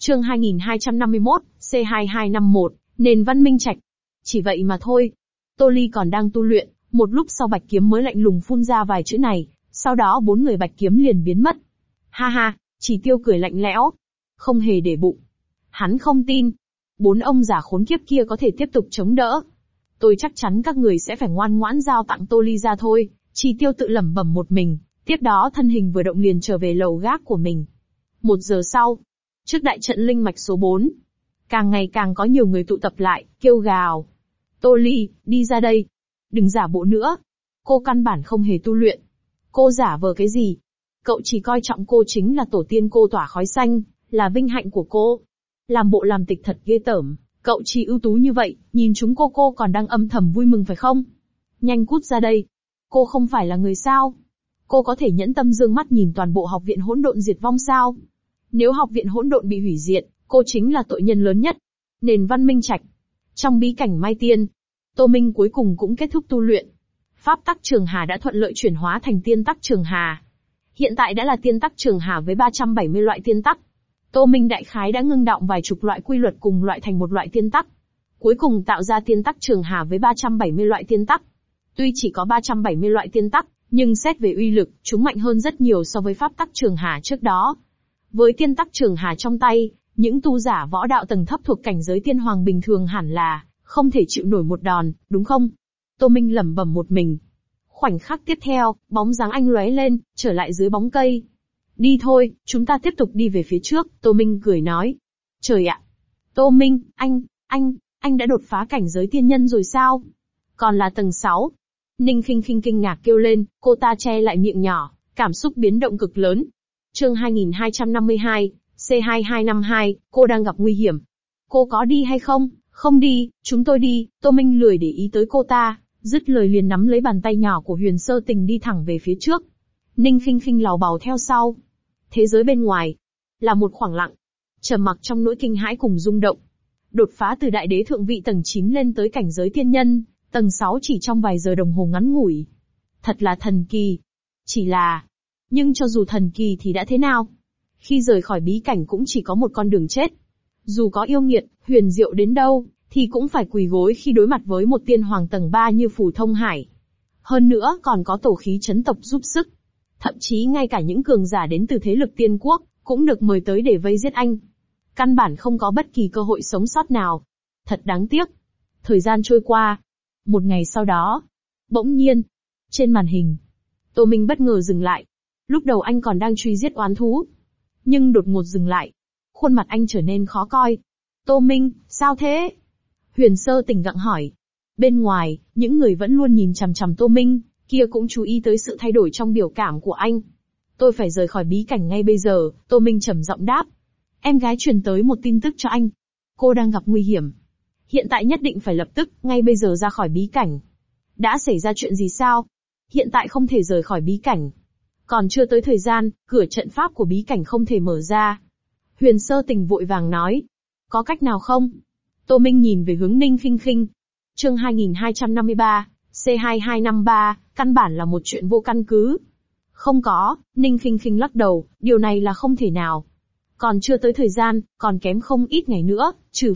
Chương 2251, C2251, nền văn minh trạch. Chỉ vậy mà thôi. Tô Ly còn đang tu luyện, một lúc sau Bạch Kiếm mới lạnh lùng phun ra vài chữ này, sau đó 4 người Bạch Kiếm liền biến mất. Ha ha, Chỉ Tiêu cười lạnh lẽo, không hề để bụng. Hắn không tin, 4 ông già khốn kiếp kia có thể tiếp tục chống đỡ. Tôi chắc chắn các người sẽ phải ngoan ngoãn giao tặng Tô Ly ra thôi. Chỉ Tiêu tự lẩm bẩm một mình, tiếp đó thân hình vừa động liền trở về lầu gác của mình. 1 giờ sau, trước đại trận linh mạch số 4, càng ngày càng có nhiều người tụ tập lại, kêu gào. Tô Ly, đi ra đây. Đừng giả bộ nữa. Cô căn bản không hề tu luyện. Cô giả vờ cái gì? Cậu chỉ coi trọng cô chính là tổ tiên cô tỏa khói xanh, là vinh hạnh của cô. Làm bộ làm tịch thật ghê tởm. Cậu chỉ ưu tú như vậy, nhìn chúng cô còn đang âm thầm vui mừng phải không? Nhanh cút ra đây. Cô không phải là người sao? Cô có thể nhẫn tâm dương mắt nhìn toàn bộ học viện hỗn độn diệt vong sao? Nếu học viện hỗn độn bị hủy diệt, cô chính là tội nhân lớn nhất. Nền văn minh trạch. Trong bí cảnh Mai Tiên, Tô Minh cuối cùng cũng kết thúc tu luyện. Pháp tắc Trường Hà đã thuận lợi chuyển hóa thành tiên tắc Trường Hà. Hiện tại đã là tiên tắc Trường Hà với 370 loại tiên tắc. Tô Minh đại khái đã ngưng đọng vài chục loại quy luật cùng loại thành một loại tiên tắc. Cuối cùng tạo ra tiên tắc Trường Hà với 370 loại tiên tắc. Tuy chỉ có 370 loại tiên tắc, nhưng xét về uy lực, chúng mạnh hơn rất nhiều so với pháp tắc Trường Hà trước đó. Với tiên tắc Trường Hà trong tay, những tu giả võ đạo tầng thấp thuộc cảnh giới tiên hoàng bình thường hẳn là không thể chịu nổi một đòn, đúng không? Tô Minh lẩm bẩm một mình. Khoảnh khắc tiếp theo, bóng dáng anh lóe lên, trở lại dưới bóng cây. Đi thôi, chúng ta tiếp tục đi về phía trước, Tô Minh cười nói. Trời ạ! Tô Minh, anh đã đột phá cảnh giới tiên nhân rồi sao? Còn là tầng 6. Ninh Khinh Khinh kinh ngạc kêu lên, cô ta che lại miệng nhỏ, cảm xúc biến động cực lớn. Chương 2252, C2252, cô đang gặp nguy hiểm. Cô có đi hay không? Không đi, chúng tôi đi. Tô Minh lười để ý tới cô ta, dứt lời liền nắm lấy bàn tay nhỏ của Huyền Sơ Tình đi thẳng về phía trước. Ninh Khinh Khinh lào bào theo sau. Thế giới bên ngoài là một khoảng lặng, trầm mặc trong nỗi kinh hãi cùng rung động. Đột phá từ đại đế thượng vị tầng 9 lên tới cảnh giới tiên nhân, tầng 6 chỉ trong vài giờ đồng hồ ngắn ngủi. Thật là thần kỳ. Nhưng cho dù thần kỳ thì đã thế nào? Khi rời khỏi bí cảnh cũng chỉ có một con đường chết. Dù có yêu nghiệt, huyền diệu đến đâu, thì cũng phải quỳ gối khi đối mặt với một tiên hoàng tầng 3 như Phù Thông Hải. Hơn nữa còn có tổ khí chấn tộc giúp sức. Thậm chí ngay cả những cường giả đến từ thế lực tiên quốc, cũng được mời tới để vây giết anh. Căn bản không có bất kỳ cơ hội sống sót nào. Thật đáng tiếc. Thời gian trôi qua. Một ngày sau đó, bỗng nhiên, trên màn hình, Tô Minh bất ngờ dừng lại. Lúc đầu anh còn đang truy giết oán thú, nhưng đột ngột dừng lại. Khuôn mặt anh trở nên khó coi. Tô Minh, sao thế? Huyền Sơ Tình gặng hỏi. Bên ngoài, những người vẫn luôn nhìn chằm chằm Tô Minh, kia cũng chú ý tới sự thay đổi trong biểu cảm của anh. Tôi phải rời khỏi bí cảnh ngay bây giờ, Tô Minh trầm giọng đáp. Em gái truyền tới một tin tức cho anh. Cô đang gặp nguy hiểm. Hiện tại nhất định phải lập tức, ngay bây giờ ra khỏi bí cảnh. Đã xảy ra chuyện gì sao? Hiện tại không thể rời khỏi bí cảnh. Còn chưa tới thời gian, cửa trận pháp của bí cảnh không thể mở ra. Huyền Sơ Tình vội vàng nói. Có cách nào không? Tô Minh nhìn về hướng Ninh Khinh Khinh. Chương 2253, C2253, căn bản là một chuyện vô căn cứ. Không có, Ninh Khinh Khinh lắc đầu, điều này là không thể nào. Còn chưa tới thời gian, còn kém không ít ngày nữa, trừ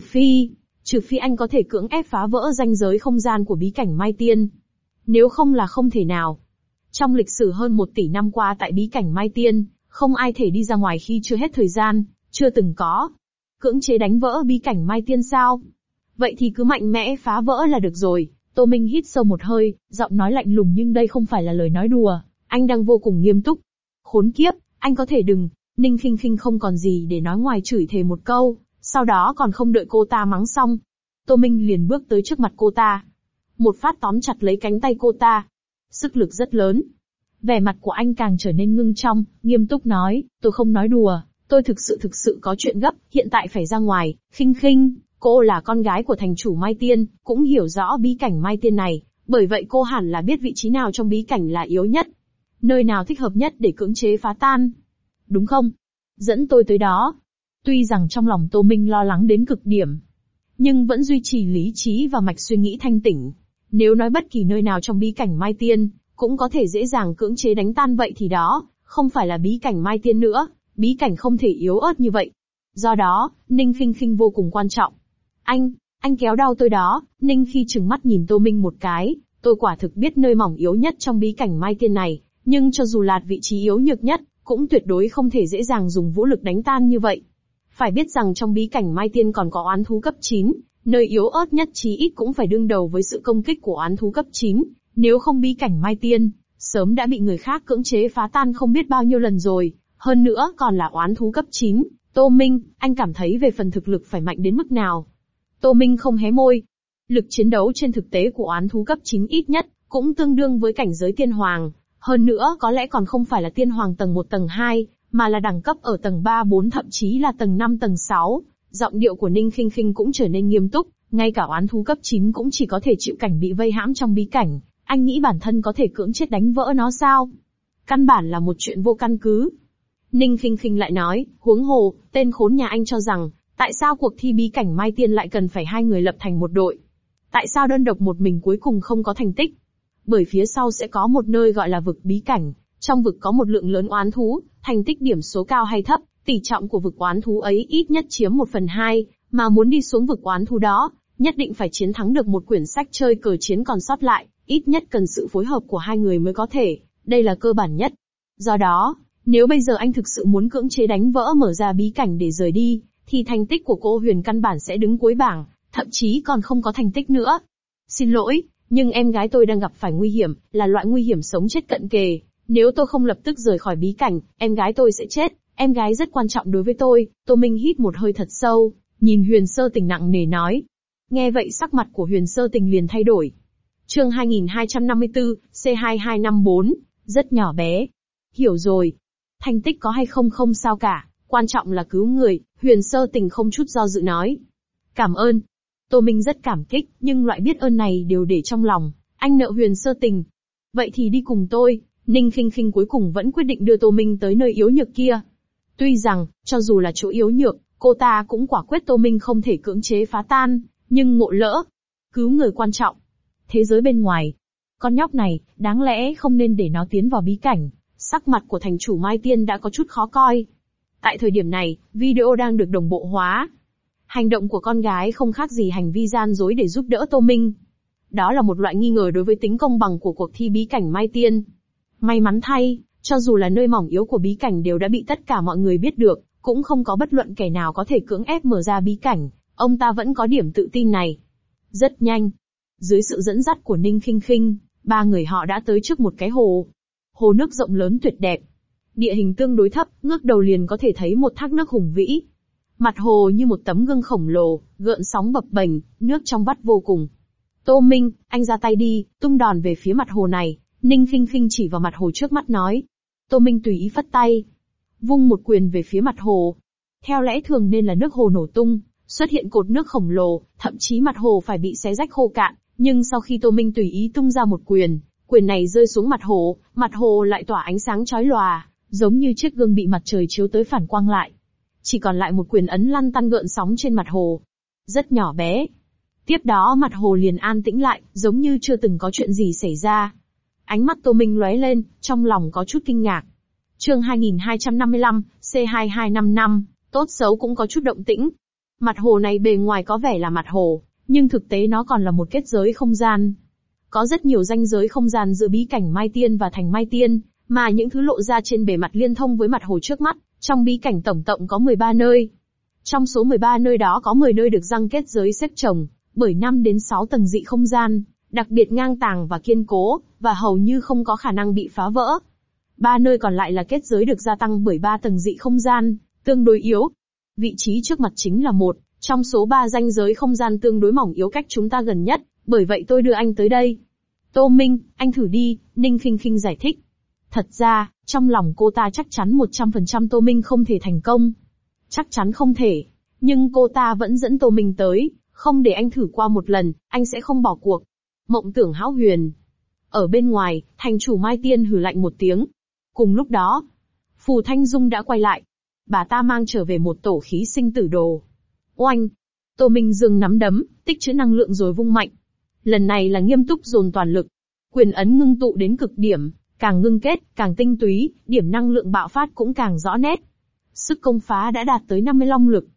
phi anh có thể cưỡng ép phá vỡ ranh giới không gian của bí cảnh Mai Tiên. Nếu không là không thể nào. Trong lịch sử hơn 1 tỷ năm qua tại bí cảnh Mai Tiên, không ai thể đi ra ngoài khi chưa hết thời gian, chưa từng có. Cưỡng chế đánh vỡ bí cảnh Mai Tiên sao? Vậy thì cứ mạnh mẽ phá vỡ là được rồi. Tô Minh hít sâu một hơi, giọng nói lạnh lùng nhưng đây không phải là lời nói đùa, anh đang vô cùng nghiêm túc. Khốn kiếp, anh có thể đừng. Ninh Khinh Khinh không còn gì để nói ngoài chửi thề một câu, sau đó còn không đợi cô ta mắng xong. Tô Minh liền bước tới trước mặt cô ta. Một phát tóm chặt lấy cánh tay cô ta. Sức lực rất lớn. Vẻ mặt của anh càng trở nên ngưng trong, nghiêm túc nói, tôi không nói đùa, tôi thực sự có chuyện gấp, hiện tại phải ra ngoài. Khinh Khinh, cô là con gái của thành chủ Mai Tiên, cũng hiểu rõ bí cảnh Mai Tiên này, bởi vậy cô hẳn là biết vị trí nào trong bí cảnh là yếu nhất. Nơi nào thích hợp nhất để cưỡng chế phá tan. Đúng không? Dẫn tôi tới đó. Tuy rằng trong lòng Tô Minh lo lắng đến cực điểm, nhưng vẫn duy trì lý trí và mạch suy nghĩ thanh tỉnh. Nếu nói bất kỳ nơi nào trong bí cảnh Mai Tiên, cũng có thể dễ dàng cưỡng chế đánh tan vậy thì đó, không phải là bí cảnh Mai Tiên nữa, bí cảnh không thể yếu ớt như vậy. Do đó, Ninh Khinh Khinh vô cùng quan trọng. Anh kéo đau tôi đó. Ninh Khi trừng mắt nhìn Tô Minh một cái, tôi quả thực biết nơi mỏng yếu nhất trong bí cảnh Mai Tiên này, nhưng cho dù là vị trí yếu nhược nhất, cũng tuyệt đối không thể dễ dàng dùng vũ lực đánh tan như vậy. Phải biết rằng trong bí cảnh Mai Tiên còn có oán thú cấp 9, nơi yếu ớt nhất chí ít cũng phải đương đầu với sự công kích của oán thú cấp 9, nếu không bí cảnh Mai Tiên, sớm đã bị người khác cưỡng chế phá tan không biết bao nhiêu lần rồi, hơn nữa còn là oán thú cấp 9. Tô Minh, anh cảm thấy về phần thực lực phải mạnh đến mức nào? Tô Minh không hé môi. Lực chiến đấu trên thực tế của oán thú cấp 9 ít nhất, cũng tương đương với cảnh giới tiên hoàng. Hơn nữa có lẽ còn không phải là tiên hoàng tầng 1 tầng 2, mà là đẳng cấp ở tầng 3 4 thậm chí là tầng 5 tầng 6. Giọng điệu của Ninh Khinh Khinh cũng trở nên nghiêm túc, ngay cả oán thú cấp 9 cũng chỉ có thể chịu cảnh bị vây hãm trong bí cảnh. Anh nghĩ bản thân có thể cưỡng chết đánh vỡ nó sao? Căn bản là một chuyện vô căn cứ. Ninh Khinh Khinh lại nói, huống hồ, tên khốn nhà anh cho rằng, tại sao cuộc thi bí cảnh Mai Tiên lại cần phải hai người lập thành một đội? Tại sao đơn độc một mình cuối cùng không có thành tích? Bởi phía sau sẽ có một nơi gọi là vực bí cảnh, trong vực có một lượng lớn oán thú, thành tích điểm số cao hay thấp, tỷ trọng của vực oán thú ấy ít nhất chiếm 1/2, mà muốn đi xuống vực oán thú đó, nhất định phải chiến thắng được một quyển sách chơi cờ chiến còn sót lại, ít nhất cần sự phối hợp của hai người mới có thể, đây là cơ bản nhất. Do đó, nếu bây giờ anh thực sự muốn cưỡng chế đánh vỡ mở ra bí cảnh để rời đi, thì thành tích của cô Huyền căn bản sẽ đứng cuối bảng, thậm chí còn không có thành tích nữa. Xin lỗi, nhưng em gái tôi đang gặp phải nguy hiểm, là loại nguy hiểm sống chết cận kề. Nếu tôi không lập tức rời khỏi bí cảnh, em gái tôi sẽ chết. Em gái rất quan trọng đối với tôi. Tô Minh hít một hơi thật sâu, nhìn Huyền Sơ Tình nặng nề nói. Nghe vậy sắc mặt của Huyền Sơ Tình liền thay đổi. Chương 2254, C2254, rất nhỏ bé. Hiểu rồi. Thành tích có hay không không sao cả, quan trọng là cứu người, Huyền Sơ Tình không chút do dự nói. Cảm ơn. Tô Minh rất cảm kích, nhưng loại biết ơn này đều để trong lòng, anh nợ Huyền Sơ Tình. Vậy thì đi cùng tôi. Ninh Khinh Khinh cuối cùng vẫn quyết định đưa Tô Minh tới nơi yếu nhược kia. Tuy rằng, cho dù là chỗ yếu nhược, cô ta cũng quả quyết Tô Minh không thể cưỡng chế phá tan, nhưng ngộ lỡ. Cứu người quan trọng. Thế giới bên ngoài. Con nhóc này, đáng lẽ không nên để nó tiến vào bí cảnh. Sắc mặt của thành chủ Mai Tiên đã có chút khó coi. Tại thời điểm này, video đang được đồng bộ hóa. Hành động của con gái không khác gì hành vi gian dối để giúp đỡ Tô Minh. Đó là một loại nghi ngờ đối với tính công bằng của cuộc thi bí cảnh Mai Tiên. May mắn thay, cho dù là nơi mỏng yếu của bí cảnh đều đã bị tất cả mọi người biết được, cũng không có bất luận kẻ nào có thể cưỡng ép mở ra bí cảnh, ông ta vẫn có điểm tự tin này. Rất nhanh, dưới sự dẫn dắt của Ninh Khinh Khinh, ba người họ đã tới trước một cái hồ. Hồ nước rộng lớn tuyệt đẹp. Địa hình tương đối thấp, ngước đầu liền có thể thấy một thác nước hùng vĩ. Mặt hồ như một tấm gương khổng lồ, gợn sóng bập bềnh, nước trong vắt vô cùng. Tô Minh, anh ra tay đi, tung đòn về phía mặt hồ này. Ninh Khinh Khinh chỉ vào mặt hồ trước mắt nói. Tô Minh tùy ý phất tay, vung một quyền về phía mặt hồ. Theo lẽ thường nên là nước hồ nổ tung, xuất hiện cột nước khổng lồ, thậm chí mặt hồ phải bị xé rách khô cạn. Nhưng sau khi Tô Minh tùy ý tung ra một quyền này rơi xuống mặt hồ lại tỏa ánh sáng chói lòa, giống như chiếc gương bị mặt trời chiếu tới phản quang lại. Chỉ còn lại một quyền ấn lăn tăn gợn sóng trên mặt hồ. Rất nhỏ bé. Tiếp đó mặt hồ liền an tĩnh lại, giống như chưa từng có chuyện gì xảy ra. Ánh mắt Tô Minh lóe lên, trong lòng có chút kinh ngạc. Chương 2255, C2255, tốt xấu cũng có chút động tĩnh. Mặt hồ này bề ngoài có vẻ là mặt hồ, nhưng thực tế nó còn là một kết giới không gian. Có rất nhiều ranh giới không gian giữa bí cảnh Mai Tiên và thành Mai Tiên, mà những thứ lộ ra trên bề mặt liên thông với mặt hồ trước mắt. Trong bí cảnh tổng cộng có 13 nơi. Trong số 13 nơi đó có 10 nơi được răng kết giới xếp chồng, bởi 5 đến 6 tầng dị không gian, đặc biệt ngang tàng và kiên cố, và hầu như không có khả năng bị phá vỡ. 3 nơi còn lại là kết giới được gia tăng bởi 3 tầng dị không gian, tương đối yếu. Vị trí trước mặt chính là một trong số 3 ranh giới không gian tương đối mỏng yếu cách chúng ta gần nhất, bởi vậy tôi đưa anh tới đây. Tô Minh, anh thử đi, Ninh Khinh Khinh giải thích. Thật ra, trong lòng cô ta chắc chắn 100% Tô Minh không thể thành công. Chắc chắn không thể. Nhưng cô ta vẫn dẫn Tô Minh tới, không để anh thử qua một lần, anh sẽ không bỏ cuộc. Mộng tưởng hão huyền. Ở bên ngoài, thành chủ Mai Tiên hừ lạnh một tiếng. Cùng lúc đó, Phù Thanh Dung đã quay lại. Bà ta mang trở về một tổ khí sinh tử đồ. Oanh! Tô Minh dừng nắm đấm, tích trữ năng lượng rồi vung mạnh. Lần này là nghiêm túc dồn toàn lực. Quyền ấn ngưng tụ đến cực điểm. Càng ngưng kết, càng tinh túy, điểm năng lượng bạo phát cũng càng rõ nét. Sức công phá đã đạt tới 50 long lực.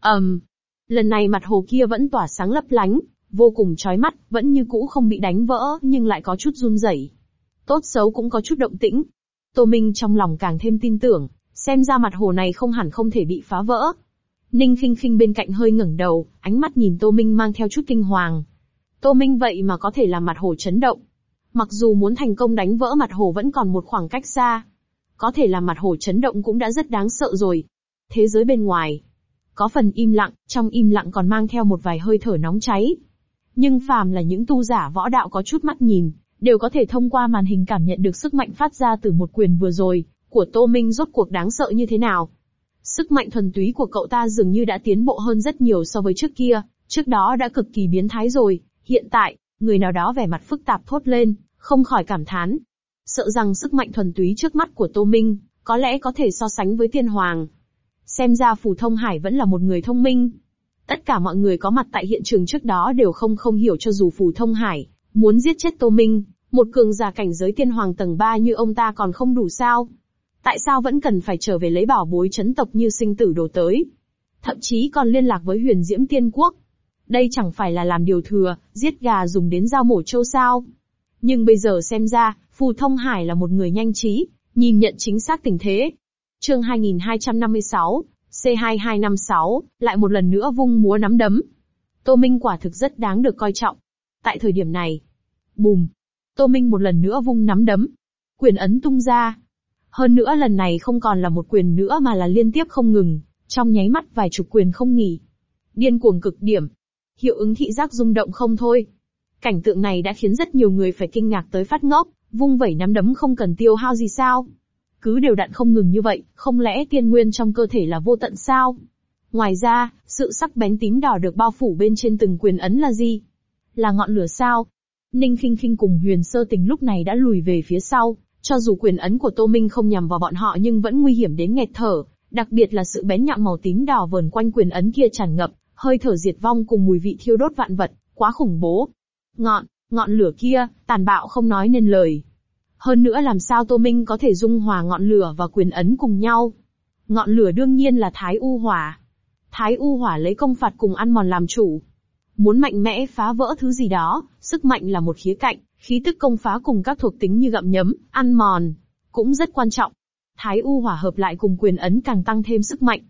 Lần này mặt hồ kia vẫn tỏa sáng lấp lánh, vô cùng chói mắt, vẫn như cũ không bị đánh vỡ nhưng lại có chút run rẩy. Tốt xấu cũng có chút động tĩnh. Tô Minh trong lòng càng thêm tin tưởng, xem ra mặt hồ này không hẳn không thể bị phá vỡ. Ninh Khinh Khinh bên cạnh hơi ngẩng đầu, ánh mắt nhìn Tô Minh mang theo chút kinh hoàng. Tô Minh vậy mà có thể làm mặt hồ chấn động. Mặc dù muốn thành công đánh vỡ mặt hồ vẫn còn một khoảng cách xa. Có thể làm mặt hồ chấn động cũng đã rất đáng sợ rồi. Thế giới bên ngoài có phần im lặng, trong im lặng còn mang theo một vài hơi thở nóng cháy. Nhưng phàm là những tu giả võ đạo có chút mắt nhìn, đều có thể thông qua màn hình cảm nhận được sức mạnh phát ra từ một quyền vừa rồi, của Tô Minh rốt cuộc đáng sợ như thế nào. Sức mạnh thuần túy của cậu ta dường như đã tiến bộ hơn rất nhiều so với trước kia, trước đó đã cực kỳ biến thái rồi, hiện tại, người nào đó vẻ mặt phức tạp thốt lên, không khỏi cảm thán. Sợ rằng sức mạnh thuần túy trước mắt của Tô Minh, có lẽ có thể so sánh với tiên hoàng. Xem ra Phù Thông Hải vẫn là một người thông minh. Tất cả mọi người có mặt tại hiện trường trước đó đều không hiểu cho dù Phù Thông Hải muốn giết chết Tô Minh, một cường giả cảnh giới tiên hoàng tầng 3 như ông ta còn không đủ sao? Tại sao vẫn cần phải trở về lấy bảo bối chấn tộc như sinh tử đồ tới? Thậm chí còn liên lạc với Huyền Diễm Tiên Quốc. Đây chẳng phải là làm điều thừa, giết gà dùng đến dao mổ trâu sao? Nhưng bây giờ xem ra, Phù Thông Hải là một người nhanh trí, nhìn nhận chính xác tình thế. Chương 2256, C2256, lại một lần nữa vung múa nắm đấm. Tô Minh quả thực rất đáng được coi trọng. Tại thời điểm này, bùm, Tô Minh một lần nữa vung nắm đấm. Quyền ấn tung ra. Hơn nữa lần này không còn là một quyền nữa mà là liên tiếp không ngừng, trong nháy mắt vài chục quyền không nghỉ. Điên cuồng cực điểm. Hiệu ứng thị giác rung động không thôi. Cảnh tượng này đã khiến rất nhiều người phải kinh ngạc tới phát ngốc, vung vẩy nắm đấm không cần tiêu hao gì sao? Cứ đều đặn không ngừng như vậy, không lẽ tiên nguyên trong cơ thể là vô tận sao? Ngoài ra, sự sắc bén tím đỏ được bao phủ bên trên từng quyền ấn là gì? Là ngọn lửa sao? Ninh Khinh Khinh cùng Huyền Sơ Tình lúc này đã lùi về phía sau, cho dù quyền ấn của Tô Minh không nhằm vào bọn họ nhưng vẫn nguy hiểm đến nghẹt thở, đặc biệt là sự bén nhọn màu tím đỏ vờn quanh quyền ấn kia tràn ngập, hơi thở diệt vong cùng mùi vị thiêu đốt vạn vật, quá khủng bố. Ngọn lửa kia, tàn bạo không nói nên lời. Hơn nữa làm sao Tô Minh có thể dung hòa ngọn lửa và quyền ấn cùng nhau? Ngọn lửa đương nhiên là Thái U Hỏa. Thái U Hỏa lấy công phạt cùng ăn mòn làm chủ. Muốn mạnh mẽ phá vỡ thứ gì đó, sức mạnh là một khía cạnh, khí tức công phá cùng các thuộc tính như gặm nhấm, ăn mòn, cũng rất quan trọng. Thái U Hỏa hợp lại cùng quyền ấn càng tăng thêm sức mạnh.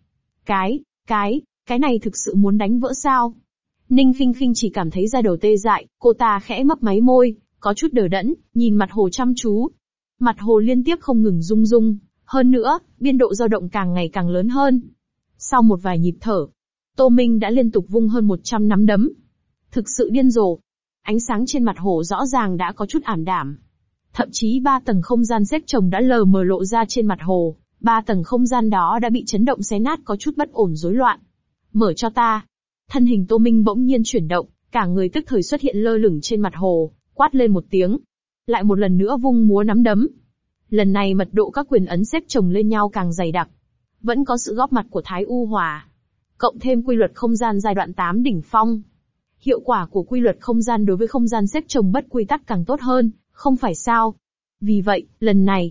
Cái này thực sự muốn đánh vỡ sao? Ninh Khinh Khinh chỉ cảm thấy da đầu tê dại, cô ta khẽ mấp máy môi, có chút đờ đẫn, nhìn mặt hồ chăm chú. Mặt hồ liên tiếp không ngừng rung rung, hơn nữa, biên độ dao động càng ngày càng lớn hơn. Sau một vài nhịp thở, Tô Minh đã liên tục vung hơn 100 nắm đấm. Thực sự điên rồ. Ánh sáng trên mặt hồ rõ ràng đã có chút ảm đạm. Thậm chí 3 tầng không gian xếp chồng đã lờ mờ lộ ra trên mặt hồ, 3 tầng không gian đó đã bị chấn động xé nát có chút bất ổn rối loạn. Mở cho ta. Thân hình Tô Minh bỗng nhiên chuyển động, cả người tức thời xuất hiện lơ lửng trên mặt hồ, quát lên một tiếng. Lại một lần nữa vung múa nắm đấm. Lần này mật độ các quyền ấn xếp chồng lên nhau càng dày đặc. Vẫn có sự góp mặt của Thái U Hỏa. Cộng thêm quy luật không gian giai đoạn 8 đỉnh phong. Hiệu quả của quy luật không gian đối với không gian xếp chồng bất quy tắc càng tốt hơn, không phải sao? Vì vậy, lần này,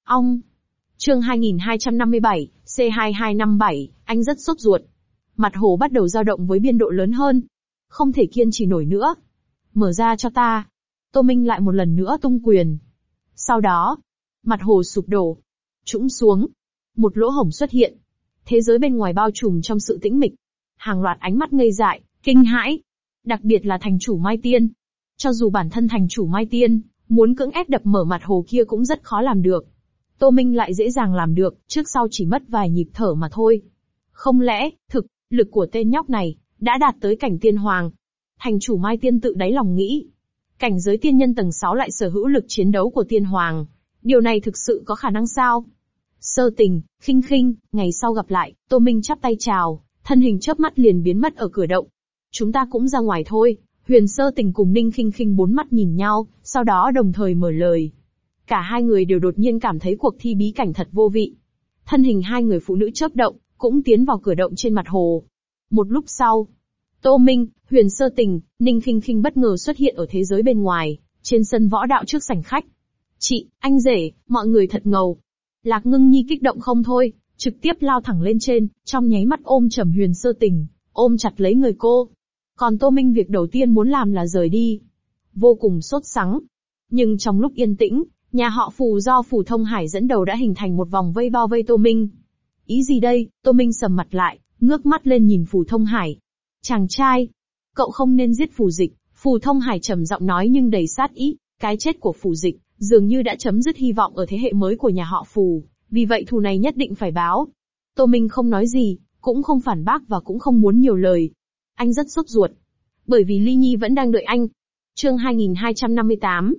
chương 2257, C2257, anh rất sốt ruột. Mặt hồ bắt đầu dao động với biên độ lớn hơn. Không thể kiên trì nổi nữa. Mở ra cho ta. Tô Minh lại một lần nữa tung quyền. Sau đó, mặt hồ sụp đổ. Trũng xuống. Một lỗ hổng xuất hiện. Thế giới bên ngoài bao trùm trong sự tĩnh mịch. Hàng loạt ánh mắt ngây dại, kinh hãi. Đặc biệt là thành chủ Mai Tiên. Cho dù bản thân thành chủ Mai Tiên, muốn cưỡng ép đập mở mặt hồ kia cũng rất khó làm được. Tô Minh lại dễ dàng làm được, trước sau chỉ mất vài nhịp thở mà thôi. Không lẽ, thực lực của tên nhóc này, đã đạt tới cảnh tiên hoàng. Thành chủ Mai Tiên tự đáy lòng nghĩ. Cảnh giới tiên nhân tầng 6 lại sở hữu lực chiến đấu của tiên hoàng. Điều này thực sự có khả năng sao? Sơ Tình, Khinh Khinh, ngày sau gặp lại, Tô Minh chắp tay chào, thân hình chớp mắt liền biến mất ở cửa động. Chúng ta cũng ra ngoài thôi. Huyền Sơ Tình cùng Ninh Khinh Khinh bốn mắt nhìn nhau, sau đó đồng thời mở lời. Cả hai người đều đột nhiên cảm thấy cuộc thi bí cảnh thật vô vị. Thân hình hai người phụ nữ chớp động, cũng tiến vào cửa động trên mặt hồ. Một lúc sau, Tô Minh, Huyền Sơ Tình, Ninh Khinh Khinh bất ngờ xuất hiện ở thế giới bên ngoài, trên sân võ đạo trước sảnh khách. Chị, anh rể, mọi người thật ngầu. Lạc Ngưng Nhi kích động không thôi, trực tiếp lao thẳng lên trên, trong nháy mắt ôm chầm Huyền Sơ Tình, ôm chặt lấy người cô. Còn Tô Minh việc đầu tiên muốn làm là rời đi. Vô cùng sốt sắng. Nhưng trong lúc yên tĩnh, nhà họ Phù do Phù Thông Hải dẫn đầu đã hình thành một vòng vây bao vây Tô Minh. Ý gì đây? Tô Minh sầm mặt lại, ngước mắt lên nhìn Phù Thông Hải. Chàng trai, cậu không nên giết Phù Dịch. Phù Thông Hải trầm giọng nói nhưng đầy sát ý. Cái chết của Phù Dịch dường như đã chấm dứt hy vọng ở thế hệ mới của nhà họ Phù, vì vậy thù này nhất định phải báo. Tô Minh không nói gì, cũng không phản bác và cũng không muốn nhiều lời. Anh rất sốt ruột, bởi vì Ly Nhi vẫn đang đợi anh. Chương 2258,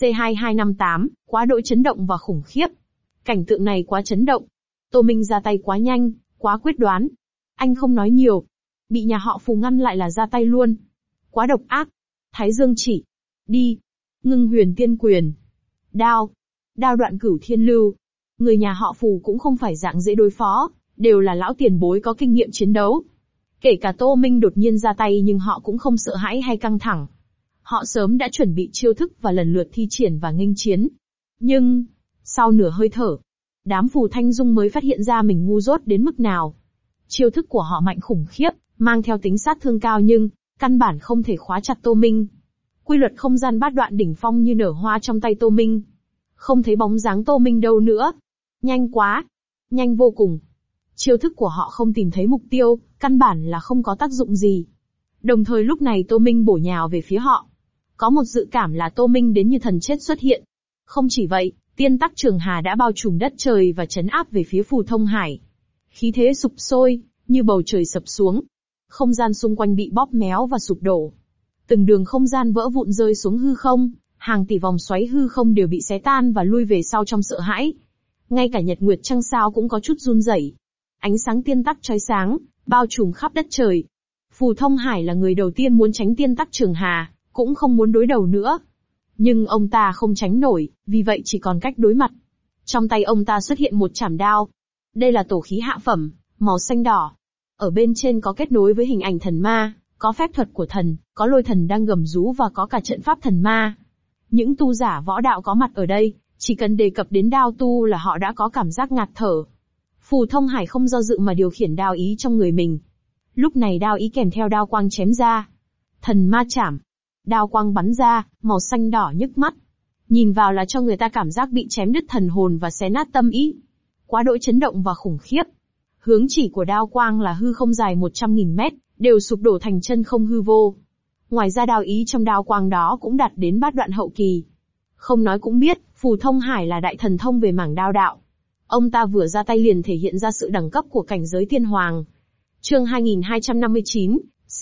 C2258, quá đỗi chấn động và khủng khiếp. Cảnh tượng này quá chấn động. Tô Minh ra tay quá nhanh, quá quyết đoán. Anh không nói nhiều. Bị nhà họ Phù ngăn lại là ra tay luôn. Quá độc ác. Thái Dương chỉ. Đi. Ngưng huyền tiên quyền. Đao. Đao đoạn cửu thiên lưu. Người nhà họ Phù cũng không phải dạng dễ đối phó, đều là lão tiền bối có kinh nghiệm chiến đấu. Kể cả Tô Minh đột nhiên ra tay nhưng họ cũng không sợ hãi hay căng thẳng. Họ sớm đã chuẩn bị chiêu thức và lần lượt thi triển và nghênh chiến. Nhưng, sau nửa hơi thở, đám Phù Thanh Dung mới phát hiện ra mình ngu dốt đến mức nào. Chiêu thức của họ mạnh khủng khiếp, mang theo tính sát thương cao nhưng, căn bản không thể khóa chặt Tô Minh. Quy luật không gian bát đoạn đỉnh phong như nở hoa trong tay Tô Minh. Không thấy bóng dáng Tô Minh đâu nữa. Nhanh quá. Nhanh vô cùng. Chiêu thức của họ không tìm thấy mục tiêu, căn bản là không có tác dụng gì. Đồng thời lúc này Tô Minh bổ nhào về phía họ. Có một dự cảm là Tô Minh đến như thần chết xuất hiện. Không chỉ vậy, tiên tắc trường hà đã bao trùm đất trời và chấn áp về phía Phù Thông Hải. Khí thế sụp sôi, như bầu trời sập xuống. Không gian xung quanh bị bóp méo và sụp đổ. Từng đường không gian vỡ vụn rơi xuống hư không, hàng tỷ vòng xoáy hư không đều bị xé tan và lui về sau trong sợ hãi. Ngay cả nhật nguyệt trăng sao cũng có chút run rẩy. Ánh sáng tiên tắc chói sáng, bao trùm khắp đất trời. Phù Thông Hải là người đầu tiên muốn tránh tiên tắc trường hà, cũng không muốn đối đầu nữa. Nhưng ông ta không tránh nổi, vì vậy chỉ còn cách đối mặt. Trong tay ông ta xuất hiện một chảm đao. Đây là tổ khí hạ phẩm, màu xanh đỏ. Ở bên trên có kết nối với hình ảnh thần ma, có phép thuật của thần, có lôi thần đang gầm rú và có cả trận pháp thần ma. Những tu giả võ đạo có mặt ở đây, chỉ cần đề cập đến đao tu là họ đã có cảm giác ngạt thở. Phù Thông Hải không do dự mà điều khiển đao ý trong người mình. Lúc này đao ý kèm theo đao quang chém ra. Thần ma chảm. Đao quang bắn ra, màu xanh đỏ nhức mắt. Nhìn vào là cho người ta cảm giác bị chém đứt thần hồn và xé nát tâm ý. Quá đỗi chấn động và khủng khiếp. Hướng chỉ của đao quang là hư không dài 100.000 mét, đều sụp đổ thành chân không hư vô. Ngoài ra đao ý trong đao quang đó cũng đạt đến bát đoạn hậu kỳ. Không nói cũng biết, Phù Thông Hải là đại thần thông về mảng đao đạo. Ông ta vừa ra tay liền thể hiện ra sự đẳng cấp của cảnh giới tiên hoàng. Chương 2259,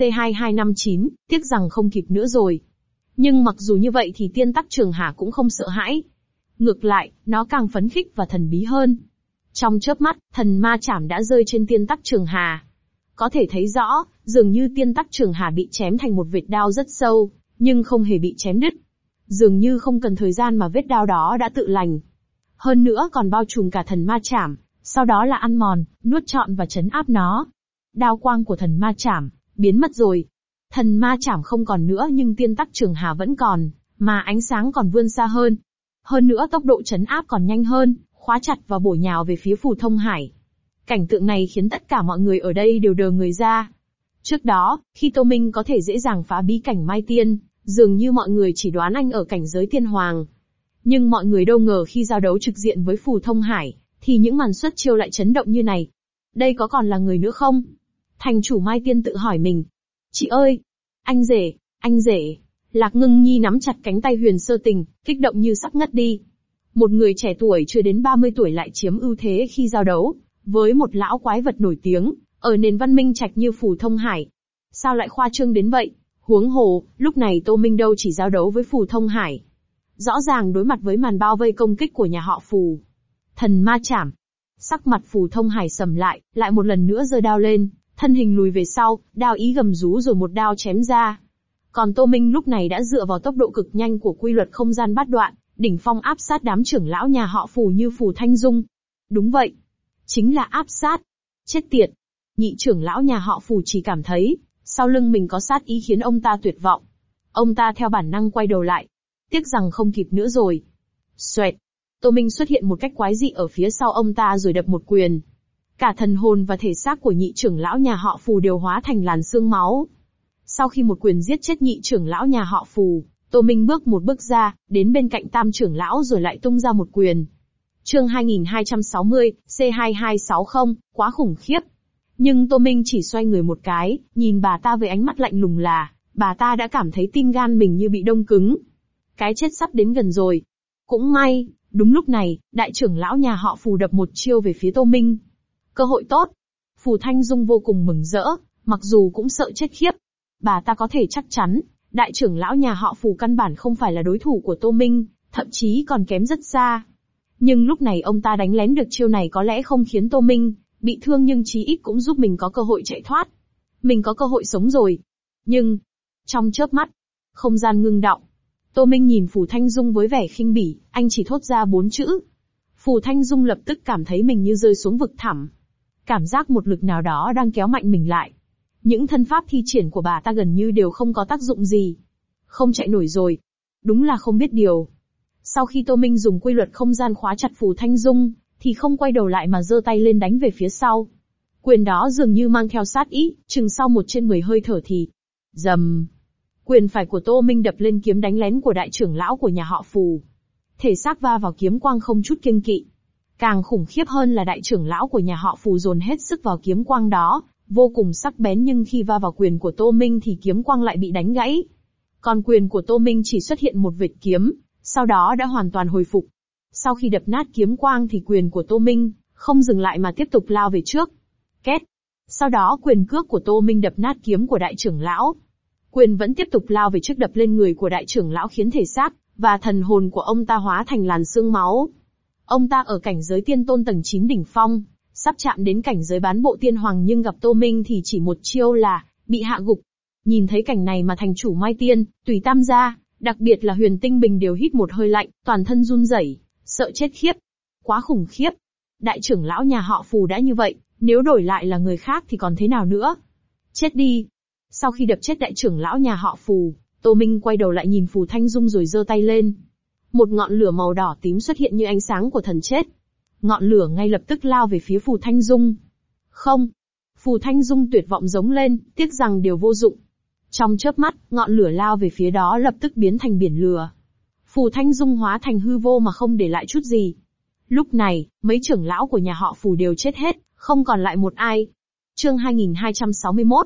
C2259, tiếc rằng không kịp nữa rồi. Nhưng mặc dù như vậy thì tiên tắc trường hà cũng không sợ hãi. Ngược lại, nó càng phấn khích và thần bí hơn. Trong chớp mắt, thần ma chảm đã rơi trên tiên tắc trường hà. Có thể thấy rõ, dường như tiên tắc trường hà bị chém thành một vệt đao rất sâu, nhưng không hề bị chém đứt. Dường như không cần thời gian mà vết đao đó đã tự lành. Hơn nữa còn bao trùm cả thần ma chảm, sau đó là ăn mòn, nuốt trọn và trấn áp nó. Đao quang của thần ma chảm biến mất rồi. Thần ma chảm không còn nữa nhưng tiên tắc trường hà vẫn còn, mà ánh sáng còn vươn xa hơn. Hơn nữa tốc độ trấn áp còn nhanh hơn, khóa chặt và bổ nhào về phía Phù Thông Hải. Cảnh tượng này khiến tất cả mọi người ở đây đều đờ người ra. Trước đó, khi Tô Minh có thể dễ dàng phá bí cảnh Mai Tiên, dường như mọi người chỉ đoán anh ở cảnh giới tiên hoàng. Nhưng mọi người đâu ngờ khi giao đấu trực diện với Phù Thông Hải, thì những màn xuất chiêu lại chấn động như này. Đây có còn là người nữa không? Thành chủ Mai Tiên tự hỏi mình. Chị ơi! Anh rể! Anh rể! Lạc Ngưng Nhi nắm chặt cánh tay Huyền Sơ Tình, kích động như sắp ngất đi. Một người trẻ tuổi chưa đến 30 tuổi lại chiếm ưu thế khi giao đấu, với một lão quái vật nổi tiếng, ở nền văn minh trạch như Phù Thông Hải. Sao lại khoa trương đến vậy? Huống hồ, lúc này Tô Minh đâu chỉ giao đấu với Phù Thông Hải. Rõ ràng đối mặt với màn bao vây công kích của nhà họ Phù. Thần ma chảm. Sắc mặt Phù Thông Hải sầm lại một lần nữa giơ đao lên, thân hình lùi về sau, đao ý gầm rú rồi một đao chém ra. Còn Tô Minh lúc này đã dựa vào tốc độ cực nhanh của quy luật không gian bát đoạn, đỉnh phong áp sát đám trưởng lão nhà họ Phù như Phù Thanh Dung. Đúng vậy. Chính là áp sát. Chết tiệt. Nhị trưởng lão nhà họ Phù chỉ cảm thấy, sau lưng mình có sát ý khiến ông ta tuyệt vọng. Ông ta theo bản năng quay đầu lại. Tiếc rằng không kịp nữa rồi. Xoẹt. Tô Minh xuất hiện một cách quái dị ở phía sau ông ta rồi đập một quyền. Cả thần hồn và thể xác của nhị trưởng lão nhà họ Phù đều hóa thành làn xương máu. Sau khi một quyền giết chết nhị trưởng lão nhà họ Phù, Tô Minh bước một bước ra, đến bên cạnh tam trưởng lão rồi lại tung ra một quyền. Chương 2260, C2260, quá khủng khiếp. Nhưng Tô Minh chỉ xoay người một cái, nhìn bà ta với ánh mắt lạnh lùng là, bà ta đã cảm thấy tim gan mình như bị đông cứng. Cái chết sắp đến gần rồi. Cũng may, đúng lúc này, đại trưởng lão nhà họ Phù đập một chiêu về phía Tô Minh. Cơ hội tốt. Phù Thanh Dung vô cùng mừng rỡ, mặc dù cũng sợ chết khiếp. Bà ta có thể chắc chắn, đại trưởng lão nhà họ Phù căn bản không phải là đối thủ của Tô Minh, thậm chí còn kém rất xa. Nhưng lúc này ông ta đánh lén được chiêu này có lẽ không khiến Tô Minh bị thương nhưng chí ít cũng giúp mình có cơ hội chạy thoát. Mình có cơ hội sống rồi. Nhưng, trong chớp mắt, không gian ngưng đọng. Tô Minh nhìn Phù Thanh Dung với vẻ khinh bỉ, anh chỉ thốt ra 4 chữ. Phù Thanh Dung lập tức cảm thấy mình như rơi xuống vực thẳm. Cảm giác một lực nào đó đang kéo mạnh mình lại. Những thân pháp thi triển của bà ta gần như đều không có tác dụng gì. Không chạy nổi rồi. Đúng là không biết điều. Sau khi Tô Minh dùng quy luật không gian khóa chặt Phù Thanh Dung, thì không quay đầu lại mà giơ tay lên đánh về phía sau. Quyền đó dường như mang theo sát ý, chừng sau 1/10 hơi thở thì rầm. Quyền phải của Tô Minh đập lên kiếm đánh lén của đại trưởng lão của nhà họ Phù. Thể xác va vào kiếm quang không chút kiêng kỵ. Càng khủng khiếp hơn là đại trưởng lão của nhà họ Phù dồn hết sức vào kiếm quang đó, vô cùng sắc bén nhưng khi va vào quyền của Tô Minh thì kiếm quang lại bị đánh gãy. Còn quyền của Tô Minh chỉ xuất hiện một vệt kiếm, sau đó đã hoàn toàn hồi phục. Sau khi đập nát kiếm quang thì quyền của Tô Minh không dừng lại mà tiếp tục lao về trước. Két. Sau đó quyền cước của Tô Minh đập nát kiếm của đại trưởng lão. Quyền vẫn tiếp tục lao về trước đập lên người của đại trưởng lão khiến thể xác và thần hồn của ông ta hóa thành làn xương máu. Ông ta ở cảnh giới tiên tôn tầng 9 đỉnh phong, sắp chạm đến cảnh giới bán bộ tiên hoàng nhưng gặp Tô Minh thì chỉ một chiêu là bị hạ gục. Nhìn thấy cảnh này mà thành chủ Mai Tiên, Tùy Tam gia, đặc biệt là Huyền Tinh Bình đều hít một hơi lạnh, toàn thân run rẩy, sợ chết khiếp. Quá khủng khiếp. Đại trưởng lão nhà họ Phù đã như vậy, nếu đổi lại là người khác thì còn thế nào nữa? Chết đi. Sau khi đập chết đại trưởng lão nhà họ Phù, Tô Minh quay đầu lại nhìn Phù Thanh Dung rồi giơ tay lên. Một ngọn lửa màu đỏ tím xuất hiện như ánh sáng của thần chết. Ngọn lửa ngay lập tức lao về phía Phù Thanh Dung. Không. Phù Thanh Dung tuyệt vọng giống lên, tiếc rằng đều vô dụng. Trong chớp mắt, ngọn lửa lao về phía đó lập tức biến thành biển lửa. Phù Thanh Dung hóa thành hư vô mà không để lại chút gì. Lúc này, mấy trưởng lão của nhà họ Phù đều chết hết, không còn lại một ai. Chương 2261,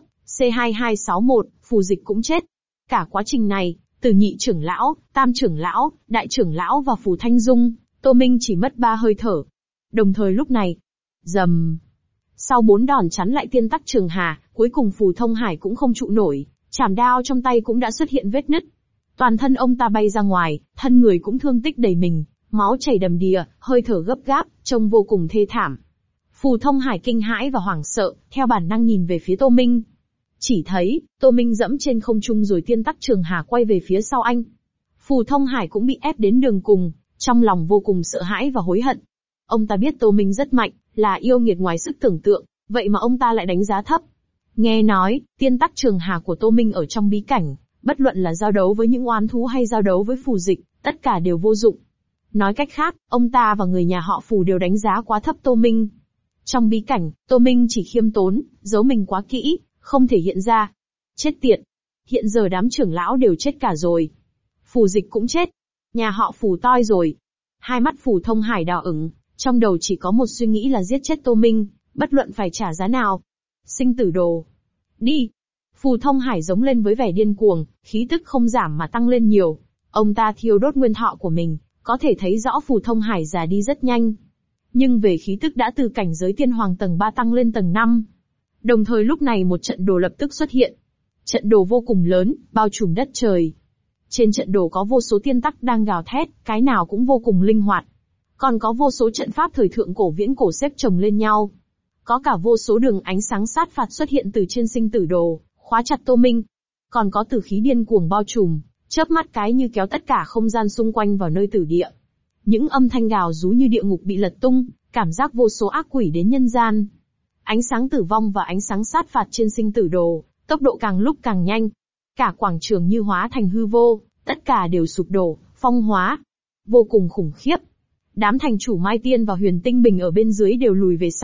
C2261, Phù Dịch cũng chết. Cả quá trình này, từ nhị trưởng lão, tam trưởng lão, đại trưởng lão và Phù Thanh Dung, Tô Minh chỉ mất 3 hơi thở. Đồng thời lúc này, rầm. Sau 4 đòn chắn lại tiên tắc trường hà, cuối cùng Phù Thông Hải cũng không trụ nổi, chảm đao trong tay cũng đã xuất hiện vết nứt. Toàn thân ông ta bay ra ngoài, thân người cũng thương tích đầy mình, máu chảy đầm đìa, hơi thở gấp gáp, trông vô cùng thê thảm. Phù Thông Hải kinh hãi và hoảng sợ, theo bản năng nhìn về phía Tô Minh. Chỉ thấy, Tô Minh dẫm trên không trung rồi tiên tắc trường hà quay về phía sau anh. Phù Thông Hải cũng bị ép đến đường cùng, trong lòng vô cùng sợ hãi và hối hận. Ông ta biết Tô Minh rất mạnh, là yêu nghiệt ngoài sức tưởng tượng, vậy mà ông ta lại đánh giá thấp. Nghe nói, tiên tắc trường hà của Tô Minh ở trong bí cảnh, bất luận là giao đấu với những oán thú hay giao đấu với Phù Dịch, tất cả đều vô dụng. Nói cách khác, ông ta và người nhà họ Phù đều đánh giá quá thấp Tô Minh. Trong bí cảnh, Tô Minh chỉ khiêm tốn, giấu mình quá kỹ, không thể hiện ra. Chết tiệt. Hiện giờ đám trưởng lão đều chết cả rồi. Phù Dịch cũng chết. Nhà họ Phù toi rồi. Hai mắt Phù Thông Hải đỏ ửng, trong đầu chỉ có một suy nghĩ là giết chết Tô Minh, bất luận phải trả giá nào. Sinh tử đồ. Đi. Phù Thông Hải giống lên với vẻ điên cuồng, khí tức không giảm mà tăng lên nhiều. Ông ta thiêu đốt nguyên thọ của mình, có thể thấy rõ Phù Thông Hải già đi rất nhanh. Nhưng về khí tức đã từ cảnh giới tiên hoàng tầng 3 tăng lên tầng 5. Đồng thời lúc này một trận đồ lập tức xuất hiện. Trận đồ vô cùng lớn, bao trùm đất trời. Trên trận đồ có vô số tiên tắc đang gào thét, cái nào cũng vô cùng linh hoạt. Còn có vô số trận pháp thời thượng cổ viễn cổ xếp chồng lên nhau. Có cả vô số đường ánh sáng sát phạt xuất hiện từ trên sinh tử đồ, khóa chặt Tô Minh. Còn có tử khí điên cuồng bao trùm, chớp mắt cái như kéo tất cả không gian xung quanh vào nơi tử địa. Những âm thanh gào rú như địa ngục bị lật tung, cảm giác vô số ác quỷ đến nhân gian. Ánh sáng tử vong và ánh sáng sát phạt trên sinh tử đồ, tốc độ càng lúc càng nhanh. Cả quảng trường như hóa thành hư vô, tất cả đều sụp đổ, phong hóa. Vô cùng khủng khiếp. Đám thành chủ Mai Tiên và Huyền Tinh Bình ở bên dưới đều lùi về sau,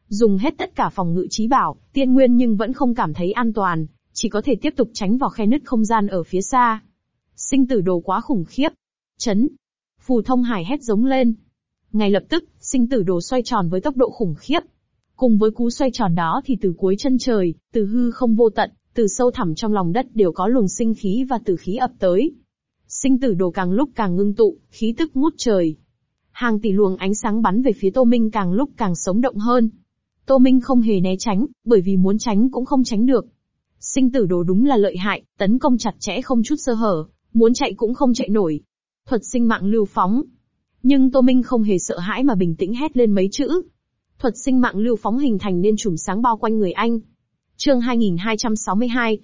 Dùng hết tất cả phòng ngự trí bảo, tiên nguyên nhưng vẫn không cảm thấy an toàn, chỉ có thể tiếp tục tránh vào khe nứt không gian ở phía xa. Sinh tử đồ quá khủng khiếp. Chấn. Phù Thông Hải hét giống lên. Ngay lập tức, sinh tử đồ xoay tròn với tốc độ khủng khiếp. Cùng với cú xoay tròn đó thì từ cuối chân trời, từ hư không vô tận, từ sâu thẳm trong lòng đất đều có luồng sinh khí và tử khí ập tới. Sinh tử đồ càng lúc càng ngưng tụ, khí tức ngút trời. Hàng tỷ luồng ánh sáng bắn về phía Tô Minh càng lúc càng sống động hơn. Tô Minh không hề né tránh, bởi vì muốn tránh cũng không tránh được. Sinh tử đồ đúng là lợi hại, tấn công chặt chẽ không chút sơ hở, muốn chạy cũng không chạy nổi. Thuật sinh mạng lưu phóng. Nhưng Tô Minh không hề sợ hãi mà bình tĩnh hét lên mấy chữ. Thuật sinh mạng lưu phóng hình thành nên chùm sáng bao quanh người anh. Chương 2262,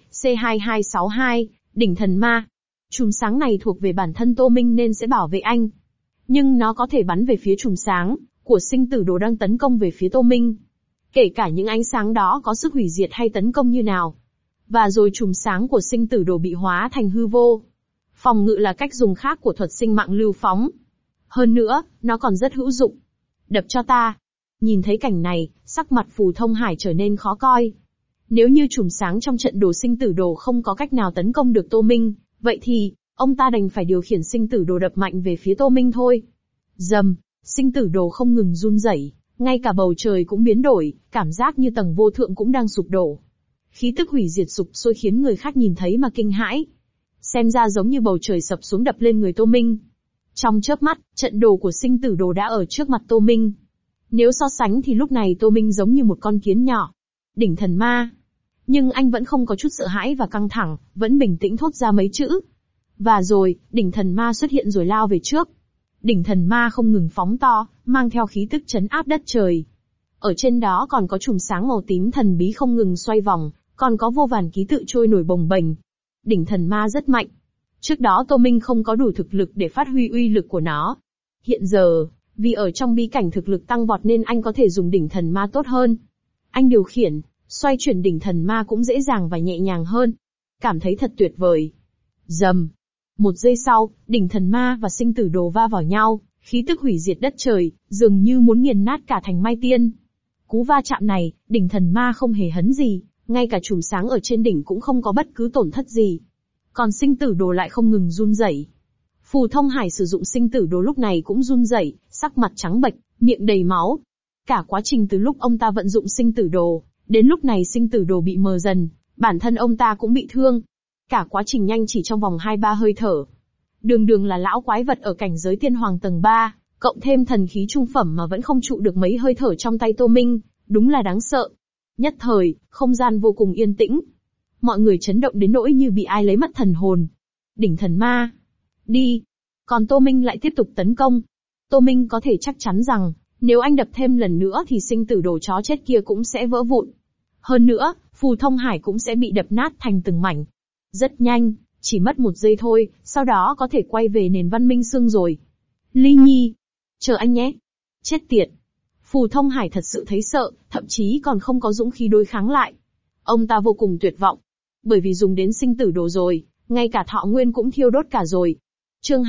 C2262, Đỉnh Thần Ma. Chùm sáng này thuộc về bản thân Tô Minh nên sẽ bảo vệ anh. Nhưng nó có thể bắn về phía chùm sáng của sinh tử đồ đang tấn công về phía Tô Minh. Kể cả những ánh sáng đó có sức hủy diệt hay tấn công như nào. Và rồi chùm sáng của sinh tử đồ bị hóa thành hư vô. Phòng ngự là cách dùng khác của thuật sinh mạng lưu phóng. Hơn nữa, nó còn rất hữu dụng. Đập cho ta. Nhìn thấy cảnh này, sắc mặt Phù Thông Hải trở nên khó coi. Nếu như chùm sáng trong trận đồ sinh tử đồ không có cách nào tấn công được Tô Minh, vậy thì, ông ta đành phải điều khiển sinh tử đồ đập mạnh về phía Tô Minh thôi. Rầm, sinh tử đồ không ngừng run rẩy, ngay cả bầu trời cũng biến đổi, cảm giác như tầng vô thượng cũng đang sụp đổ. Khí tức hủy diệt sụp sôi khiến người khác nhìn thấy mà kinh hãi. Xem ra giống như bầu trời sập xuống đập lên người Tô Minh. Trong chớp mắt, trận đồ của sinh tử đồ đã ở trước mặt Tô Minh. Nếu so sánh thì lúc này Tô Minh giống như một con kiến nhỏ. Đỉnh Thần Ma. Nhưng anh vẫn không có chút sợ hãi và căng thẳng, vẫn bình tĩnh thốt ra mấy chữ. Và rồi, Đỉnh Thần Ma xuất hiện rồi lao về trước. Đỉnh Thần Ma không ngừng phóng to, mang theo khí tức trấn áp đất trời. Ở trên đó còn có chùm sáng màu tím thần bí không ngừng xoay vòng, còn có vô vàn ký tự trôi nổi bồng bềnh. Đỉnh Thần Ma rất mạnh. Trước đó Tô Minh không có đủ thực lực để phát huy uy lực của nó. Hiện giờ, vì ở trong bí cảnh thực lực tăng vọt nên anh có thể dùng Đỉnh Thần Ma tốt hơn. Anh điều khiển, xoay chuyển Đỉnh Thần Ma cũng dễ dàng và nhẹ nhàng hơn. Cảm thấy thật tuyệt vời. Rầm. Một giây sau, Đỉnh Thần Ma và sinh tử đồ va vào nhau, khí tức hủy diệt đất trời, dường như muốn nghiền nát cả thành Mai Tiên. Cú va chạm này, Đỉnh Thần Ma không hề hấn gì, ngay cả chùm sáng ở trên đỉnh cũng không có bất cứ tổn thất gì. Còn sinh tử đồ lại không ngừng run rẩy. Phù Thông Hải sử dụng sinh tử đồ lúc này cũng run rẩy, sắc mặt trắng bệch, miệng đầy máu. Cả quá trình từ lúc ông ta vận dụng sinh tử đồ, đến lúc này sinh tử đồ bị mờ dần, bản thân ông ta cũng bị thương. Cả quá trình nhanh chỉ trong vòng 2-3 hơi thở. Đường đường là lão quái vật ở cảnh giới tiên hoàng tầng 3, cộng thêm thần khí trung phẩm mà vẫn không trụ được mấy hơi thở trong tay Tô Minh, đúng là đáng sợ. Nhất thời, không gian vô cùng yên tĩnh. Mọi người chấn động đến nỗi như bị ai lấy mất thần hồn. Đỉnh Thần Ma. Đi. Còn Tô Minh lại tiếp tục tấn công. Tô Minh có thể chắc chắn rằng, nếu anh đập thêm lần nữa thì sinh tử đồ chó chết kia cũng sẽ vỡ vụn. Hơn nữa, Phù Thông Hải cũng sẽ bị đập nát thành từng mảnh. Rất nhanh, chỉ mất 1 giây thôi, sau đó có thể quay về nền văn minh xương rồi. Ly Nhi. Chờ anh nhé. Chết tiệt. Phù Thông Hải thật sự thấy sợ, thậm chí còn không có dũng khí đối kháng lại. Ông ta vô cùng tuyệt vọng. Bởi vì dùng đến sinh tử đồ rồi, ngay cả thọ nguyên cũng thiêu đốt cả rồi. Chương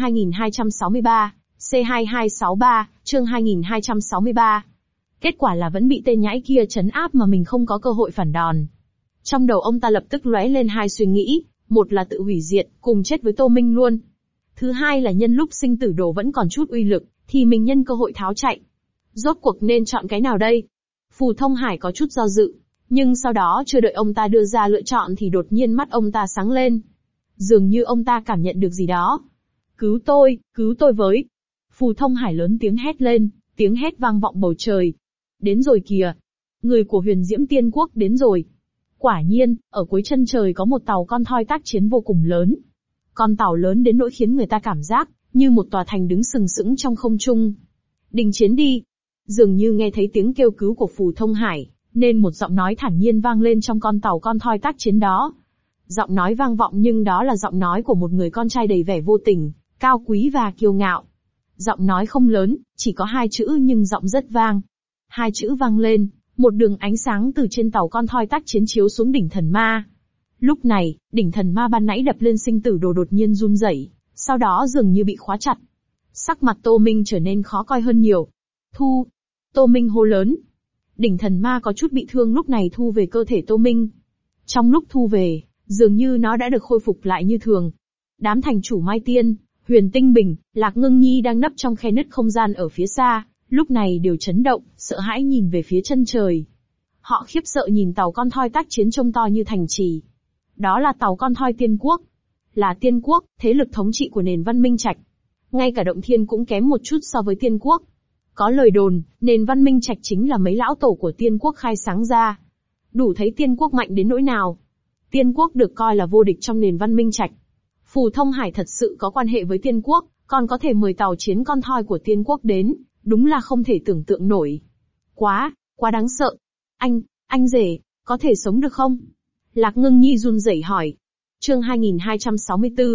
2263, C2263, chương 2263. Kết quả là vẫn bị tên nhãi kia trấn áp mà mình không có cơ hội phản đòn. Trong đầu ông ta lập tức lóe lên 2 suy nghĩ, một là tự hủy diệt, cùng chết với Tô Minh luôn. Thứ hai là nhân lúc sinh tử đồ vẫn còn chút uy lực, thì mình nhân cơ hội tháo chạy. Rốt cuộc nên chọn cái nào đây? Phù Thông Hải có chút do dự, nhưng sau đó chưa đợi ông ta đưa ra lựa chọn thì đột nhiên mắt ông ta sáng lên. Dường như ông ta cảm nhận được gì đó. Cứu tôi với. Phù Thông Hải lớn tiếng hét lên, tiếng hét vang vọng bầu trời. Đến rồi kìa. Người của Huyền Diễm Tiên Quốc đến rồi. Quả nhiên, ở cuối chân trời có một tàu con thoi tác chiến vô cùng lớn. Con tàu lớn đến nỗi khiến người ta cảm giác như một tòa thành đứng sừng sững trong không trung. Đình chiến đi. Dường như nghe thấy tiếng kêu cứu của Phù Thông Hải, nên một giọng nói thản nhiên vang lên trong con tàu con thoi tác chiến đó. Giọng nói vang vọng nhưng đó là giọng nói của một người con trai đầy vẻ vô tình, cao quý và kiêu ngạo. Giọng nói không lớn, chỉ có 2 chữ nhưng giọng rất vang. 2 chữ vang lên, một đường ánh sáng từ trên tàu con thoi tác chiến chiếu xuống Đỉnh Thần Ma. Lúc này, Đỉnh Thần Ma ban nãy đập lên sinh tử đồ đột nhiên run rẩy, sau đó dường như bị khóa chặt. Sắc mặt Tô Minh trở nên khó coi hơn nhiều. Thu! Tô Minh hô lớn. Đỉnh thần ma có chút bị thương lúc này thu về cơ thể Tô Minh. Trong lúc thu về, dường như nó đã được khôi phục lại như thường. Đám thành chủ Mai Tiên, Huyền Tinh Bình, Lạc Ngưng Nhi đang nấp trong khe nứt không gian ở phía xa, lúc này đều chấn động, sợ hãi nhìn về phía chân trời. Họ khiếp sợ nhìn tàu con thoi tác chiến trông to như thành trì. Đó là tàu con thoi Tiên Quốc. Là Tiên Quốc, thế lực thống trị của nền văn minh Trạch. Ngay cả Động Thiên cũng kém một chút so với Tiên Quốc. Có lời đồn, nền văn minh Trạch chính là mấy lão tổ của Tiên Quốc khai sáng ra. Đủ thấy Tiên Quốc mạnh đến nỗi nào. Tiên Quốc được coi là vô địch trong nền văn minh Trạch. Phù Thông Hải thật sự có quan hệ với Tiên Quốc, còn có thể mời tàu chiến con thoi của Tiên Quốc đến, đúng là không thể tưởng tượng nổi. Quá đáng sợ. Anh rể, có thể sống được không? Lạc Ngưng Nhi run rẩy hỏi. Chương 2264,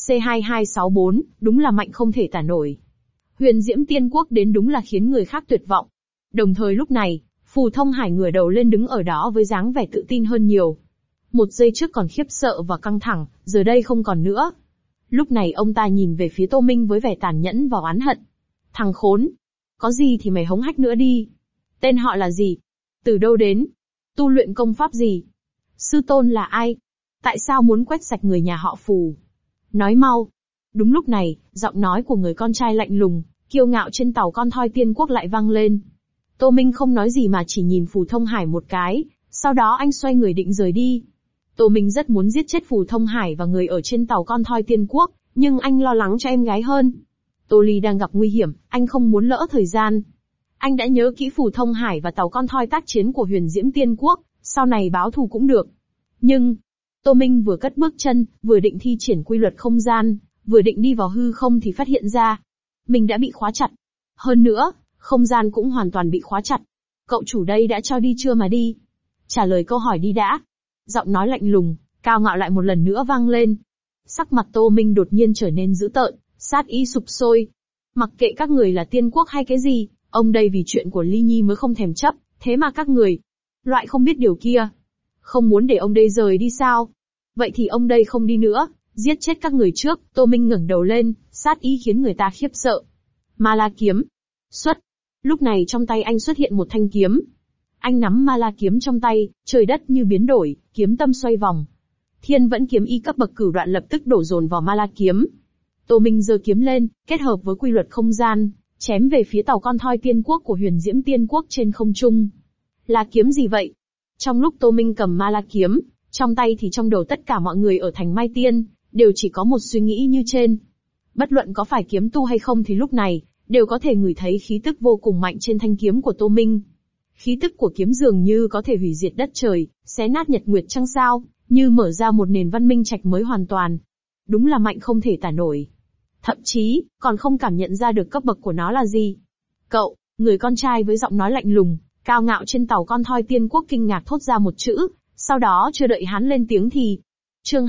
C2264, đúng là mạnh không thể tả nổi. Huyền Diễm Tiên Quốc đến đúng là khiến người khác tuyệt vọng. Đồng thời lúc này, Phù Thông Hải ngửa đầu lên đứng ở đó với dáng vẻ tự tin hơn nhiều. Một giây trước còn khiếp sợ và căng thẳng, giờ đây không còn nữa. Lúc này ông ta nhìn về phía Tô Minh với vẻ tàn nhẫn và oán hận. Thằng khốn! Có gì thì mày hống hách nữa đi. Tên họ là gì? Từ đâu đến? Tu luyện công pháp gì? Sư tôn là ai? Tại sao muốn quét sạch người nhà họ Phù? Nói mau! Đúng lúc này, giọng nói của người con trai lạnh lùng, kiêu ngạo trên tàu con thoi Tiên Quốc lại vang lên. Tô Minh không nói gì mà chỉ nhìn Phù Thông Hải một cái, sau đó anh xoay người định rời đi. Tô Minh rất muốn giết chết Phù Thông Hải và người ở trên tàu con thoi Tiên Quốc, nhưng anh lo lắng cho em gái hơn. Tô Ly đang gặp nguy hiểm, anh không muốn lỡ thời gian. Anh đã nhớ kỹ Phù Thông Hải và tàu con thoi tác chiến của Huyền Diễm Tiên Quốc, sau này báo thù cũng được. Nhưng, Tô Minh vừa cất bước chân, vừa định thi triển quy luật không gian, vừa định đi vào hư không thì phát hiện ra. Mình đã bị khóa chặt. Hơn nữa, không gian cũng hoàn toàn bị khóa chặt. Cậu chủ đây đã cho đi chưa mà đi? Trả lời câu hỏi đi đã. Giọng nói lạnh lùng, cao ngạo lại một lần nữa vang lên. Sắc mặt Tô Minh đột nhiên trở nên dữ tợn, sát ý sục sôi. Mặc kệ các người là Tiên Quốc hay cái gì, ông đây vì chuyện của Ly Nhi mới không thèm chấp, thế mà các người, loại không biết điều kia. Không muốn để ông đây rời đi sao? Vậy thì ông đây không đi nữa, giết chết các người trước. Tô Minh ngẩng đầu lên, sát ý khiến người ta khiếp sợ. Ma La kiếm. Xuất. Lúc này trong tay anh xuất hiện một thanh kiếm. Anh nắm Ma La kiếm trong tay, trời đất như biến đổi, kiếm tâm xoay vòng. Thiên Vẫn kiếm y cấp bậc cửu đoạn lập tức đổ dồn vào Ma La kiếm. Tô Minh giơ kiếm lên, kết hợp với quy luật không gian, chém về phía tàu con thoi Tiên Quốc của Huyền Diễm Tiên Quốc trên không trung. Là kiếm gì vậy? Trong lúc Tô Minh cầm Ma La kiếm trong tay thì trong đầu tất cả mọi người ở thành Mai Tiên đều chỉ có một suy nghĩ như trên. Bất luận có phải kiếm tu hay không thì lúc này đều có thể ngửi thấy khí tức vô cùng mạnh trên thanh kiếm của Tô Minh. Khí tức của kiếm dường như có thể hủy diệt đất trời, xé nát nhật nguyệt trăng sao, như mở ra một nền văn minh Trạch mới hoàn toàn. Đúng là mạnh không thể tả nổi. Thậm chí, còn không cảm nhận ra được cấp bậc của nó là gì. Cậu, người con trai với giọng nói lạnh lùng, cao ngạo trên tàu con thoi Tiên Quốc kinh ngạc thốt ra một chữ, sau đó chưa đợi hắn lên tiếng thì. Chương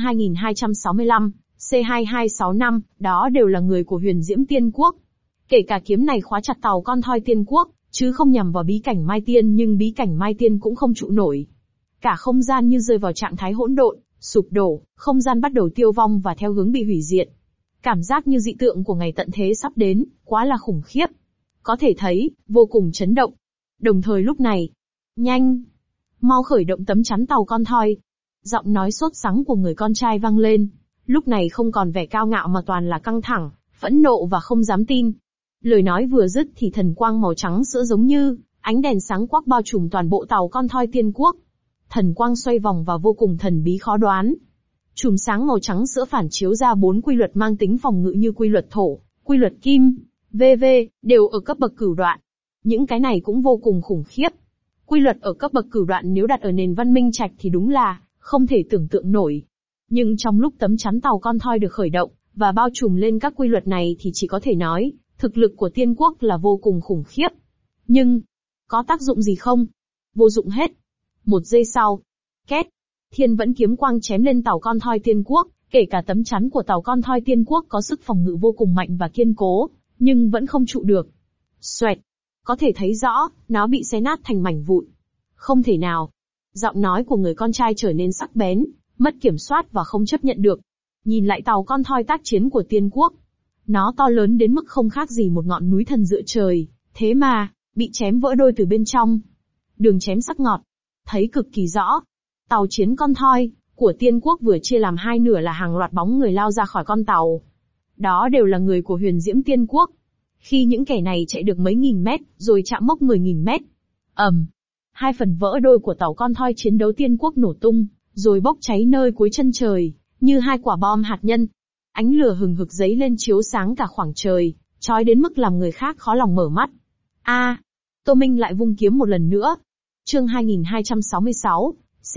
2265, C2265, đó đều là người của Huyền Diễm Tiên Quốc. Kể cả kiếm này khóa chặt tàu con thoi Tiên Quốc, chứ không nhằm vào bí cảnh Mai Tiên, nhưng bí cảnh Mai Tiên cũng không trụ nổi. Cả không gian như rơi vào trạng thái hỗn độn, sụp đổ, không gian bắt đầu tiêu vong và theo hướng bị hủy diệt. Cảm giác như dị tượng của ngày tận thế sắp đến, quá là khủng khiếp. Có thể thấy, vô cùng chấn động. Đồng thời lúc này, nhanh, mau khởi động tấm chắn tàu con thoi. Giọng nói sốt sắng của người con trai vang lên. Lúc này không còn vẻ cao ngạo mà toàn là căng thẳng, phẫn nộ và không dám tin. Lời nói vừa dứt thì thần quang màu trắng sữa giống như ánh đèn sáng quắc bao trùm toàn bộ tàu con thoi Tiên Quốc. Thần quang xoay vòng và vô cùng thần bí khó đoán. Chùm sáng màu trắng sữa phản chiếu ra 4 quy luật mang tính phòng ngự như quy luật thổ, quy luật kim, v.v. đều ở cấp bậc cửu đoạn. Những cái này cũng vô cùng khủng khiếp. Quy luật ở cấp bậc cửu đoạn nếu đặt ở nền văn minh Trạch thì đúng là không thể tưởng tượng nổi. Nhưng trong lúc tấm chắn tàu con thoi được khởi động và bao trùm lên các quy luật này thì chỉ có thể nói, thực lực của Tiên Quốc là vô cùng khủng khiếp. Nhưng, có tác dụng gì không? Vô dụng hết. Một giây sau, két, Thiên Vẫn kiếm quang chém lên tàu con thoi Tiên Quốc, kể cả tấm chắn của tàu con thoi Tiên Quốc có sức phòng ngự vô cùng mạnh và kiên cố, nhưng vẫn không trụ được. Xoẹt, có thể thấy rõ, nó bị xé nát thành mảnh vụn. Không thể nào. Giọng nói của người con trai trở nên sắc bén, mất kiểm soát và không chấp nhận được. Nhìn lại tàu con thoi tác chiến của Tiên Quốc. Nó to lớn đến mức không khác gì một ngọn núi thần dựa trời, thế mà, bị chém vỡ đôi từ bên trong. đường chém sắc ngọt. Thấy cực kỳ rõ. Tàu chiến con thoi của Tiên Quốc vừa chia làm hai nửa là hàng loạt bóng người lao ra khỏi con tàu. Đó đều là người của Huyền Diễm Tiên Quốc. Khi những kẻ này chạy được mấy nghìn mét, rồi chạm mốc 10.000 mét. Hai phần vỡ đôi của tàu con thoi chiến đấu Tiên Quốc nổ tung, rồi bốc cháy nơi cuối chân trời, như hai quả bom hạt nhân. Ánh lửa hừng hực dấy lên chiếu sáng cả khoảng trời, chói đến mức làm người khác khó lòng mở mắt. Tô Minh lại vung kiếm một lần nữa. Chương 2266,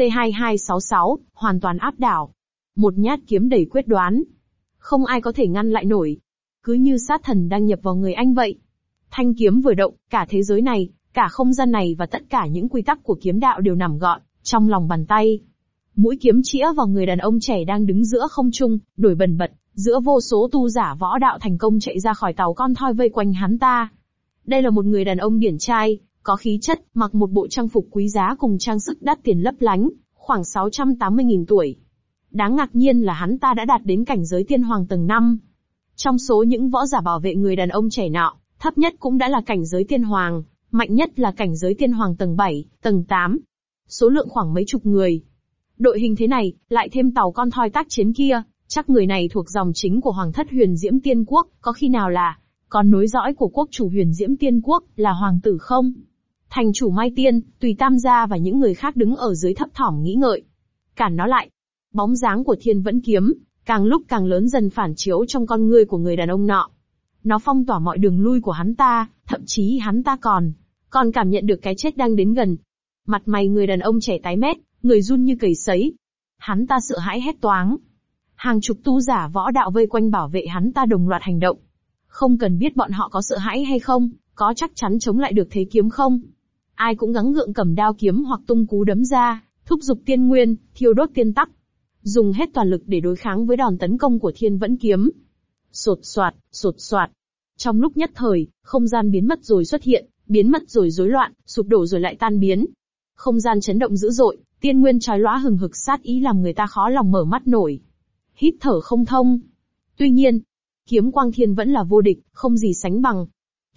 C2266, hoàn toàn áp đảo. Một nhát kiếm đầy quyết đoán. Không ai có thể ngăn lại nổi. Cứ như sát thần đang nhập vào người anh vậy. Thanh kiếm vừa động, cả thế giới này, cả không gian này và tất cả những quy tắc của kiếm đạo đều nằm gọn trong lòng bàn tay. Mũi kiếm chĩa vào người đàn ông trẻ đang đứng giữa không trung, nổi bần bật, giữa vô số tu giả võ đạo thành công chạy ra khỏi tàu con thoi vây quanh hắn ta. Đây là một người đàn ông điển trai, có khí chất, mặc một bộ trang phục quý giá cùng trang sức đắt tiền lấp lánh, khoảng 680.000 tuổi. Đáng ngạc nhiên là hắn ta đã đạt đến cảnh giới tiên hoàng tầng 5. Trong số những võ giả bảo vệ người đàn ông trẻ nọ, thấp nhất cũng đã là cảnh giới tiên hoàng, mạnh nhất là cảnh giới tiên hoàng tầng 7, tầng 8. Số lượng khoảng mấy chục người. Đội hình thế này, lại thêm tàu con thoi tác chiến kia, chắc người này thuộc dòng chính của Hoàng thất Huyền Diễm Tiên Quốc, có khi nào là con nối dõi của quốc chủ Huyền Diễm Tiên Quốc, là hoàng tử không? Thành chủ Mai Tiên, Tùy Tam gia và những người khác đứng ở dưới thấp thỏm nghĩ ngợi. Cản nó lại. Bóng dáng của Thiên Vẫn Kiếm, càng lúc càng lớn dần phản chiếu trong con ngươi của người đàn ông nọ. Nó phong tỏa mọi đường lui của hắn ta, thậm chí hắn ta còn cảm nhận được cái chết đang đến gần. Mặt mày người đàn ông trẻ tái mét, người run như cầy sấy. Hắn ta sợ hãi hét toáng. Hàng chục tu giả võ đạo vây quanh bảo vệ hắn ta đồng loạt hành động. Không cần biết bọn họ có sợ hãi hay không, có chắc chắn chống lại được thế kiếm không. Ai cũng gắng gượng cầm đao kiếm hoặc tung cú đấm ra, thúc giục tiên nguyên, thiêu đốt tiên tắc. Dùng hết toàn lực để đối kháng với đòn tấn công của Thiên Vẫn Kiếm. Sột soạt. Trong lúc nhất thời, không gian biến mất rồi xuất hiện, biến mất rồi rối loạn, sụp đổ rồi lại tan biến. Không gian chấn động dữ dội, tiên nguyên chói lóa hừng hực sát ý làm người ta khó lòng mở mắt nổi. Hít thở không thông. Tuy nhiên, kiếm quang thiên vẫn là vô địch, không gì sánh bằng.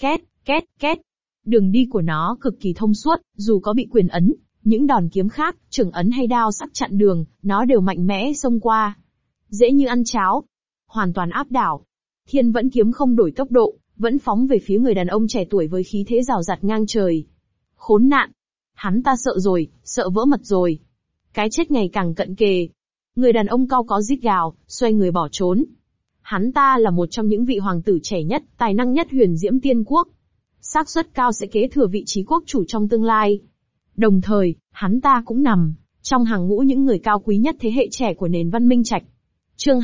Két. Đường đi của nó cực kỳ thông suốt, dù có bị quyền ấn, những đòn kiếm khác, chưởng ấn hay đao sắc chặn đường, nó đều mạnh mẽ xông qua. Dễ như ăn cháo. Hoàn toàn áp đảo. Thiên Vẫn Kiếm không đổi tốc độ, vẫn phóng về phía người đàn ông trẻ tuổi với khí thế rào rạt ngang trời. Khốn nạn. Hắn ta sợ rồi, sợ vỡ mật rồi. Cái chết ngày càng cận kề. Người đàn ông cao có rít gào, xoay người bỏ trốn. Hắn ta là một trong những vị hoàng tử trẻ nhất, tài năng nhất Huyền Diễm Tiên Quốc. Xác suất cao sẽ kế thừa vị trí quốc chủ trong tương lai. Đồng thời, hắn ta cũng nằm trong hàng ngũ những người cao quý nhất thế hệ trẻ của nền văn minh Trạch. Chương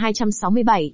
2267,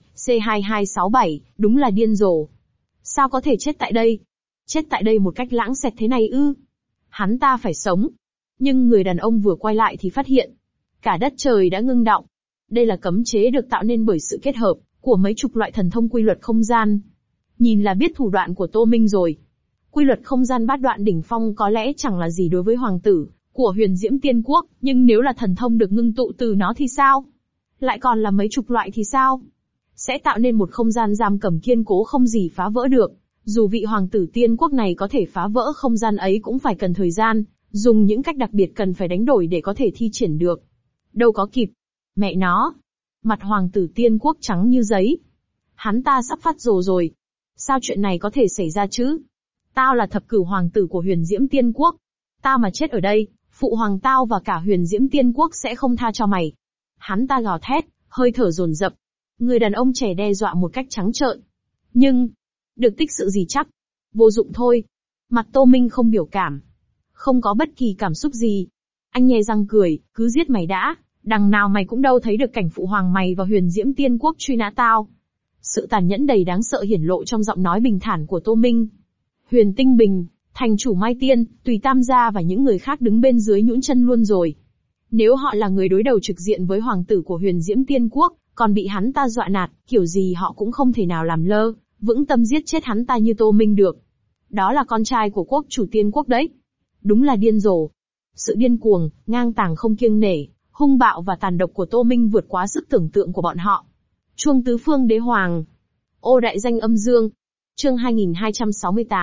C2267, đúng là điên rồ. Sao có thể chết tại đây? Chết tại đây một cách lãng xẹt thế này ư? Hắn ta phải sống. Nhưng người đàn ông vừa quay lại thì phát hiện, cả đất trời đã ngưng đọng. Đây là cấm chế được tạo nên bởi sự kết hợp của mấy chục loại thần thông quy luật không gian. Nhìn là biết thủ đoạn của Tô Minh rồi. Quy luật không gian bát đoạn đỉnh phong có lẽ chẳng là gì đối với hoàng tử của Huyền Diễm Tiên Quốc, nhưng nếu là thần thông được ngưng tụ từ nó thì sao? Lại còn là mấy chục loại thì sao? Sẽ tạo nên một không gian giam cầm kiên cố không gì phá vỡ được. Dù vị hoàng tử Tiên Quốc này có thể phá vỡ không gian ấy cũng phải cần thời gian, dùng những cách đặc biệt cần phải đánh đổi để có thể thi triển được. Đâu có kịp. Mẹ nó. Mặt hoàng tử Tiên Quốc trắng như giấy. Hắn ta sắp phát rồ rồi. Sao chuyện này có thể xảy ra chứ? Tao là thập cửu hoàng tử của Huyền Diễm Tiên Quốc. Tao mà chết ở đây, phụ hoàng tao và cả Huyền Diễm Tiên Quốc sẽ không tha cho mày. Hắn ta gào thét, hơi thở dồn dập. Người đàn ông trẻ đe dọa một cách trắng trợn. Nhưng, được tích sự gì chắc? Vô dụng thôi. Mặt Tô Minh không biểu cảm. Không có bất kỳ cảm xúc gì. Anh nhe răng cười, cứ giết mày đã, đằng nào mày cũng đâu thấy được cảnh phụ hoàng mày và Huyền Diễm Tiên Quốc truy nã tao. Sự tàn nhẫn đầy đáng sợ hiển lộ trong giọng nói bình thản của Tô Minh. Huyền Tinh Bình, thành chủ Mai Tiên, Tùy Tam gia và những người khác đứng bên dưới nhũn chân luôn rồi. Nếu họ là người đối đầu trực diện với hoàng tử của Huyền Diễm Tiên Quốc, còn bị hắn ta dọa nạt, kiểu gì họ cũng không thể nào làm lơ, vững tâm giết chết hắn ta như Tô Minh được. Đó là con trai của quốc chủ Tiên Quốc đấy. Đúng là điên rồ. Sự điên cuồng, ngang tàng không kiêng nể, hung bạo và tàn độc của Tô Minh vượt quá sức tưởng tượng của bọn họ. Chuông tứ phương đế hoàng. Ô đại danh âm dương. Chương 2268,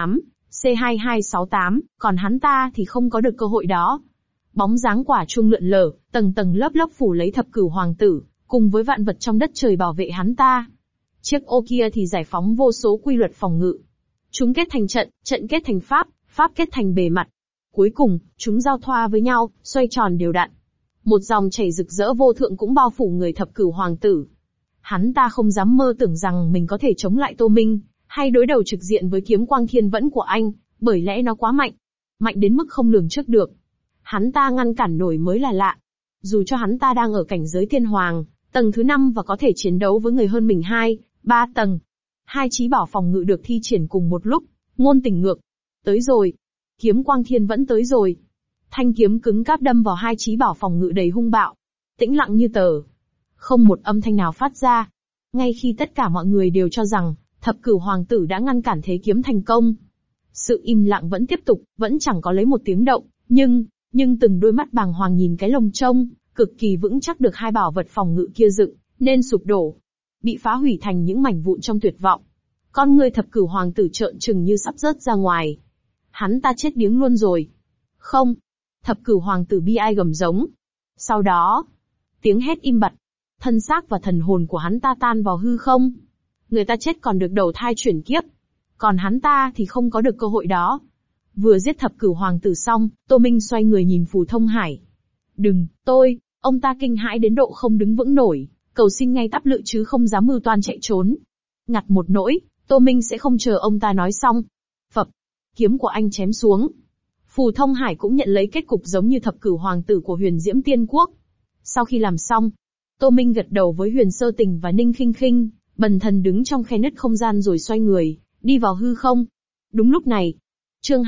C2268, còn hắn ta thì không có được cơ hội đó. Bóng dáng quả chuông lượn lờ, tầng tầng lớp lớp phủ lấy thập cửu hoàng tử, cùng với vạn vật trong đất trời bảo vệ hắn ta. Chiếc ô kia thì giải phóng vô số quy luật phòng ngự. Chúng kết thành trận, trận kết thành pháp, pháp kết thành bề mặt. Cuối cùng, chúng giao thoa với nhau, xoay tròn đều đặn. Một dòng chảy rực rỡ vô thượng cũng bao phủ người thập cửu hoàng tử. Hắn ta không dám mơ tưởng rằng mình có thể chống lại Tô Minh, hay đối đầu trực diện với kiếm quang thiên vẫn của anh, bởi lẽ nó quá mạnh. Mạnh đến mức không lường trước được. Hắn ta ngăn cản nổi mới là lạ. Dù cho hắn ta đang ở cảnh giới thiên hoàng, tầng thứ 5 và có thể chiến đấu với người hơn mình 2-3 tầng. Hai chí bảo phòng ngự được thi triển cùng một lúc, ngôn tình ngược. Tới rồi. Kiếm quang thiên vẫn tới rồi. Thanh kiếm cứng cáp đâm vào hai chí bảo phòng ngự đầy hung bạo. Tĩnh lặng như tờ. Không một âm thanh nào phát ra. Ngay khi tất cả mọi người đều cho rằng, thập cửu hoàng tử đã ngăn cản thế kiếm thành công. Sự im lặng vẫn tiếp tục, vẫn chẳng có lấy một tiếng động, nhưng từng đôi mắt bàng hoàng nhìn cái lồng trông, cực kỳ vững chắc được hai bảo vật phòng ngự kia dựng, nên sụp đổ. Bị phá hủy thành những mảnh vụn trong tuyệt vọng. Con người thập cửu hoàng tử trợn trừng như sắp rớt ra ngoài. Hắn ta chết điếng luôn rồi. Không. Thập cửu hoàng tử bi ai gầm giống. Sau đó, tiếng hét im bặt. Thân xác và thần hồn của hắn ta tan vào hư không. Người ta chết còn được đầu thai chuyển kiếp. Còn hắn ta thì không có được cơ hội đó. Vừa giết thập cửu hoàng tử xong, Tô Minh xoay người nhìn Phù Thông Hải. Đừng, ông ta kinh hãi đến độ không đứng vững nổi, cầu xin ngay tắp lự chứ không dám mưu toan chạy trốn. Ngặt một nỗi, Tô Minh sẽ không chờ ông ta nói xong. Phập, kiếm của anh chém xuống. Phù Thông Hải cũng nhận lấy kết cục giống như thập cửu hoàng tử của Huyền Diễm Tiên Quốc. Sau khi làm xong, Tô Minh gật đầu với Huyền Sơ Tình và Ninh Khinh Khinh, bần thần đứng trong khe nứt không gian rồi xoay người, đi vào hư không. Đúng lúc này, chương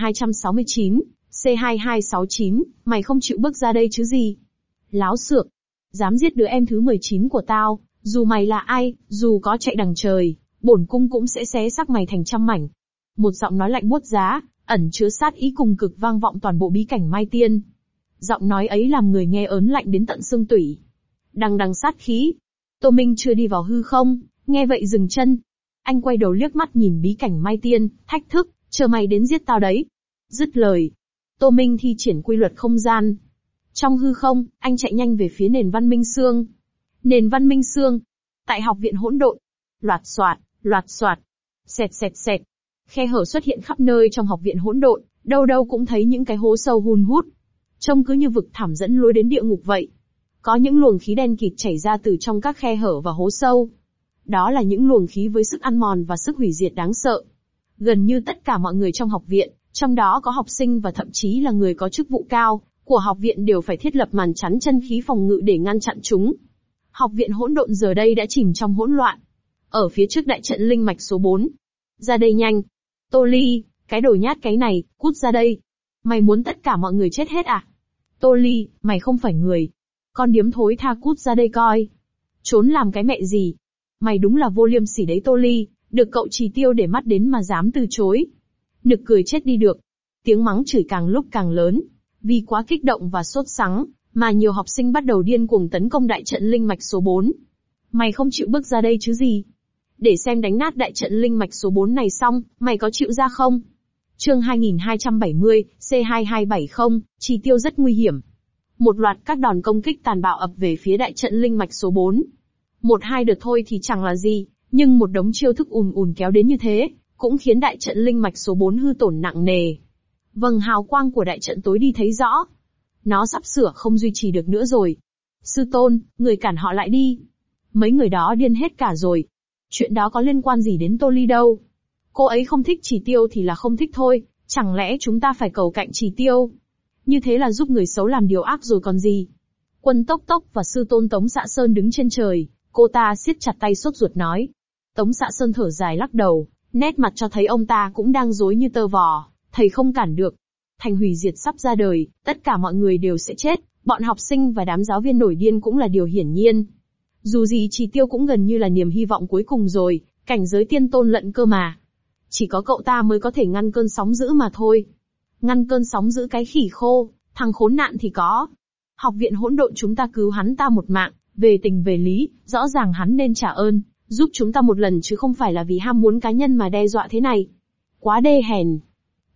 2269, C2269, mày không chịu bước ra đây chứ gì? Láo xược, dám giết đứa em thứ 19 của tao, dù mày là ai, dù có chạy đằng trời, bổn cung cũng sẽ xé xác mày thành trăm mảnh. Một giọng nói lạnh buốt giá, ẩn chứa sát ý cùng cực vang vọng toàn bộ bí cảnh Mai Tiên. Giọng nói ấy làm người nghe ớn lạnh đến tận xương tủy. Đằng đằng sát khí. Tô Minh chưa đi vào hư không, nghe vậy dừng chân. Anh quay đầu liếc mắt nhìn bí cảnh Mai Tiên, thách thức, chờ mày đến giết tao đấy. Dứt lời, Tô Minh thi triển quy luật không gian. Trong hư không, anh chạy nhanh về phía nền văn minh xương. Nền văn minh xương. Tại học viện hỗn độn. Loạt xoạt, xẹt xẹt xẹt. Khe hở xuất hiện khắp nơi trong học viện hỗn độn, đâu đâu cũng thấy những cái hố sâu hun hút. Trông cứ như vực thẳm dẫn lối đến địa ngục vậy. Có những luồng khí đen kịt chảy ra từ trong các khe hở và hố sâu. Đó là những luồng khí với sức ăn mòn và sức hủy diệt đáng sợ. Gần như tất cả mọi người trong học viện, trong đó có học sinh và thậm chí là người có chức vụ cao, của học viện đều phải thiết lập màn chắn chân khí phòng ngự để ngăn chặn chúng. Học viện hỗn độn giờ đây đã chìm trong hỗn loạn. Ở phía trước đại trận linh mạch số 4. Ra đây nhanh. Tô Ly, cái đồ nhát cái này, cút ra đây. Mày muốn tất cả mọi người chết hết à? Tô Ly, mày không phải người. Con điếm thối tha cút ra đây coi. Trốn làm cái mẹ gì? Mày đúng là vô liêm sỉ đấy Tô Ly, được cậu Trì Tiêu để mắt đến mà dám từ chối. Nực cười chết đi được. Tiếng mắng chửi càng lúc càng lớn. Vì quá kích động và sốt sắng, mà nhiều học sinh bắt đầu điên cuồng tấn công đại trận linh mạch số 4. Mày không chịu bước ra đây chứ gì? Để xem đánh nát đại trận linh mạch số 4 này xong, mày có chịu ra không? Chương 2270, C2270, Trì Tiêu rất nguy hiểm. Một loạt các đòn công kích tàn bạo ập về phía đại trận linh mạch số 4. Một hai đợt thôi thì chẳng là gì, nhưng một đống chiêu thức ùn ùn kéo đến như thế, cũng khiến đại trận linh mạch số 4 hư tổn nặng nề. Vầng hào quang của đại trận tối đi thấy rõ. Nó sắp sửa không duy trì được nữa rồi. Sư tôn, người cản họ lại đi. Mấy người đó điên hết cả rồi. Chuyện đó có liên quan gì đến Tô Ly đâu. Cô ấy không thích Trì Tiêu thì là không thích thôi, chẳng lẽ chúng ta phải cầu cạnh Trì Tiêu? Như thế là giúp người xấu làm điều ác rồi còn gì. Quân Tốc Tốc và sư tôn Tống Xạ Sơn đứng trên trời, cô ta siết chặt tay sốt ruột nói. Tống Xạ Sơn thở dài lắc đầu, nét mặt cho thấy ông ta cũng đang rối như tơ vò, thầy không cản được. Thành hủy diệt sắp ra đời, tất cả mọi người đều sẽ chết, bọn học sinh và đám giáo viên nổi điên cũng là điều hiển nhiên. Dù gì Trì Tiêu cũng gần như là niềm hy vọng cuối cùng rồi, cảnh giới tiên tôn lận cơ mà. Chỉ có cậu ta mới có thể ngăn cơn sóng dữ mà thôi. Ngăn cơn sóng dữ cái khỉ khô, thằng khốn nạn thì có. Học viện hỗn độn chúng ta cứu hắn ta một mạng, về tình về lý, rõ ràng hắn nên trả ơn, giúp chúng ta một lần chứ không phải là vì ham muốn cá nhân mà đe dọa thế này. Quá đê hèn.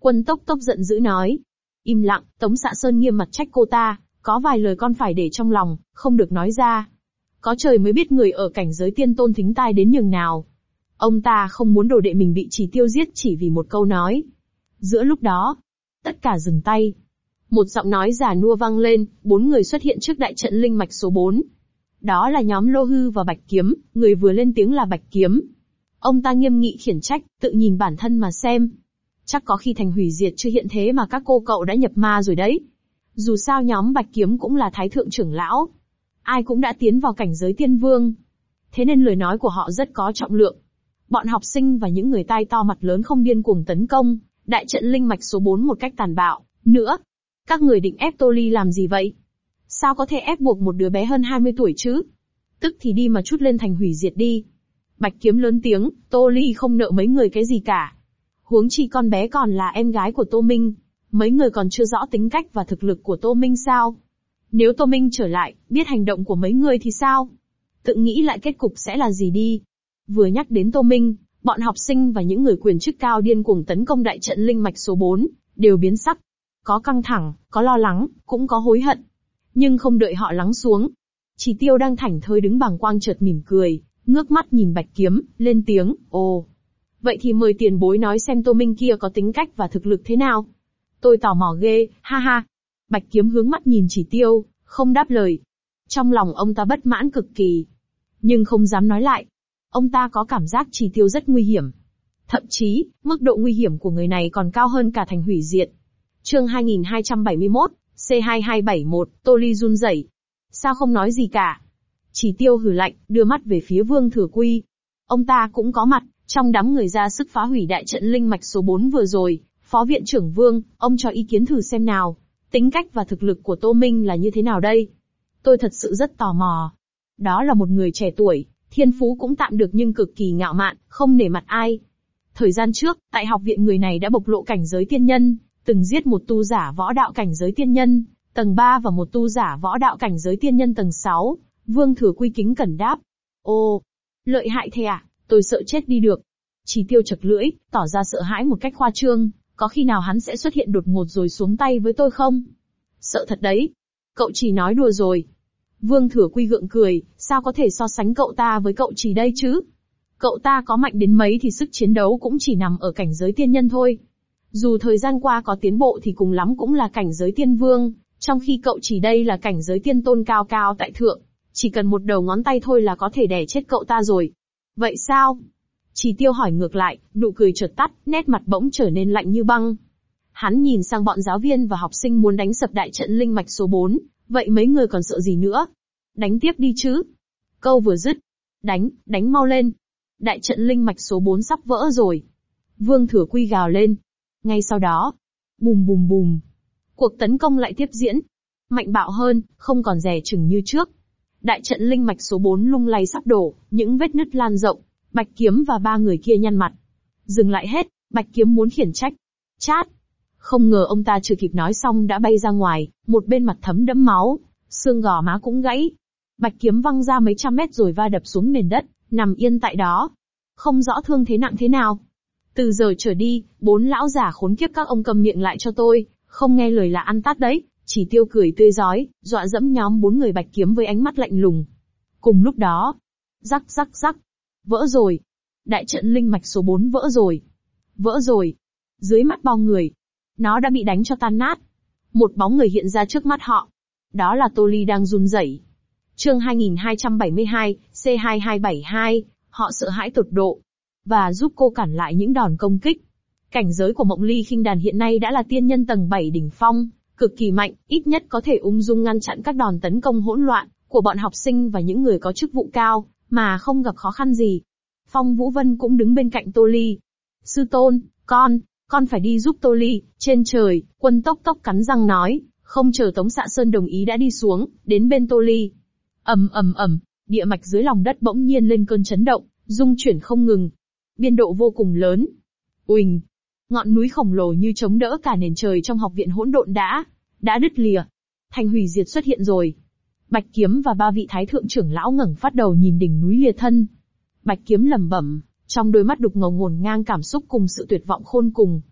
Quân Tốc Tốc giận dữ nói. Im lặng, Tống Xạ Sơn nghiêm mặt trách cô ta, có vài lời con phải để trong lòng, không được nói ra. Có trời mới biết người ở cảnh giới tiên tôn thính tai đến nhường nào. Ông ta không muốn đồ đệ mình bị Chỉ Tiêu giết chỉ vì một câu nói. Giữa lúc đó, tất cả dừng tay. Một giọng nói già nua vang lên, 4 người xuất hiện trước đại trận linh mạch số 4. Đó là nhóm Lô Hư và Bạch Kiếm, người vừa lên tiếng là Bạch Kiếm. Ông ta nghiêm nghị khiển trách, tự nhìn bản thân mà xem. Chắc có khi thành hủy diệt chưa hiện thế mà các cô cậu đã nhập ma rồi đấy. Dù sao nhóm Bạch Kiếm cũng là thái thượng trưởng lão. Ai cũng đã tiến vào cảnh giới tiên vương. Thế nên lời nói của họ rất có trọng lượng. Bọn học sinh và những người tai to mặt lớn không điên cuồng tấn công đại trận linh mạch số 4 một cách tàn bạo. Nữa, các người định ép Tô Ly làm gì vậy? Sao có thể ép buộc một đứa bé hơn 20 tuổi chứ? Tức thì đi mà trút lên thành hủy diệt đi. Bạch Kiếm lớn tiếng, Tô Ly không nợ mấy người cái gì cả. Huống chi con bé còn là em gái của Tô Minh. Mấy người còn chưa rõ tính cách và thực lực của Tô Minh sao? Nếu Tô Minh trở lại, biết hành động của mấy người thì sao? Tự nghĩ lại kết cục sẽ là gì đi. Vừa nhắc đến Tô Minh, bọn học sinh và những người quyền chức cao điên cuồng tấn công đại trận linh mạch số 4, đều biến sắc. Có căng thẳng, có lo lắng, cũng có hối hận. Nhưng không đợi họ lắng xuống. Chỉ Tiêu đang thảnh thơi đứng bàng quang chợt mỉm cười, ngước mắt nhìn Bạch Kiếm, lên tiếng, ồ. Vậy thì mời tiền bối nói xem Tô Minh kia có tính cách và thực lực thế nào? Tôi tò mò ghê, ha ha. Bạch Kiếm hướng mắt nhìn Chỉ Tiêu, không đáp lời. Trong lòng ông ta bất mãn cực kỳ. Nhưng không dám nói lại. Ông ta có cảm giác Chỉ Tiêu rất nguy hiểm. Thậm chí, mức độ nguy hiểm của người này còn cao hơn cả thành hủy diệt. Chương 2271, C2271, Tô Ly run rẩy. Sao không nói gì cả? Chỉ Tiêu hừ lạnh, đưa mắt về phía Vương Thừa Quy. Ông ta cũng có mặt, trong đám người ra sức phá hủy đại trận linh mạch số 4 vừa rồi. Phó viện trưởng Vương, ông cho ý kiến thử xem nào. Tính cách và thực lực của Tô Minh là như thế nào đây? Tôi thật sự rất tò mò. Đó là một người trẻ tuổi, thiên phú cũng tạm được nhưng cực kỳ ngạo mạn, không nể mặt ai. Thời gian trước, tại học viện người này đã bộc lộ cảnh giới tiên nhân, từng giết một tu giả võ đạo cảnh giới tiên nhân, tầng 3 và một tu giả võ đạo cảnh giới tiên nhân tầng 6. Vương Thừa Quy kính cẩn đáp. Ồ, lợi hại thế à, tôi sợ chết đi được. Chỉ Tiêu chật lưỡi, tỏ ra sợ hãi một cách khoa trương, có khi nào hắn sẽ xuất hiện đột ngột rồi xuống tay với tôi không? Sợ thật đấy. Cậu chỉ nói đùa rồi. Vương Thừa Quy gượng cười, sao có thể so sánh cậu ta với cậu chỉ đây chứ? Cậu ta có mạnh đến mấy thì sức chiến đấu cũng chỉ nằm ở cảnh giới tiên nhân thôi. Dù thời gian qua có tiến bộ thì cùng lắm cũng là cảnh giới tiên vương, trong khi cậu chỉ đây là cảnh giới tiên tôn cao cao tại thượng. Chỉ cần một đầu ngón tay thôi là có thể đè chết cậu ta rồi. Vậy sao? Chỉ Tiêu hỏi ngược lại, nụ cười chợt tắt, nét mặt bỗng trở nên lạnh như băng. Hắn nhìn sang bọn giáo viên và học sinh muốn đánh sập đại trận linh mạch số 4, vậy mấy người còn sợ gì nữa? Đánh tiếp đi chứ. Câu vừa dứt. Đánh mau lên. Đại trận linh mạch số 4 sắp vỡ rồi. Vương Thừa Quy gào lên. Ngay sau đó, bùm bùm bùm. Cuộc tấn công lại tiếp diễn. Mạnh bạo hơn, không còn dè chừng như trước. Đại trận linh mạch số 4 lung lay sắp đổ, những vết nứt lan rộng. Bạch Kiếm và 3 người kia nhăn mặt. Dừng lại hết, Bạch Kiếm muốn khiển trách. Chát. Không ngờ ông ta chưa kịp nói xong đã bay ra ngoài, một bên mặt thấm đẫm máu, xương gò má cũng gãy. Bạch Kiếm văng ra mấy trăm mét rồi va đập xuống nền đất, nằm yên tại đó. Không rõ thương thế nặng thế nào. Từ giờ trở đi, 4 lão già khốn kiếp các ông cầm miệng lại cho tôi, không nghe lời là ăn tát đấy. Chỉ Tiêu cười tươi rói, dọa dẫm nhóm 4 người Bạch Kiếm với ánh mắt lạnh lùng. Cùng lúc đó, rắc rắc rắc, vỡ rồi. Đại trận linh mạch số 4 vỡ rồi. Vỡ rồi. Dưới mắt bao người, nó đã bị đánh cho tan nát. Một bóng người hiện ra trước mắt họ. Đó là Tô Ly đang run rẩy. Chương 2272, C2272, họ sợ hãi tột độ. Và giúp cô cản lại những đòn công kích. Cảnh giới của Mộng Ly Khinh Đàn hiện nay đã là tiên nhân tầng 7 đỉnh phong, cực kỳ mạnh, ít nhất có thể ung dung ngăn chặn các đòn tấn công hỗn loạn của bọn học sinh và những người có chức vụ cao, mà không gặp khó khăn gì. Phong Vũ Vân cũng đứng bên cạnh Tô Ly. Sư tôn, con phải đi giúp Tô Ly. Trên trời, Quân Tốc Tốc cắn răng nói, không chờ Tống Xạ Sơn đồng ý đã đi xuống, đến bên Tô Ly. Ầm ầm ầm, địa mạch dưới lòng đất bỗng nhiên lên cơn chấn động, rung chuyển không ngừng. Biên độ vô cùng lớn. Uỳnh, ngọn núi khổng lồ như chống đỡ cả nền trời trong học viện hỗn độn đã đứt lìa. Thành hủy diệt xuất hiện rồi. Bạch Kiếm và 3 vị thái thượng trưởng lão ngẩng phát đầu nhìn đỉnh núi lìa thân. Bạch Kiếm lẩm bẩm, trong đôi mắt đục ngầu ngổn ngang cảm xúc cùng sự tuyệt vọng khôn cùng.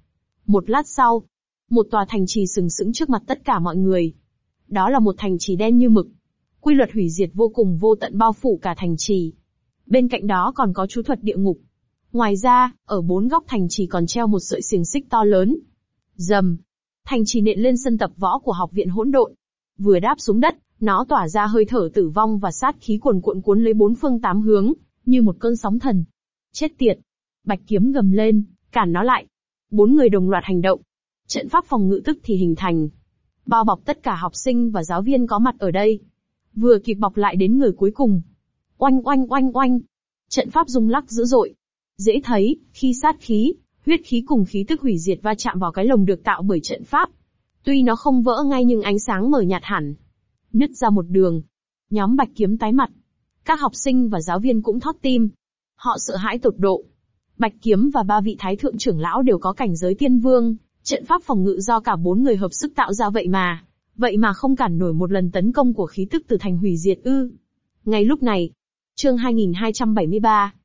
Một lát sau, một tòa thành trì sừng sững trước mặt tất cả mọi người. Đó là một thành trì đen như mực. Quy luật hủy diệt vô cùng vô tận bao phủ cả thành trì. Bên cạnh đó còn có chú thuật địa ngục. Ngoài ra, ở bốn góc thành trì còn treo một sợi xiềng xích to lớn. Rầm, thành trì nện lên sân tập võ của học viện hỗn độn. Vừa đáp xuống đất, nó tỏa ra hơi thở tử vong và sát khí cuồn cuộn cuốn lấy bốn phương tám hướng, như một cơn sóng thần. Chết tiệt! Bạch Kiếm gầm lên, cản nó lại. Bốn người đồng loạt hành động. Trận pháp phòng ngự tức thì hình thành, bao bọc tất cả học sinh và giáo viên có mặt ở đây. Vừa kịp bọc lại đến người cuối cùng. Oanh oanh oanh oanh! Trận pháp rung lắc dữ dội. Dễ thấy, khi sát khí, huyết khí cùng khí tức hủy diệt va chạm vào cái lồng được tạo bởi trận pháp. Tuy nó không vỡ ngay nhưng ánh sáng mờ nhạt hẳn. Nứt ra một đường. Nhóm Bạch Kiếm tái mặt. Các học sinh và giáo viên cũng thót tim. Họ sợ hãi tột độ. Bạch Kiếm và ba vị thái thượng trưởng lão đều có cảnh giới tiên vương. Trận pháp phòng ngự do cả bốn người hợp sức tạo ra vậy mà không cản nổi một lần tấn công của khí tức từ thành hủy diệt ư. Ngay lúc này, chương 2273,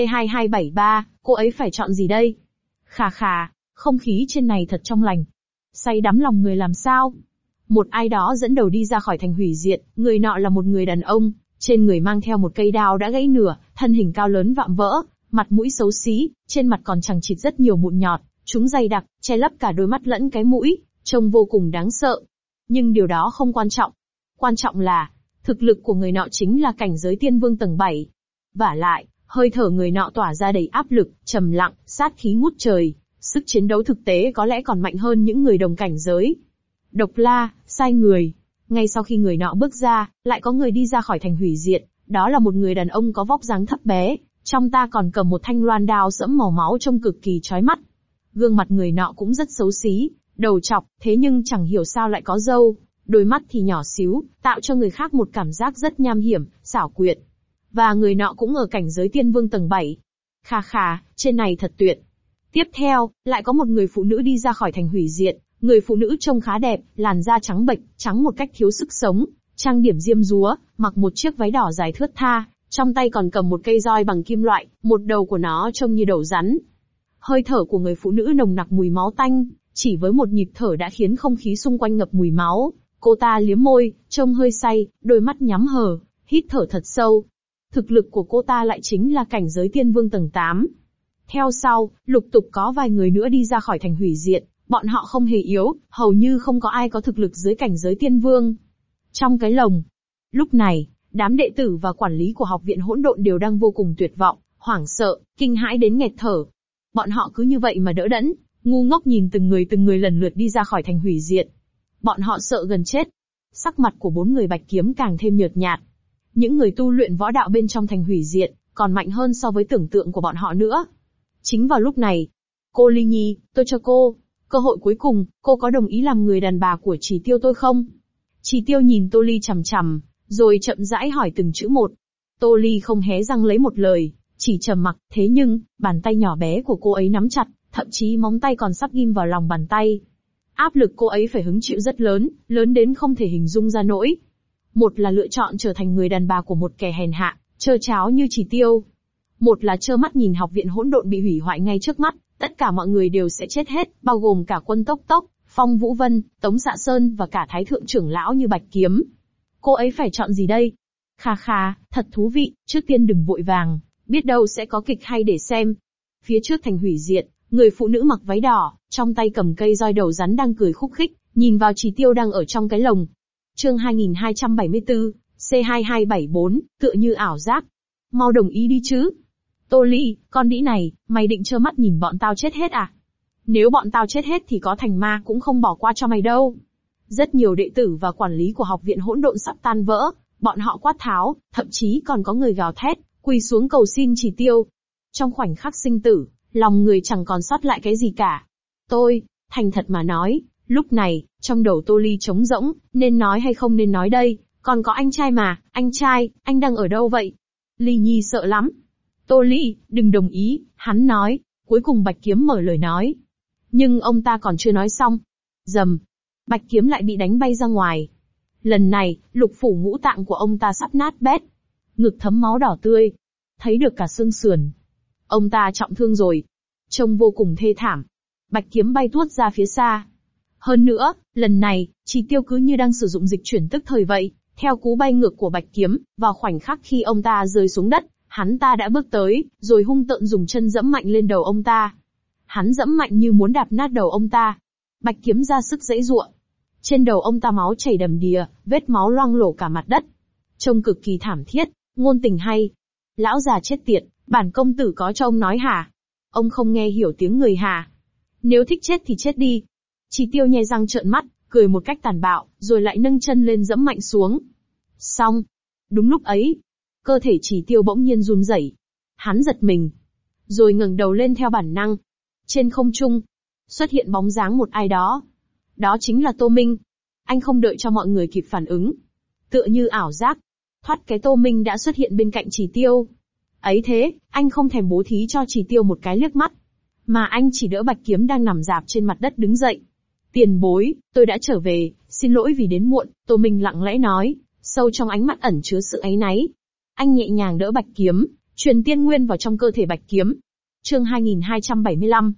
C2273, cô ấy phải chọn gì đây? Khà khà, không khí trên này thật trong lành. Say đắm lòng người làm sao? Một ai đó dẫn đầu đi ra khỏi thành hủy diệt, người nọ là một người đàn ông, trên người mang theo một cây đao đã gãy nửa, thân hình cao lớn vạm vỡ, mặt mũi xấu xí, trên mặt còn chằng chịt rất nhiều mụn nhọt, chúng dày đặc, che lấp cả đôi mắt lẫn cái mũi, trông vô cùng đáng sợ. Nhưng điều đó không quan trọng. Quan trọng là, thực lực của người nọ chính là cảnh giới tiên vương tầng 7. Vả lại, hơi thở người nọ tỏa ra đầy áp lực, trầm lặng, sát khí ngút trời, sức chiến đấu thực tế có lẽ còn mạnh hơn những người đồng cảnh giới. Độc La, sai người. Ngay sau khi người nọ bước ra, lại có người đi ra khỏi thành hủy diệt, đó là một người đàn ông có vóc dáng thấp bé, trong ta còn cầm một thanh loan đao sẫm màu máu trông cực kỳ chói mắt. Gương mặt người nọ cũng rất xấu xí, đầu trọc, thế nhưng chẳng hiểu sao lại có râu, đôi mắt thì nhỏ xíu, tạo cho người khác một cảm giác rất nham hiểm, xảo quyệt. Và người nọ cũng ở cảnh giới tiên vương tầng 7. Khà khà, trên này thật tuyệt. Tiếp theo, lại có một người phụ nữ đi ra khỏi thành hủy diệt, người phụ nữ trông khá đẹp, làn da trắng bệch, trắng một cách thiếu sức sống, trang điểm diêm dúa, mặc một chiếc váy đỏ dài thướt tha, trong tay còn cầm một cây roi bằng kim loại, một đầu của nó trông như đầu rắn. Hơi thở của người phụ nữ nồng nặc mùi máu tanh, chỉ với một nhịp thở đã khiến không khí xung quanh ngập mùi máu. Cô ta liếm môi, trông hơi say, đôi mắt nhắm hờ, hít thở thật sâu. Thực lực của cô ta lại chính là cảnh giới tiên vương tầng 8. Theo sau, lục tục có vài người nữa đi ra khỏi thành hủy diệt, bọn họ không hề yếu, hầu như không có ai có thực lực dưới cảnh giới tiên vương. Trong cái lồng, lúc này, đám đệ tử và quản lý của học viện hỗn độn đều đang vô cùng tuyệt vọng, hoảng sợ, kinh hãi đến nghẹt thở. Bọn họ cứ như vậy mà đỡ đẫn, ngu ngốc nhìn từng người lần lượt đi ra khỏi thành hủy diệt. Bọn họ sợ gần chết. Sắc mặt của bốn người Bạch Kiếm càng thêm nhợt nhạt. Những người tu luyện võ đạo bên trong thành hủy diệt, còn mạnh hơn so với tưởng tượng của bọn họ nữa. Chính vào lúc này, cô Ly Nhi, tôi cho cô cơ hội cuối cùng, cô có đồng ý làm người đàn bà của Chỉ Tiêu tôi không? Chỉ Tiêu nhìn Tô Ly chằm chằm, rồi chậm rãi hỏi từng chữ một. Tô Ly không hé răng lấy một lời, chỉ trầm mặc, thế nhưng, bàn tay nhỏ bé của cô ấy nắm chặt, thậm chí móng tay còn sắp ghim vào lòng bàn tay. Áp lực cô ấy phải hứng chịu rất lớn, lớn đến không thể hình dung ra nỗi. Một là lựa chọn trở thành người đàn bà của một kẻ hèn hạ, trơ tráo như Chỉ Tiêu. Một là trơ mắt nhìn học viện hỗn độn bị hủy hoại ngay trước mắt, tất cả mọi người đều sẽ chết hết, bao gồm cả Quân Tốc Tốc, Phong Vũ Vân, Tống Dạ Sơn và cả thái thượng trưởng lão như Bạch Kiếm. Cô ấy phải chọn gì đây? Khà khà, thật thú vị, trước tiên đừng vội vàng, biết đâu sẽ có kịch hay để xem. Phía trước thành hủy diệt, người phụ nữ mặc váy đỏ, trong tay cầm cây roi đầu rắn đang cười khúc khích, nhìn vào Chỉ Tiêu đang ở trong cái lồng. Chương 2274, C2274, tựa như ảo giác. Mau đồng ý đi chứ. Tô Ly, con đĩ này, mày định trơ mắt nhìn bọn tao chết hết à? Nếu bọn tao chết hết thì có thành ma cũng không bỏ qua cho mày đâu. Rất nhiều đệ tử và quản lý của học viện hỗn độn sắp tan vỡ, bọn họ quát tháo, thậm chí còn có người gào thét, quỳ xuống cầu xin Chỉ Tiêu. Trong khoảnh khắc sinh tử, lòng người chẳng còn sót lại cái gì cả. Tôi, thành thật mà nói, lúc này, trong đầu Tô Ly trống rỗng, nên nói hay không nên nói đây, còn có anh trai mà, anh trai, anh đang ở đâu vậy? Ly Nhi sợ lắm. Tô Ly, đừng đồng ý, hắn nói. Cuối cùng Bạch Kiếm mở lời nói. Nhưng ông ta còn chưa nói xong. Rầm. Bạch Kiếm lại bị đánh bay ra ngoài. Lần này, lục phủ ngũ tạng của ông ta sắp nát bét. Ngực thấm máu đỏ tươi. Thấy được cả xương sườn. Ông ta trọng thương rồi. Trông vô cùng thê thảm. bạch kiếm bay tuốt ra phía xa. Hơn nữa, lần này, Chỉ Tiêu cứ như đang sử dụng dịch chuyển tức thời vậy, theo cú bay ngược của bạch kiếm, vào khoảnh khắc khi ông ta rơi xuống đất, hắn ta đã bước tới, rồi hung tợn dùng chân dẫm mạnh lên đầu ông ta. Hắn dẫm mạnh như muốn đạp nát đầu ông ta. Bạch kiếm ra sức giãy giụa. Trên đầu ông ta máu chảy đầm đìa, vết máu loang lổ cả mặt đất. Trông cực kỳ thảm thiết, ngôn tình hay. Lão già chết tiệt, bản công tử có cho ông nói hả? Ông không nghe hiểu tiếng người hả? Nếu thích chết thì chết đi. Chỉ Tiêu nhe răng trợn mắt, cười một cách tàn bạo, rồi lại nâng chân lên dẫm mạnh xuống. Xong. Đúng lúc ấy, cơ thể Chỉ Tiêu bỗng nhiên run rẩy. Hắn giật mình, rồi ngẩng đầu lên theo bản năng. Trên không trung, xuất hiện bóng dáng một ai đó. Đó chính là Tô Minh. Anh không đợi cho mọi người kịp phản ứng. Tựa như ảo giác, thoát cái Tô Minh đã xuất hiện bên cạnh Chỉ Tiêu. Ấy thế, anh không thèm bố thí cho Chỉ Tiêu một cái liếc mắt, mà anh chỉ đỡ bạch kiếm đang nằm rạp trên mặt đất đứng dậy. Tiền bối, tôi đã trở về, xin lỗi vì đến muộn, Tô Minh lặng lẽ nói, sâu trong ánh mắt ẩn chứa sự áy náy. Anh nhẹ nhàng đỡ bạch kiếm, truyền tiên nguyên vào trong cơ thể bạch kiếm. Chương 2275,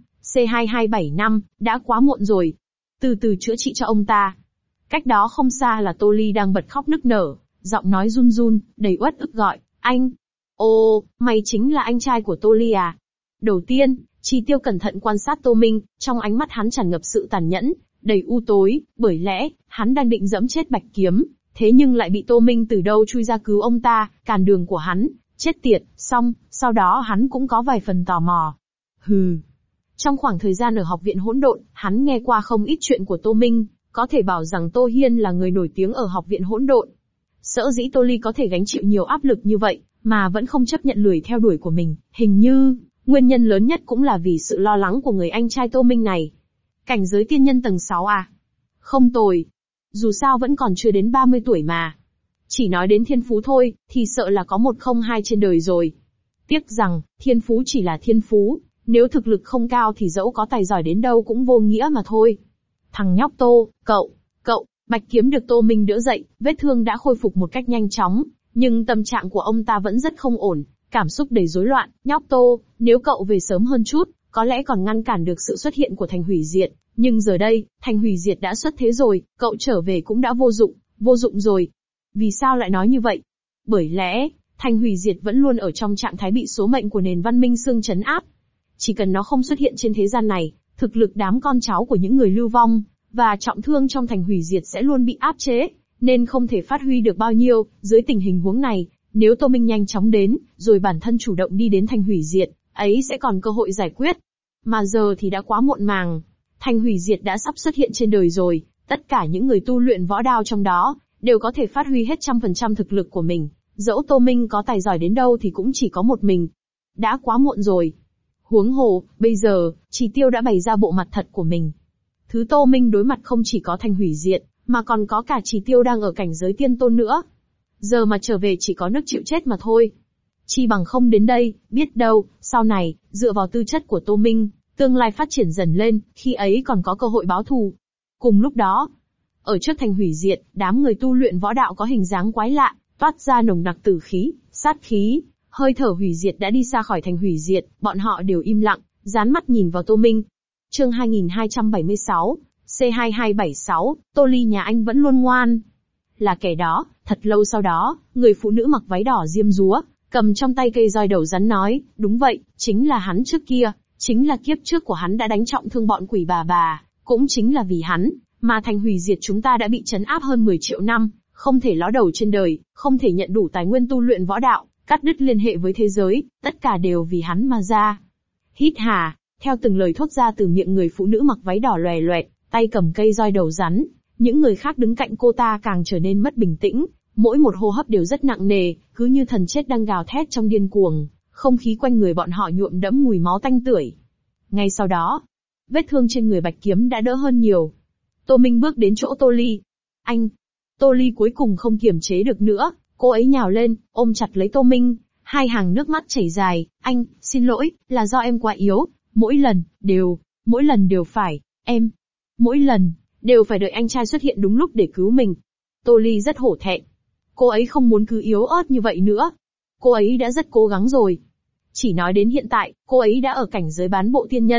C2275, đã quá muộn rồi. Từ từ chữa trị cho ông ta. Cách đó không xa là Tô Ly đang bật khóc nức nở, giọng nói run run, đầy uất ức gọi, anh. Ồ, mày chính là anh trai của Tô Ly à? Đầu tiên, Chỉ Tiêu cẩn thận quan sát Tô Minh, trong ánh mắt hắn tràn ngập sự tàn nhẫn, đầy u tối, bởi lẽ, hắn đang định dẫm chết bạch kiếm, thế nhưng lại bị Tô Minh từ đâu chui ra cứu ông ta, cản đường của hắn, chết tiệt, xong, sau đó hắn cũng có vài phần tò mò. Hừ. Trong khoảng thời gian ở học viện hỗn độn, hắn nghe qua không ít chuyện của Tô Minh, có thể bảo rằng Tô Hiên là người nổi tiếng ở học viện hỗn độn. Sở dĩ Tô Ly có thể gánh chịu nhiều áp lực như vậy, mà vẫn không chấp nhận lười theo đuổi của mình, hình như, nguyên nhân lớn nhất cũng là vì sự lo lắng của người anh trai Tô Minh này. Cảnh giới tiên nhân tầng 6 à? Không tồi. Dù sao vẫn còn chưa đến 30 tuổi mà. Chỉ nói đến thiên phú thôi, thì sợ là có 102 trên đời rồi. Tiếc rằng, thiên phú chỉ là thiên phú, nếu thực lực không cao thì dẫu có tài giỏi đến đâu cũng vô nghĩa mà thôi. Thằng nhóc Tô, cậu, bạch kiếm được Tô Minh đỡ dậy, vết thương đã khôi phục một cách nhanh chóng, nhưng tâm trạng của ông ta vẫn rất không ổn, cảm xúc đầy rối loạn. Nhóc Tô, nếu cậu về sớm hơn chút, có lẽ còn ngăn cản được sự xuất hiện của Thành Hủy Diệt, nhưng giờ đây, Thành Hủy Diệt đã xuất thế rồi, cậu trở về cũng đã vô dụng rồi. Vì sao lại nói như vậy? Bởi lẽ, Thành Hủy Diệt vẫn luôn ở trong trạng thái bị số mệnh của nền văn minh xương trấn áp. Chỉ cần nó không xuất hiện trên thế gian này, thực lực đám con cháu của những người lưu vong và trọng thương trong Thành Hủy Diệt sẽ luôn bị áp chế, nên không thể phát huy được bao nhiêu. Dưới tình hình huống này, nếu Tô Minh nhanh chóng đến, rồi bản thân chủ động đi đến Thành Hủy Diệt, ấy sẽ còn cơ hội giải quyết. Mà giờ thì đã quá muộn màng. Thành Hủy Diệt đã sắp xuất hiện trên đời rồi, tất cả những người tu luyện võ đao trong đó, đều có thể phát huy hết 100% thực lực của mình. Dẫu Tô Minh có tài giỏi đến đâu thì cũng chỉ có một mình. Đã quá muộn rồi. Huống hồ, bây giờ, Chỉ Tiêu đã bày ra bộ mặt thật của mình. Thứ Tô Minh đối mặt không chỉ có Thành Hủy Diệt, mà còn có cả Chỉ Tiêu đang ở cảnh giới tiên tôn nữa. Giờ mà trở về chỉ có nước chịu chết mà thôi. Chi bằng không đến đây, biết đâu, sau này, dựa vào tư chất của Tô Minh, tương lai phát triển dần lên, khi ấy còn có cơ hội báo thù. Cùng lúc đó, ở trước Thành Hủy Diệt, đám người tu luyện võ đạo có hình dáng quái lạ, toát ra nồng nặc tử khí, sát khí, hơi thở hủy diệt đã đi xa khỏi Thành Hủy Diệt, bọn họ đều im lặng, dán mắt nhìn vào Tô Minh. Chương 2276, C2276, Tô Ly nhà anh vẫn luôn ngoan. Là kẻ đó. Thật lâu sau đó, người phụ nữ mặc váy đỏ diêm dúa, cầm trong tay cây roi đầu rắn nói, đúng vậy, chính là hắn trước kia, chính là kiếp trước của hắn đã đánh trọng thương bọn quỷ bà, cũng chính là vì hắn, mà Thành Hủy Diệt chúng ta đã bị trấn áp hơn 10 triệu năm, không thể ló đầu trên đời, không thể nhận đủ tài nguyên tu luyện võ đạo, cắt đứt liên hệ với thế giới, tất cả đều vì hắn mà ra. Hít hà, theo từng lời thốt ra từ miệng người phụ nữ mặc váy đỏ loè loẹt, tay cầm cây roi đầu rắn, những người khác đứng cạnh cô ta càng trở nên mất bình tĩnh, mỗi một hô hấp đều rất nặng nề, cứ như thần chết đang gào thét trong điên cuồng, không khí quanh người bọn họ nhuộm đẫm mùi máu tanh tưởi. Ngay sau đó, vết thương trên người bạch kiếm đã đỡ hơn nhiều. Tô Minh bước đến chỗ Tô Ly. Anh! Tô Ly cuối cùng không kiềm chế được nữa, cô ấy nhào lên, ôm chặt lấy Tô Minh, hai hàng nước mắt chảy dài. Anh, xin lỗi, là do em quá yếu, mỗi lần đều phải, mỗi lần đều phải đợi anh trai xuất hiện đúng lúc để cứu mình. Tô Ly rất hổ thẹn. Cô ấy không muốn cứ yếu ớt như vậy nữa. Cô ấy đã rất cố gắng rồi. Chỉ nói đến hiện tại, cô ấy đã ở cảnh giới bán bộ tiên nhân,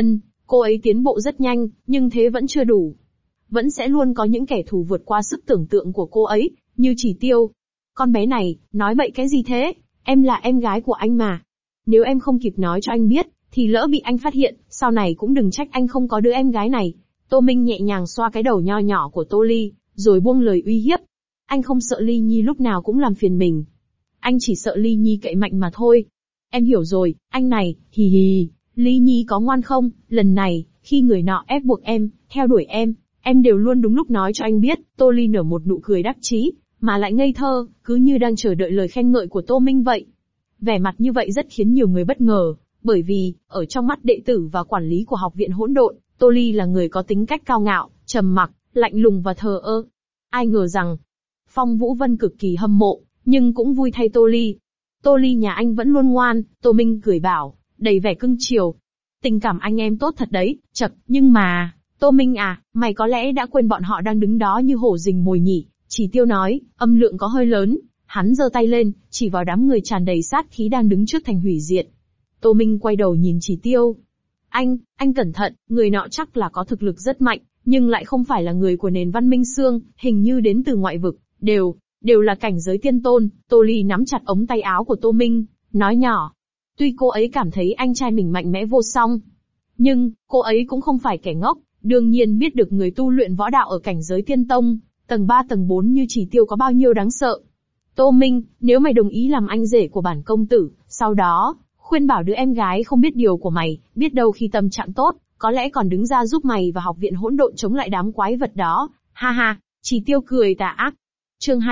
Cô ấy tiến bộ rất nhanh, nhưng thế vẫn chưa đủ. Vẫn sẽ luôn có những kẻ thù vượt qua sức tưởng tượng của cô ấy, như Chỉ Tiêu. Con bé này, nói bậy cái gì thế? Em là em gái của anh mà. Nếu em không kịp nói cho anh biết, thì lỡ bị anh phát hiện, sau này cũng đừng trách anh không có đứa em gái này. Tô Minh nhẹ nhàng xoa cái đầu nho nhỏ của Tô Ly, rồi buông lời uy hiếp. Anh không sợ Ly Nhi lúc nào cũng làm phiền mình. Anh chỉ sợ Ly Nhi cậy mạnh mà thôi. Em hiểu rồi, anh này, hì hì. Ly Nhi có ngoan không? Lần này, khi người nọ ép buộc em, theo đuổi em đều luôn đúng lúc nói cho anh biết. Tô Ly nở một nụ cười đắc chí, mà lại ngây thơ, cứ như đang chờ đợi lời khen ngợi của Tô Minh vậy. Vẻ mặt như vậy rất khiến nhiều người bất ngờ, bởi vì, ở trong mắt đệ tử và quản lý của học viện hỗn độn, Tô Ly là người có tính cách cao ngạo, trầm mặc, lạnh lùng và thờ ơ. Ai ngờ rằng, Phong Vũ Vân cực kỳ hâm mộ, nhưng cũng vui thay Tô Ly. Tô Ly nhà anh vẫn luôn ngoan, Tô Minh cười bảo, đầy vẻ cưng chiều. Tình cảm anh em tốt thật đấy, chật, nhưng mà, Tô Minh à, mày có lẽ đã quên bọn họ đang đứng đó như hổ rình mồi nhỉ? Chỉ Tiêu nói, âm lượng có hơi lớn, hắn giơ tay lên, chỉ vào đám người tràn đầy sát khí đang đứng trước thành hủy diệt. Tô Minh quay đầu nhìn Chỉ Tiêu. Anh cẩn thận, người nọ chắc là có thực lực rất mạnh, nhưng lại không phải là người của nền văn minh xương, hình như đến từ ngoại vực, đều là cảnh giới tiên tôn. Tô Ly nắm chặt ống tay áo của Tô Minh, nói nhỏ. Tuy cô ấy cảm thấy anh trai mình mạnh mẽ vô song, nhưng, cô ấy cũng không phải kẻ ngốc, đương nhiên biết được người tu luyện võ đạo ở cảnh giới tiên tông, tầng 3 tầng 4 như Chỉ Tiêu có bao nhiêu đáng sợ. Tô Minh, nếu mày đồng ý làm anh rể của bản công tử, sau đó, khuyên bảo đứa em gái không biết điều của mày, biết đâu khi tâm trạng tốt, có lẽ còn đứng ra giúp mày và học viện hỗn độn chống lại đám quái vật đó. Ha ha, Chỉ Tiêu cười tà ác. Chương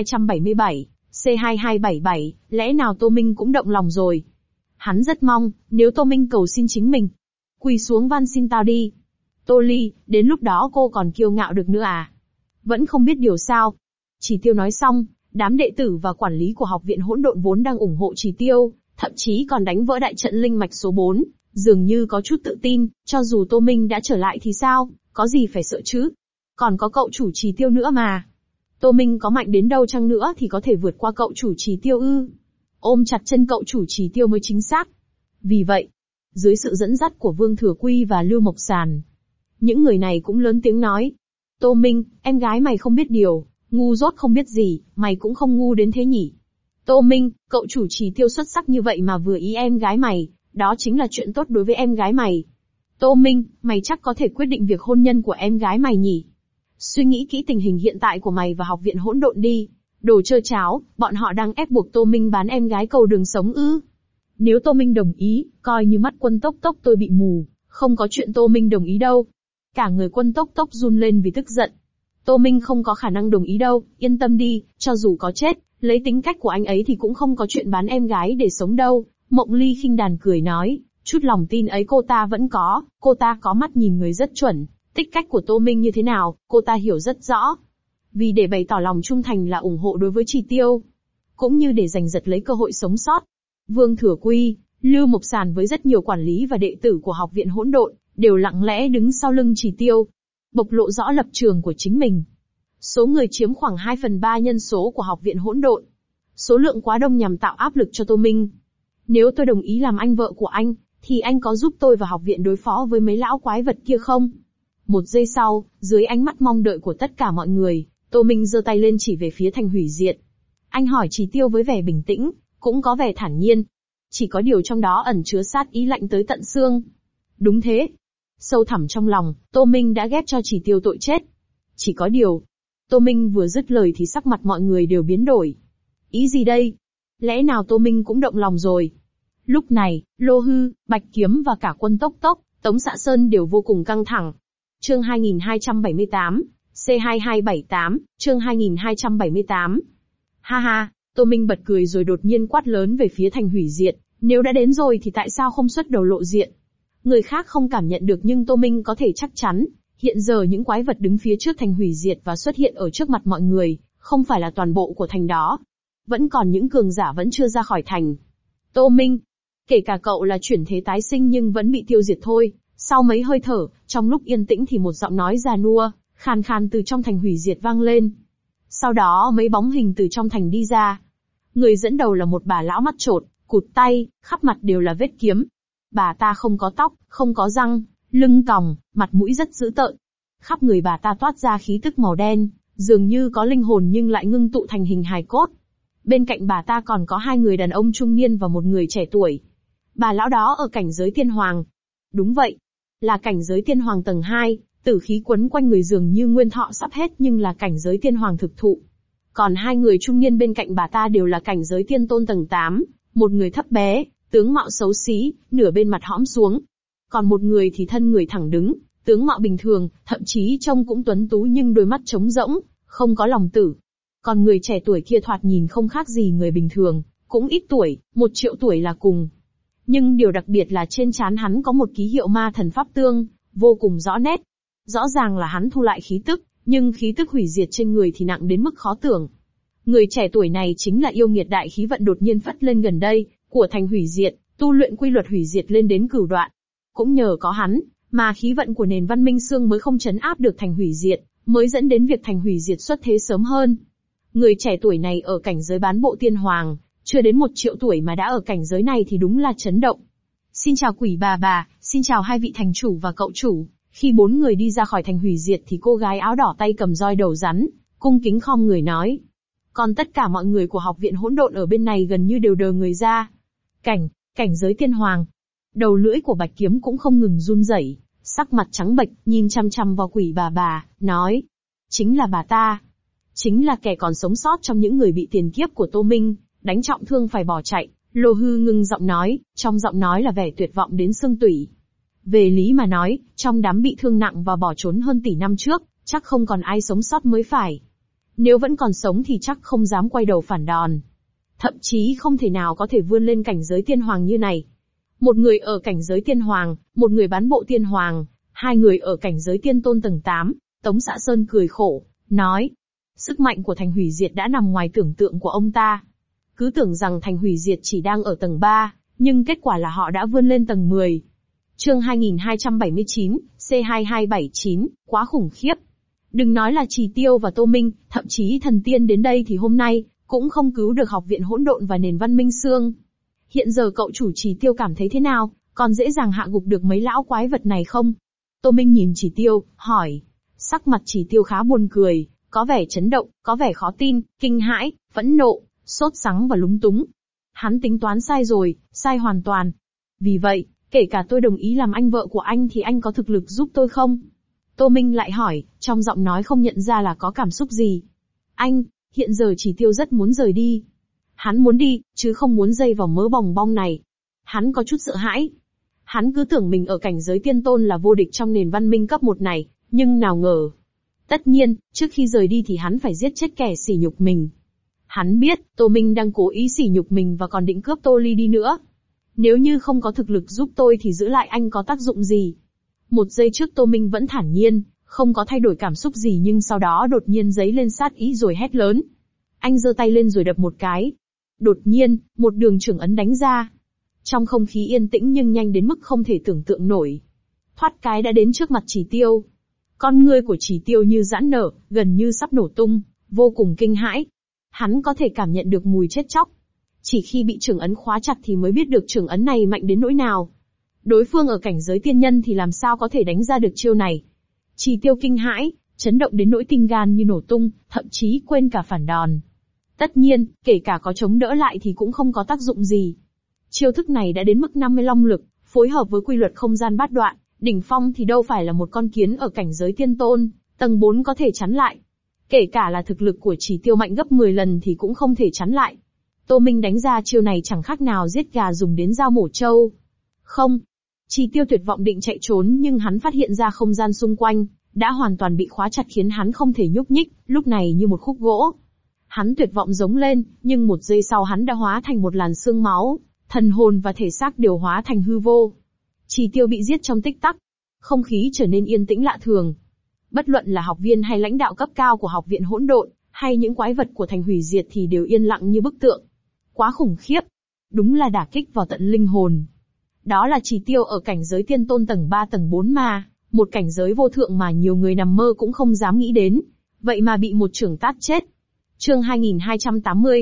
2277, C2277, lẽ nào Tô Minh cũng động lòng rồi? Hắn rất mong, nếu Tô Minh cầu xin chính mình, quỳ xuống van xin tao đi. Tô Ly, đến lúc đó cô còn kiêu ngạo được nữa à? Vẫn không biết điều sao? Chỉ Tiêu nói xong, đám đệ tử và quản lý của học viện hỗn độn vốn đang ủng hộ Chỉ Tiêu, thậm chí còn đánh vỡ đại trận linh mạch số 4, dường như có chút tự tin, cho dù Tô Minh đã trở lại thì sao, có gì phải sợ chứ? Còn có cậu chủ Chỉ Tiêu nữa mà. Tô Minh có mạnh đến đâu chăng nữa thì có thể vượt qua cậu chủ Chỉ Tiêu ư? Ôm chặt chân cậu chủ Chỉ Tiêu mới chính xác. Vì vậy, dưới sự dẫn dắt của Vương Thừa Quy và Lưu Mộc Sàn, những người này cũng lớn tiếng nói. Tô Minh, em gái mày không biết điều, ngu dốt không biết gì, mày cũng không ngu đến thế nhỉ? Tô Minh, cậu chủ Chỉ Tiêu xuất sắc như vậy mà vừa ý em gái mày, đó chính là chuyện tốt đối với em gái mày. Tô Minh, mày chắc có thể quyết định việc hôn nhân của em gái mày nhỉ? Suy nghĩ kỹ tình hình hiện tại của mày và học viện hỗn độn đi. Đồ trơ cháo, bọn họ đang ép buộc Tô Minh bán em gái cầu đường sống ư? Nếu Tô Minh đồng ý, coi như mắt Quân Tốc Tốc tôi bị mù, không có chuyện Tô Minh đồng ý đâu. Cả người Quân Tốc Tốc run lên vì tức giận. Tô Minh không có khả năng đồng ý đâu, yên tâm đi, cho dù có chết, lấy tính cách của anh ấy thì cũng không có chuyện bán em gái để sống đâu. Mộng Ly khinh đàn cười nói, chút lòng tin ấy cô ta vẫn có, cô ta có mắt nhìn người rất chuẩn, tích cách của Tô Minh như thế nào, cô ta hiểu rất rõ. Vì để bày tỏ lòng trung thành là ủng hộ đối với Chỉ Tiêu, cũng như để giành giật lấy cơ hội sống sót. Vương Thừa Quy, Lưu Mộc Sàn với rất nhiều quản lý và đệ tử của học viện hỗn độn, đều lặng lẽ đứng sau lưng Chỉ Tiêu, bộc lộ rõ lập trường của chính mình. Số người chiếm khoảng 2/3 nhân số của học viện hỗn độn. Số lượng quá đông nhằm tạo áp lực cho Tô Minh. Nếu tôi đồng ý làm anh vợ của anh, thì anh có giúp tôi và học viện đối phó với mấy lão quái vật kia không? Một giây sau, dưới ánh mắt mong đợi của tất cả mọi người, Tô Minh giơ tay lên chỉ về phía thành hủy diệt. Anh hỏi Chỉ Tiêu với vẻ bình tĩnh, cũng có vẻ thản nhiên. Chỉ có điều trong đó ẩn chứa sát ý lạnh tới tận xương. Đúng thế. Sâu thẳm trong lòng, Tô Minh đã ghét cho Chỉ Tiêu tội chết. Chỉ có điều, Tô Minh vừa dứt lời thì sắc mặt mọi người đều biến đổi. Ý gì đây? Lẽ nào Tô Minh cũng động lòng rồi? Lúc này, Lô Hư, Bạch Kiếm và cả Quân Tốc Tốc, Tống Xạ Sơn đều vô cùng căng thẳng. Chương 2278, C2278, chương 2278. Ha ha, Tô Minh bật cười rồi đột nhiên quát lớn về phía thành hủy diệt, nếu đã đến rồi thì tại sao không xuất đầu lộ diện? Người khác không cảm nhận được nhưng Tô Minh có thể chắc chắn, hiện giờ những quái vật đứng phía trước thành hủy diệt và xuất hiện ở trước mặt mọi người, không phải là toàn bộ của thành đó. Vẫn còn những cường giả vẫn chưa ra khỏi thành. Tô Minh, kể cả cậu là chuyển thế tái sinh nhưng vẫn bị tiêu diệt thôi. Sau mấy hơi thở, trong lúc yên tĩnh thì một giọng nói già nua, khàn khàn từ trong thành hủy diệt vang lên. Sau đó mấy bóng hình từ trong thành đi ra. Người dẫn đầu là một bà lão mắt trột, cụt tay, khắp mặt đều là vết kiếm. Bà ta không có tóc, không có răng, lưng còng, mặt mũi rất dữ tợn. Khắp người bà ta toát ra khí tức màu đen, dường như có linh hồn nhưng lại ngưng tụ thành hình hài cốt. Bên cạnh bà ta còn có 2 người đàn ông trung niên và một người trẻ tuổi. Bà lão đó ở cảnh giới tiên hoàng. Đúng vậy, là cảnh giới tiên hoàng tầng 2, tử khí quấn quanh người dường như nguyên thọ sắp hết nhưng là cảnh giới tiên hoàng thực thụ. Còn 2 người trung niên bên cạnh bà ta đều là cảnh giới tiên tôn tầng 8, một người thấp bé, tướng mạo xấu xí, nửa bên mặt hõm xuống. Còn một người thì thân người thẳng đứng, tướng mạo bình thường, thậm chí trông cũng tuấn tú nhưng đôi mắt trống rỗng, không có lòng tử. Còn người trẻ tuổi kia thoạt nhìn không khác gì người bình thường, cũng ít tuổi, 1 triệu tuổi là cùng. Nhưng điều đặc biệt là trên trán hắn có một ký hiệu ma thần pháp tương, vô cùng rõ nét. Rõ ràng là hắn thu lại khí tức, nhưng khí tức hủy diệt trên người thì nặng đến mức khó tưởng. Người trẻ tuổi này chính là yêu nghiệt đại khí vận đột nhiên phất lên gần đây, của thành hủy diệt, tu luyện quy luật hủy diệt lên đến cửu đoạn. Cũng nhờ có hắn, mà khí vận của nền văn minh xương mới không trấn áp được thành hủy diệt, mới dẫn đến việc thành hủy diệt xuất thế sớm hơn. Người trẻ tuổi này ở cảnh giới bán bộ tiên hoàng, chưa đến 1 triệu tuổi mà đã ở cảnh giới này thì đúng là chấn động. Xin chào quỷ bà, xin chào 2 vị thành chủ và cậu chủ. Khi 4 người đi ra khỏi thành hủy diệt thì cô gái áo đỏ tay cầm roi đầu rắn, cung kính khom người nói. Còn tất cả mọi người của học viện hỗn độn ở bên này gần như đều đờ người ra. Cảnh giới tiên hoàng. Đầu lưỡi của Bạch Kiếm cũng không ngừng run rẩy, sắc mặt trắng bệch, nhìn chăm chăm vào quỷ bà, nói. Chính là bà ta. Chính là kẻ còn sống sót trong những người bị tiền kiếp của Tô Minh, đánh trọng thương phải bỏ chạy. Lô Hư ngưng giọng nói, trong giọng nói là vẻ tuyệt vọng đến xương tủy. Về lý mà nói, trong đám bị thương nặng và bỏ trốn hơn tỷ năm trước, chắc không còn ai sống sót mới phải. Nếu vẫn còn sống thì chắc không dám quay đầu phản đòn. Thậm chí không thể nào có thể vươn lên cảnh giới tiên hoàng như này. Một người ở cảnh giới tiên hoàng, một người bán bộ tiên hoàng, 2 người ở cảnh giới tiên tôn tầng 8, Tống Xã Sơn cười khổ, nói. Sức mạnh của thành hủy diệt đã nằm ngoài tưởng tượng của ông ta. Cứ tưởng rằng thành hủy diệt chỉ đang ở tầng 3, nhưng kết quả là họ đã vươn lên tầng 10. Chương 2279, C2279, quá khủng khiếp. Đừng nói là Trì Tiêu và Tô Minh, thậm chí thần tiên đến đây thì hôm nay, cũng không cứu được học viện hỗn độn và nền văn minh xương. Hiện giờ cậu chủ Trì Tiêu cảm thấy thế nào, còn dễ dàng hạ gục được mấy lão quái vật này không? Tô Minh nhìn Trì Tiêu, hỏi. Sắc mặt Trì Tiêu khá buồn cười, có vẻ chấn động, có vẻ khó tin, kinh hãi, phẫn nộ, sốt sắng và lúng túng. Hắn tính toán sai rồi, sai hoàn toàn. Vì vậy, kể cả tôi đồng ý làm anh vợ của anh thì anh có thực lực giúp tôi không? Tô Minh lại hỏi, trong giọng nói không nhận ra là có cảm xúc gì. Anh, hiện giờ Trì Tiêu rất muốn rời đi. Hắn muốn đi, chứ không muốn dây vào mớ bòng bong này. Hắn có chút sợ hãi. Hắn cứ tưởng mình ở cảnh giới tiên tôn là vô địch trong nền văn minh cấp 1 này, nhưng nào ngờ. Tất nhiên, trước khi rời đi thì hắn phải giết chết kẻ sỉ nhục mình. Hắn biết, Tô Minh đang cố ý sỉ nhục mình và còn định cướp Tô Ly đi nữa. Nếu như không có thực lực giúp tôi thì giữ lại anh có tác dụng gì? Một giây trước Tô Minh vẫn thản nhiên, không có thay đổi cảm xúc gì nhưng sau đó đột nhiên giấy lên sát ý rồi hét lớn. Anh giơ tay lên rồi đập một cái. Đột nhiên, một đường trưởng ấn đánh ra. Trong không khí yên tĩnh nhưng nhanh đến mức không thể tưởng tượng nổi. Thoát cái đã đến trước mặt Trì Tiêu. Con ngươi của Trì Tiêu như giãn nở, gần như sắp nổ tung, vô cùng kinh hãi. Hắn có thể cảm nhận được mùi chết chóc. Chỉ khi bị trưởng ấn khóa chặt thì mới biết được trưởng ấn này mạnh đến nỗi nào. Đối phương ở cảnh giới tiên nhân thì làm sao có thể đánh ra được chiêu này. Trì Tiêu kinh hãi, chấn động đến nỗi tim gan như nổ tung, thậm chí quên cả phản đòn. Tất nhiên, kể cả có chống đỡ lại thì cũng không có tác dụng gì. Chiêu thức này đã đến mức 50 long lực, phối hợp với quy luật không gian bát đoạn, đỉnh phong thì đâu phải là một con kiến ở cảnh giới tiên tôn, tầng 4 có thể chắn lại. Kể cả là thực lực của Trì Tiêu mạnh gấp 10 lần thì cũng không thể chắn lại. Tô Minh đánh ra chiêu này chẳng khác nào giết gà dùng đến dao mổ trâu. Không. Trì Tiêu tuyệt vọng định chạy trốn nhưng hắn phát hiện ra không gian xung quanh đã hoàn toàn bị khóa chặt khiến hắn không thể nhúc nhích, lúc này như một khúc gỗ. Hắn tuyệt vọng giống lên, nhưng một giây sau hắn đã hóa thành một làn xương máu, thần hồn và thể xác đều hóa thành hư vô. Trì Tiêu bị giết trong tích tắc. Không khí trở nên yên tĩnh lạ thường. Bất luận là học viên hay lãnh đạo cấp cao của học viện hỗn độn, hay những quái vật của thành hủy diệt thì đều yên lặng như bức tượng. Quá khủng khiếp. Đúng là đả kích vào tận linh hồn. Đó là Trì Tiêu ở cảnh giới tiên tôn tầng 3 tầng 4 mà, một cảnh giới vô thượng mà nhiều người nằm mơ cũng không dám nghĩ đến. Vậy mà bị một chưởng tát chết. Chương 2280,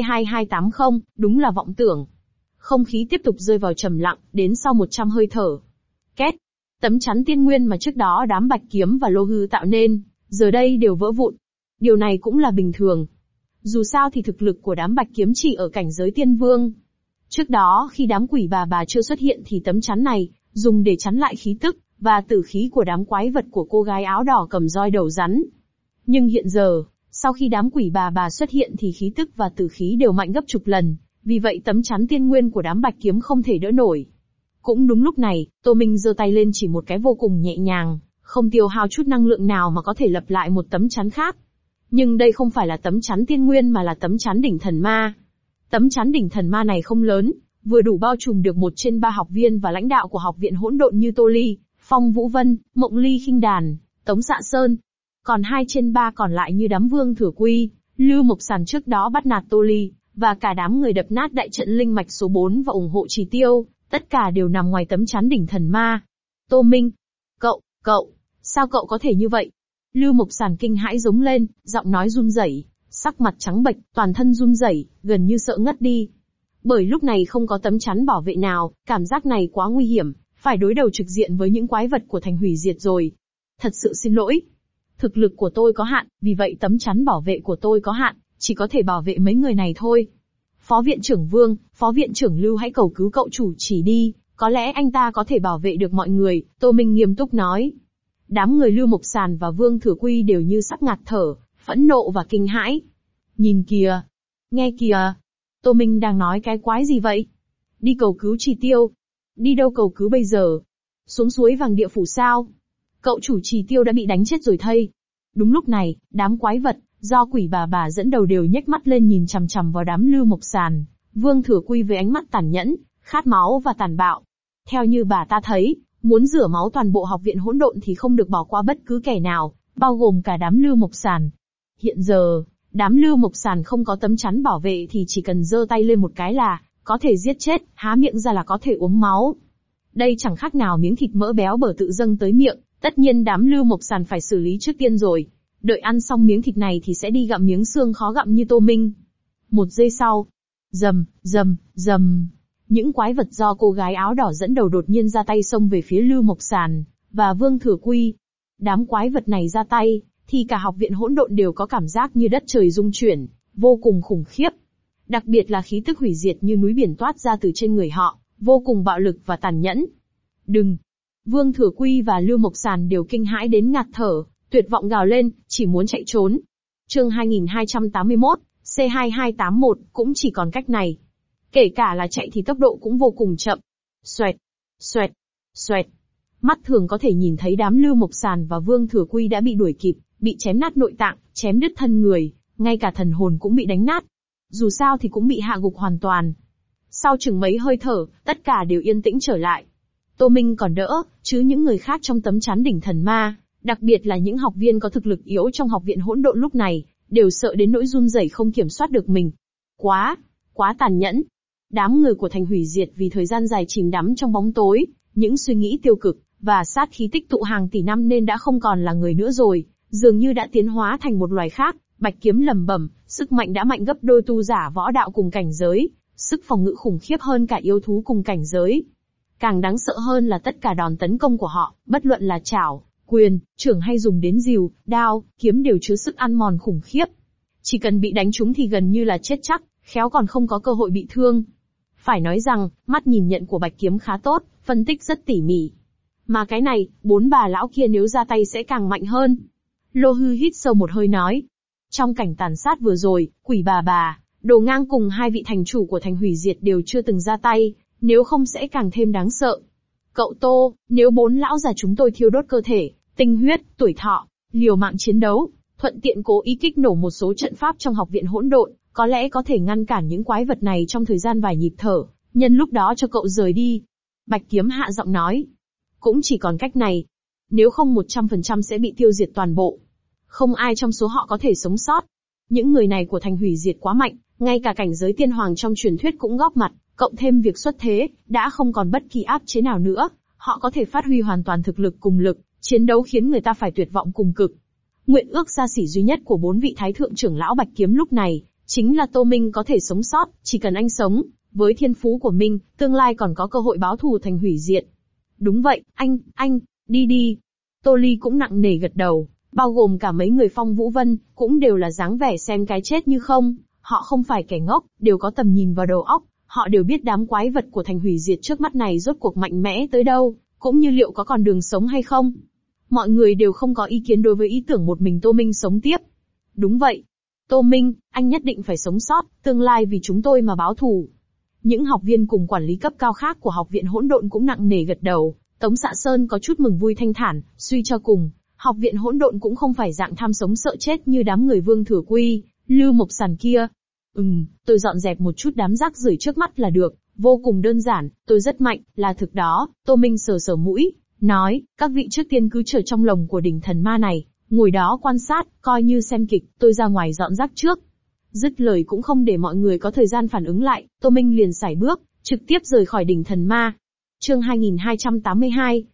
C2280, đúng là vọng tưởng. Không khí tiếp tục rơi vào trầm lặng, đến sau 100 hơi thở. Két. Tấm chắn tiên nguyên mà trước đó đám Bạch Kiếm và Lô Hư tạo nên, giờ đây đều vỡ vụn. Điều này cũng là bình thường. Dù sao thì thực lực của đám Bạch Kiếm chỉ ở cảnh giới tiên vương. Trước đó khi đám quỷ bà chưa xuất hiện thì tấm chắn này, dùng để chắn lại khí tức, và tử khí của đám quái vật của cô gái áo đỏ cầm roi đầu rắn. Nhưng hiện giờ, sau khi đám quỷ bà xuất hiện thì khí tức và tử khí đều mạnh gấp chục lần, vì vậy tấm chắn tiên nguyên của đám Bạch Kiếm không thể đỡ nổi. Cũng đúng lúc này, Tô Minh giơ tay lên chỉ một cái vô cùng nhẹ nhàng, không tiêu hao chút năng lượng nào mà có thể lập lại một tấm chắn khác. Nhưng đây không phải là tấm chắn tiên nguyên mà là tấm chắn đỉnh thần ma. Tấm chắn đỉnh thần ma này không lớn, vừa đủ bao trùm được 1/3 học viên và lãnh đạo của học viện hỗn độn như Tô Ly, Phong Vũ Vân, Mộng Ly Khinh Đàn, Tống Dạ Sơn. Còn 2/3 còn lại như đám Vương Thừa Quy, Lưu Mộc Sàn trước đó bắt nạt Tô Ly, và cả đám người đập nát đại trận linh mạch số 4 và ủng hộ Trì Tiêu, tất cả đều nằm ngoài tấm chắn đỉnh thần ma. Tô Minh, cậu, sao cậu có thể như vậy? Lưu Mộc Sàn kinh hãi giống lên, giọng nói run rẩy, sắc mặt trắng bệch, toàn thân run rẩy, gần như sợ ngất đi. Bởi lúc này không có tấm chắn bảo vệ nào, cảm giác này quá nguy hiểm, phải đối đầu trực diện với những quái vật của thành hủy diệt rồi. Thật sự xin lỗi. Thực lực của tôi có hạn, vì vậy tấm chắn bảo vệ của tôi có hạn, chỉ có thể bảo vệ mấy người này thôi. Phó viện trưởng Vương, Phó viện trưởng Lưu hãy cầu cứu cậu chủ chỉ đi, có lẽ anh ta có thể bảo vệ được mọi người, Tô Minh nghiêm túc nói. Đám người Lưu Mộc Sàn và Vương Thừa Quy đều như sắp ngạt thở, phẫn nộ và kinh hãi. Nhìn kìa, nghe kìa, Tô Minh đang nói cái quái gì vậy? Đi cầu cứu Trì Tiêu. Đi đâu cầu cứu bây giờ? Xuống suối vàng địa phủ sao? Cậu chủ Trì Tiêu đã bị đánh chết rồi thây. Đúng lúc này, đám quái vật, do quỷ bà dẫn đầu đều nhếch mắt lên nhìn chằm chằm vào đám Lưu Mộc Sàn, Vương Thừa Quy với ánh mắt tàn nhẫn, khát máu và tàn bạo. Theo như bà ta thấy, muốn rửa máu toàn bộ học viện hỗn độn thì không được bỏ qua bất cứ kẻ nào, bao gồm cả đám Lưu Mộc Sàn. Hiện giờ, đám Lưu Mộc Sàn không có tấm chắn bảo vệ thì chỉ cần giơ tay lên một cái là có thể giết chết, há miệng ra là có thể uống máu. Đây chẳng khác nào miếng thịt mỡ béo bở tự dâng tới miệng, tất nhiên đám Lưu Mộc Sàn phải xử lý trước tiên rồi. Đợi ăn xong miếng thịt này thì sẽ đi gặm miếng xương khó gặm như Tô Minh. Một giây sau, rầm, những quái vật do cô gái áo đỏ dẫn đầu đột nhiên ra tay xông về phía Lưu Mộc Sàn và Vương Thừa Quy. Đám quái vật này ra tay, thì cả học viện hỗn độn đều có cảm giác như đất trời rung chuyển, vô cùng khủng khiếp. Đặc biệt là khí tức hủy diệt như núi biển toát ra từ trên người họ, vô cùng bạo lực và tàn nhẫn. Đừng! Vương Thừa Quy và Lưu Mộc Sàn đều kinh hãi đến ngạt thở, tuyệt vọng gào lên, chỉ muốn chạy trốn. Chương 2281, C2281, cũng chỉ còn cách này. Kể cả là chạy thì tốc độ cũng vô cùng chậm. Xoẹt. Mắt thường có thể nhìn thấy đám Lưu Mộc Sàn và Vương Thừa Quy đã bị đuổi kịp, bị chém nát nội tạng, chém đứt thân người, ngay cả thần hồn cũng bị đánh nát. Dù sao thì cũng bị hạ gục hoàn toàn. Sau chừng mấy hơi thở, tất cả đều yên tĩnh trở lại. Tô Minh còn đỡ, chứ những người khác trong tấm chắn đỉnh thần ma, đặc biệt là những học viên có thực lực yếu trong học viện hỗn độn lúc này, đều sợ đến nỗi run rẩy không kiểm soát được mình. Quá tàn nhẫn. Đám người của thành hủy diệt vì thời gian dài chìm đắm trong bóng tối, những suy nghĩ tiêu cực, và sát khí tích tụ hàng tỷ năm nên đã không còn là người nữa rồi, dường như đã tiến hóa thành một loài khác. Bạch Kiếm lẩm bẩm, sức mạnh đã mạnh gấp đôi tu giả võ đạo cùng cảnh giới, sức phòng ngự khủng khiếp hơn cả yêu thú cùng cảnh giới. Càng đáng sợ hơn là tất cả đòn tấn công của họ, bất luận là chảo, quyền, chưởng hay dùng đến rìu, đao, kiếm đều chứa sức ăn mòn khủng khiếp. Chỉ cần bị đánh trúng thì gần như là chết chắc, khéo còn không có cơ hội bị thương. Phải nói rằng, mắt nhìn nhận của Bạch Kiếm khá tốt, phân tích rất tỉ mỉ. Mà cái này, 4 bà lão kia nếu ra tay sẽ càng mạnh hơn. Lô Hư hít sâu một hơi nói. Trong cảnh tàn sát vừa rồi, quỷ bà, Đồ Ngang cùng 2 vị thành chủ của thành hủy diệt đều chưa từng ra tay, nếu không sẽ càng thêm đáng sợ. Cậu Tô, nếu 4 lão già chúng tôi thiêu đốt cơ thể, tinh huyết, tuổi thọ, liều mạng chiến đấu, thuận tiện cố ý kích nổ một số trận pháp trong học viện hỗn độn, có lẽ có thể ngăn cản những quái vật này trong thời gian vài nhịp thở, nhân lúc đó cho cậu rời đi. Bạch Kiếm hạ giọng nói. Cũng chỉ còn cách này. Nếu không 100% sẽ bị tiêu diệt toàn bộ. Không ai trong số họ có thể sống sót. Những người này của thành hủy diệt quá mạnh, ngay cả cảnh giới tiên hoàng trong truyền thuyết cũng góp mặt, cộng thêm việc xuất thế, đã không còn bất kỳ áp chế nào nữa. Họ có thể phát huy hoàn toàn thực lực cùng lực, chiến đấu khiến người ta phải tuyệt vọng cùng cực. Nguyện ước xa xỉ duy nhất của 4 vị thái thượng trưởng lão Bạch Kiếm lúc này, chính là Tô Minh có thể sống sót, chỉ cần anh sống, với thiên phú của mình, tương lai còn có cơ hội báo thù thành hủy diệt. Đúng vậy, anh, đi đi. Tô Ly cũng nặng nề gật đầu, bao gồm cả mấy người Phong Vũ Vân, cũng đều là dáng vẻ xem cái chết như không. Họ không phải kẻ ngốc, đều có tầm nhìn vào đầu óc, họ đều biết đám quái vật của thành hủy diệt trước mắt này rốt cuộc mạnh mẽ tới đâu, cũng như liệu có còn đường sống hay không. Mọi người đều không có ý kiến đối với ý tưởng một mình Tô Minh sống tiếp. Đúng vậy. Tô Minh, anh nhất định phải sống sót, tương lai vì chúng tôi mà báo thù. Những học viên cùng quản lý cấp cao khác của học viện hỗn độn cũng nặng nề gật đầu. Tống Xạ Sơn có chút mừng vui thanh thản, suy cho cùng, học viện hỗn độn cũng không phải dạng tham sống sợ chết như đám người Vương Thừa Quy, Lưu Mộc Sàn kia. Tôi dọn dẹp một chút đám rác rưởi trước mắt là được, vô cùng đơn giản, tôi rất mạnh, là thực đó. Tô Minh sờ sờ mũi, nói, các vị trước tiên cứ chờ trong lồng của đỉnh thần ma này, ngồi đó quan sát, coi như xem kịch, tôi ra ngoài dọn rác trước. Dứt lời cũng không để mọi người có thời gian phản ứng lại, Tô Minh liền sải bước, trực tiếp rời khỏi đỉnh thần ma. Chương 2282,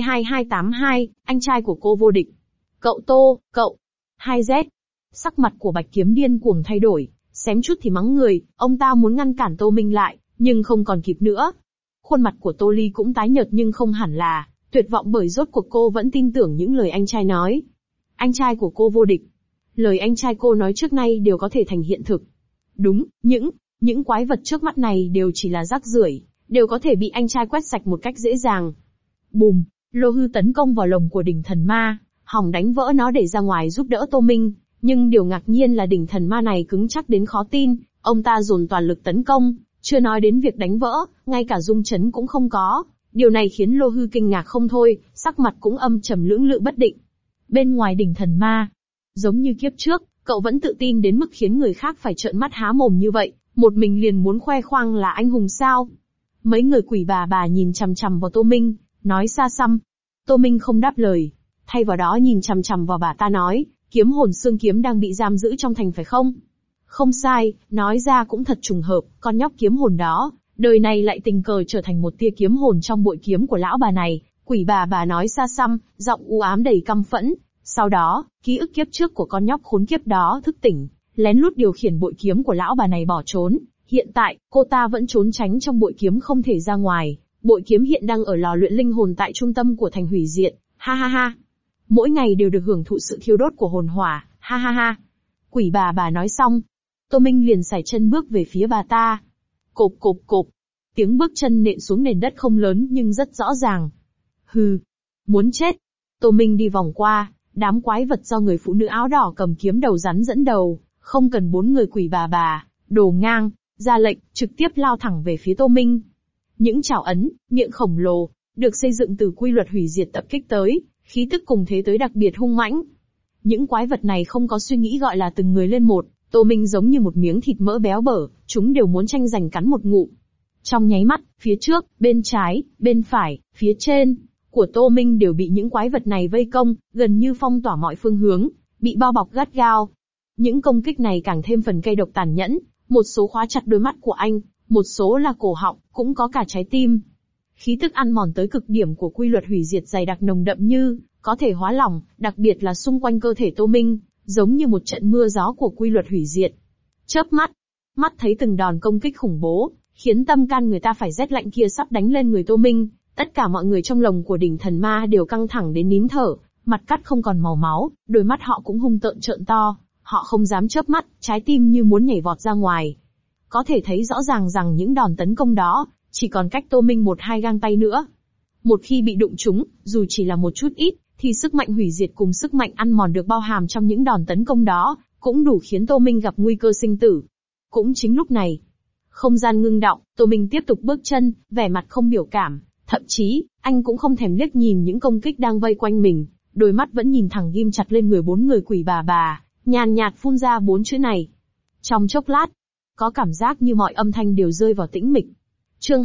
C2282, anh trai của cô vô địch. Cậu Tô, cậu. 2Z. Sắc mặt của Bạch Kiếm điên cuồng thay đổi, xém chút thì mắng người, ông ta muốn ngăn cản Tô Minh lại, nhưng không còn kịp nữa. Khuôn mặt của Tô Ly cũng tái nhợt nhưng không hẳn là tuyệt vọng, bởi rốt cuộc cô vẫn tin tưởng những lời anh trai nói. Anh trai của cô vô địch. Lời anh trai cô nói trước nay đều có thể thành hiện thực. Đúng, những quái vật trước mắt này đều chỉ là rác rưởi, đều có thể bị anh trai quét sạch một cách dễ dàng. Bùm, Lô Hư tấn công vào lồng của đỉnh thần ma, hòng đánh vỡ nó để ra ngoài giúp đỡ Tô Minh. Nhưng điều ngạc nhiên là đỉnh thần ma này cứng chắc đến khó tin, ông ta dồn toàn lực tấn công, chưa nói đến việc đánh vỡ, ngay cả rung chấn cũng không có. Điều này khiến Lô Hư kinh ngạc không thôi, sắc mặt cũng âm trầm lưỡng lự bất định. Bên ngoài đỉnh thần ma, giống như kiếp trước, cậu vẫn tự tin đến mức khiến người khác phải trợn mắt há mồm như vậy, một mình liền muốn khoe khoang là anh hùng sao? Mấy người quỷ bà nhìn chằm chằm vào Tô Minh, nói xa xăm. Tô Minh không đáp lời, thay vào đó nhìn chằm chằm vào bà ta nói, kiếm hồn xương kiếm đang bị giam giữ trong thành phải không? Không sai, nói ra cũng thật trùng hợp, con nhóc kiếm hồn đó, đời này lại tình cờ trở thành một tia kiếm hồn trong bội kiếm của lão bà này. Quỷ bà nói xa xăm, giọng u ám đầy căm phẫn. Sau đó, ký ức kiếp trước của con nhóc khốn kiếp đó thức tỉnh, lén lút điều khiển bội kiếm của lão bà này bỏ trốn. Hiện tại, cô ta vẫn trốn tránh trong bội kiếm không thể ra ngoài. Bội kiếm hiện đang ở lò luyện linh hồn tại trung tâm của thành hủy diệt. Ha ha ha. Mỗi ngày đều được hưởng thụ sự thiêu đốt của hồn hỏa. Ha ha ha. Quỷ bà nói xong, Tô Minh liền sải chân bước về phía bà ta. Cộp cộp cộp. Tiếng bước chân nện xuống nền đất không lớn nhưng rất rõ ràng. Hừ. Muốn chết. Tô Minh đi vòng qua đám quái vật do người phụ nữ áo đỏ cầm kiếm đầu rắn dẫn đầu, không cần 4 người quỷ bà, đồ ngang, ra lệnh, trực tiếp lao thẳng về phía Tô Minh. Những chảo ấn, miệng khổng lồ, được xây dựng từ quy luật hủy diệt tập kích tới, khí tức cùng thế tới đặc biệt hung mãnh. Những quái vật này không có suy nghĩ gọi là từng người lên một, Tô Minh giống như một miếng thịt mỡ béo bở, chúng đều muốn tranh giành cắn một ngụm. Trong nháy mắt, phía trước, bên trái, bên phải, phía trên của Tô Minh đều bị những quái vật này vây công, gần như phong tỏa mọi phương hướng, bị bao bọc gắt gao. Những công kích này càng thêm phần cay độc tàn nhẫn, một số khóa chặt đôi mắt của anh, một số là cổ họng, cũng có cả trái tim. Khí tức ăn mòn tới cực điểm của quy luật hủy diệt dày đặc nồng đậm như có thể hóa lỏng, đặc biệt là xung quanh cơ thể Tô Minh, giống như một trận mưa gió của quy luật hủy diệt. Chớp mắt thấy từng đòn công kích khủng bố, khiến tâm can người ta phải rét lạnh kia sắp đánh lên người Tô Minh. Tất cả mọi người trong lồng của đỉnh thần ma đều căng thẳng đến nín thở, mặt cắt không còn màu máu, đôi mắt họ cũng hung tợn trợn to, họ không dám chớp mắt, trái tim như muốn nhảy vọt ra ngoài. Có thể thấy rõ ràng rằng những đòn tấn công đó, chỉ còn cách Tô Minh 1-2 gang tay nữa. Một khi bị đụng trúng, dù chỉ là một chút ít, thì sức mạnh hủy diệt cùng sức mạnh ăn mòn được bao hàm trong những đòn tấn công đó, cũng đủ khiến Tô Minh gặp nguy cơ sinh tử. Cũng chính lúc này, không gian ngưng đọng, Tô Minh tiếp tục bước chân, vẻ mặt không biểu cảm. Thậm chí, anh cũng không thèm liếc nhìn những công kích đang vây quanh mình, đôi mắt vẫn nhìn thẳng ghim chặt lên người 4 người quỷ bà, nhàn nhạt phun ra 4 chữ này. Trong chốc lát, có cảm giác như mọi âm thanh đều rơi vào tĩnh mịch. Chương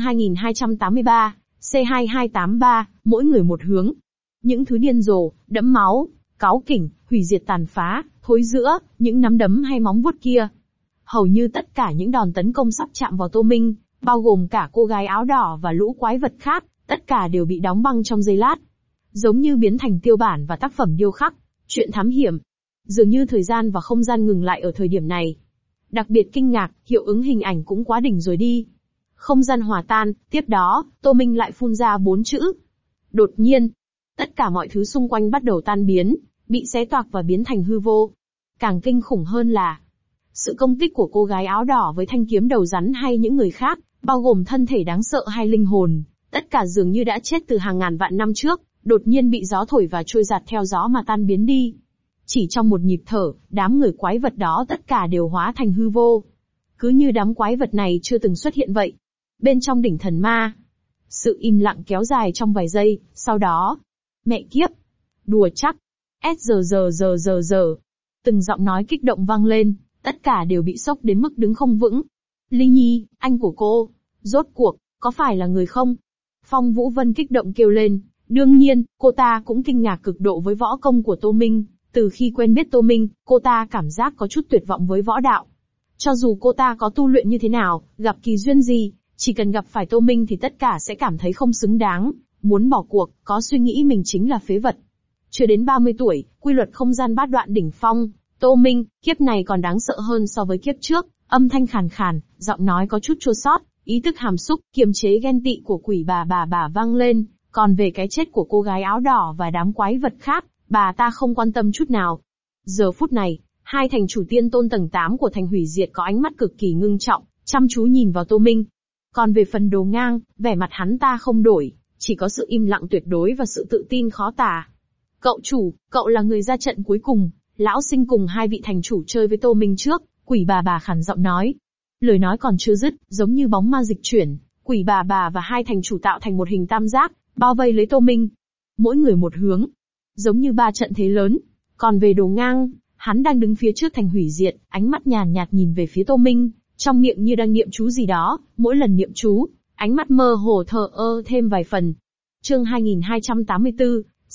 2283, C2283, mỗi người một hướng. Những thứ điên rồ, đẫm máu, cáu kỉnh, hủy diệt tàn phá, thối rữa, những nắm đấm hay móng vuốt kia. Hầu như tất cả những đòn tấn công sắp chạm vào Tô Minh, bao gồm cả cô gái áo đỏ và lũ quái vật khác, tất cả đều bị đóng băng trong giây lát. Giống như biến thành tiêu bản và tác phẩm điêu khắc, chuyện thám hiểm. Dường như thời gian và không gian ngừng lại ở thời điểm này. Đặc biệt kinh ngạc, hiệu ứng hình ảnh cũng quá đỉnh rồi đi. Không gian hòa tan, tiếp đó, Tô Minh lại phun ra 4 chữ. Đột nhiên, tất cả mọi thứ xung quanh bắt đầu tan biến, bị xé toạc và biến thành hư vô. Càng kinh khủng hơn là sự công kích của cô gái áo đỏ với thanh kiếm đầu rắn hay những người khác, bao gồm thân thể đáng sợ hay linh hồn, tất cả dường như đã chết từ hàng ngàn vạn năm trước, đột nhiên bị gió thổi và trôi giạt theo gió mà tan biến đi. Chỉ trong một nhịp thở, đám người quái vật đó tất cả đều hóa thành hư vô. Cứ như đám quái vật này chưa từng xuất hiện vậy. Bên trong đỉnh thần ma, sự im lặng kéo dài trong vài giây, sau đó, mẹ kiếp, đùa chắc, giờ. Từng giọng nói kích động vang lên, tất cả đều bị sốc đến mức đứng không vững. Ly Nhi, anh của cô, rốt cuộc, có phải là người không? Phong Vũ Vân kích động kêu lên, đương nhiên, cô ta cũng kinh ngạc cực độ với võ công của Tô Minh. Từ khi quen biết Tô Minh, cô ta cảm giác có chút tuyệt vọng với võ đạo. Cho dù cô ta có tu luyện như thế nào, gặp kỳ duyên gì, chỉ cần gặp phải Tô Minh thì tất cả sẽ cảm thấy không xứng đáng, muốn bỏ cuộc, có suy nghĩ mình chính là phế vật. Chưa đến 30 tuổi, quy luật không gian bát đoạn đỉnh phong, Tô Minh, kiếp này còn đáng sợ hơn so với kiếp trước, âm thanh khàn khàn, giọng nói có chút chua xót, ý thức hàm xúc, kiềm chế ghen tị của quỷ bà vang lên, còn về cái chết của cô gái áo đỏ và đám quái vật khác, bà ta không quan tâm chút nào. Giờ phút này, hai thành chủ tiên tôn tầng 8 của thành hủy diệt có ánh mắt cực kỳ ngưng trọng, chăm chú nhìn vào Tô Minh. Còn về phần Đồ Ngang, vẻ mặt hắn ta không đổi, chỉ có sự im lặng tuyệt đối và sự tự tin khó tả. Cậu chủ, cậu là người ra trận cuối cùng, lão sinh cùng hai vị thành chủ chơi với Tô Minh trước, quỷ bà khàn giọng nói. Lời nói còn chưa dứt, giống như bóng ma dịch chuyển, quỷ bà và hai thành chủ tạo thành một hình tam giác, bao vây lấy Tô Minh. Mỗi người một hướng, giống như ba trận thế lớn. Còn về Đồ Ngang, hắn đang đứng phía trước thành hủy diệt, ánh mắt nhàn nhạt nhìn về phía Tô Minh, trong miệng như đang niệm chú gì đó, mỗi lần niệm chú, ánh mắt mơ hồ thờ ơ thêm vài phần. Chương 2284,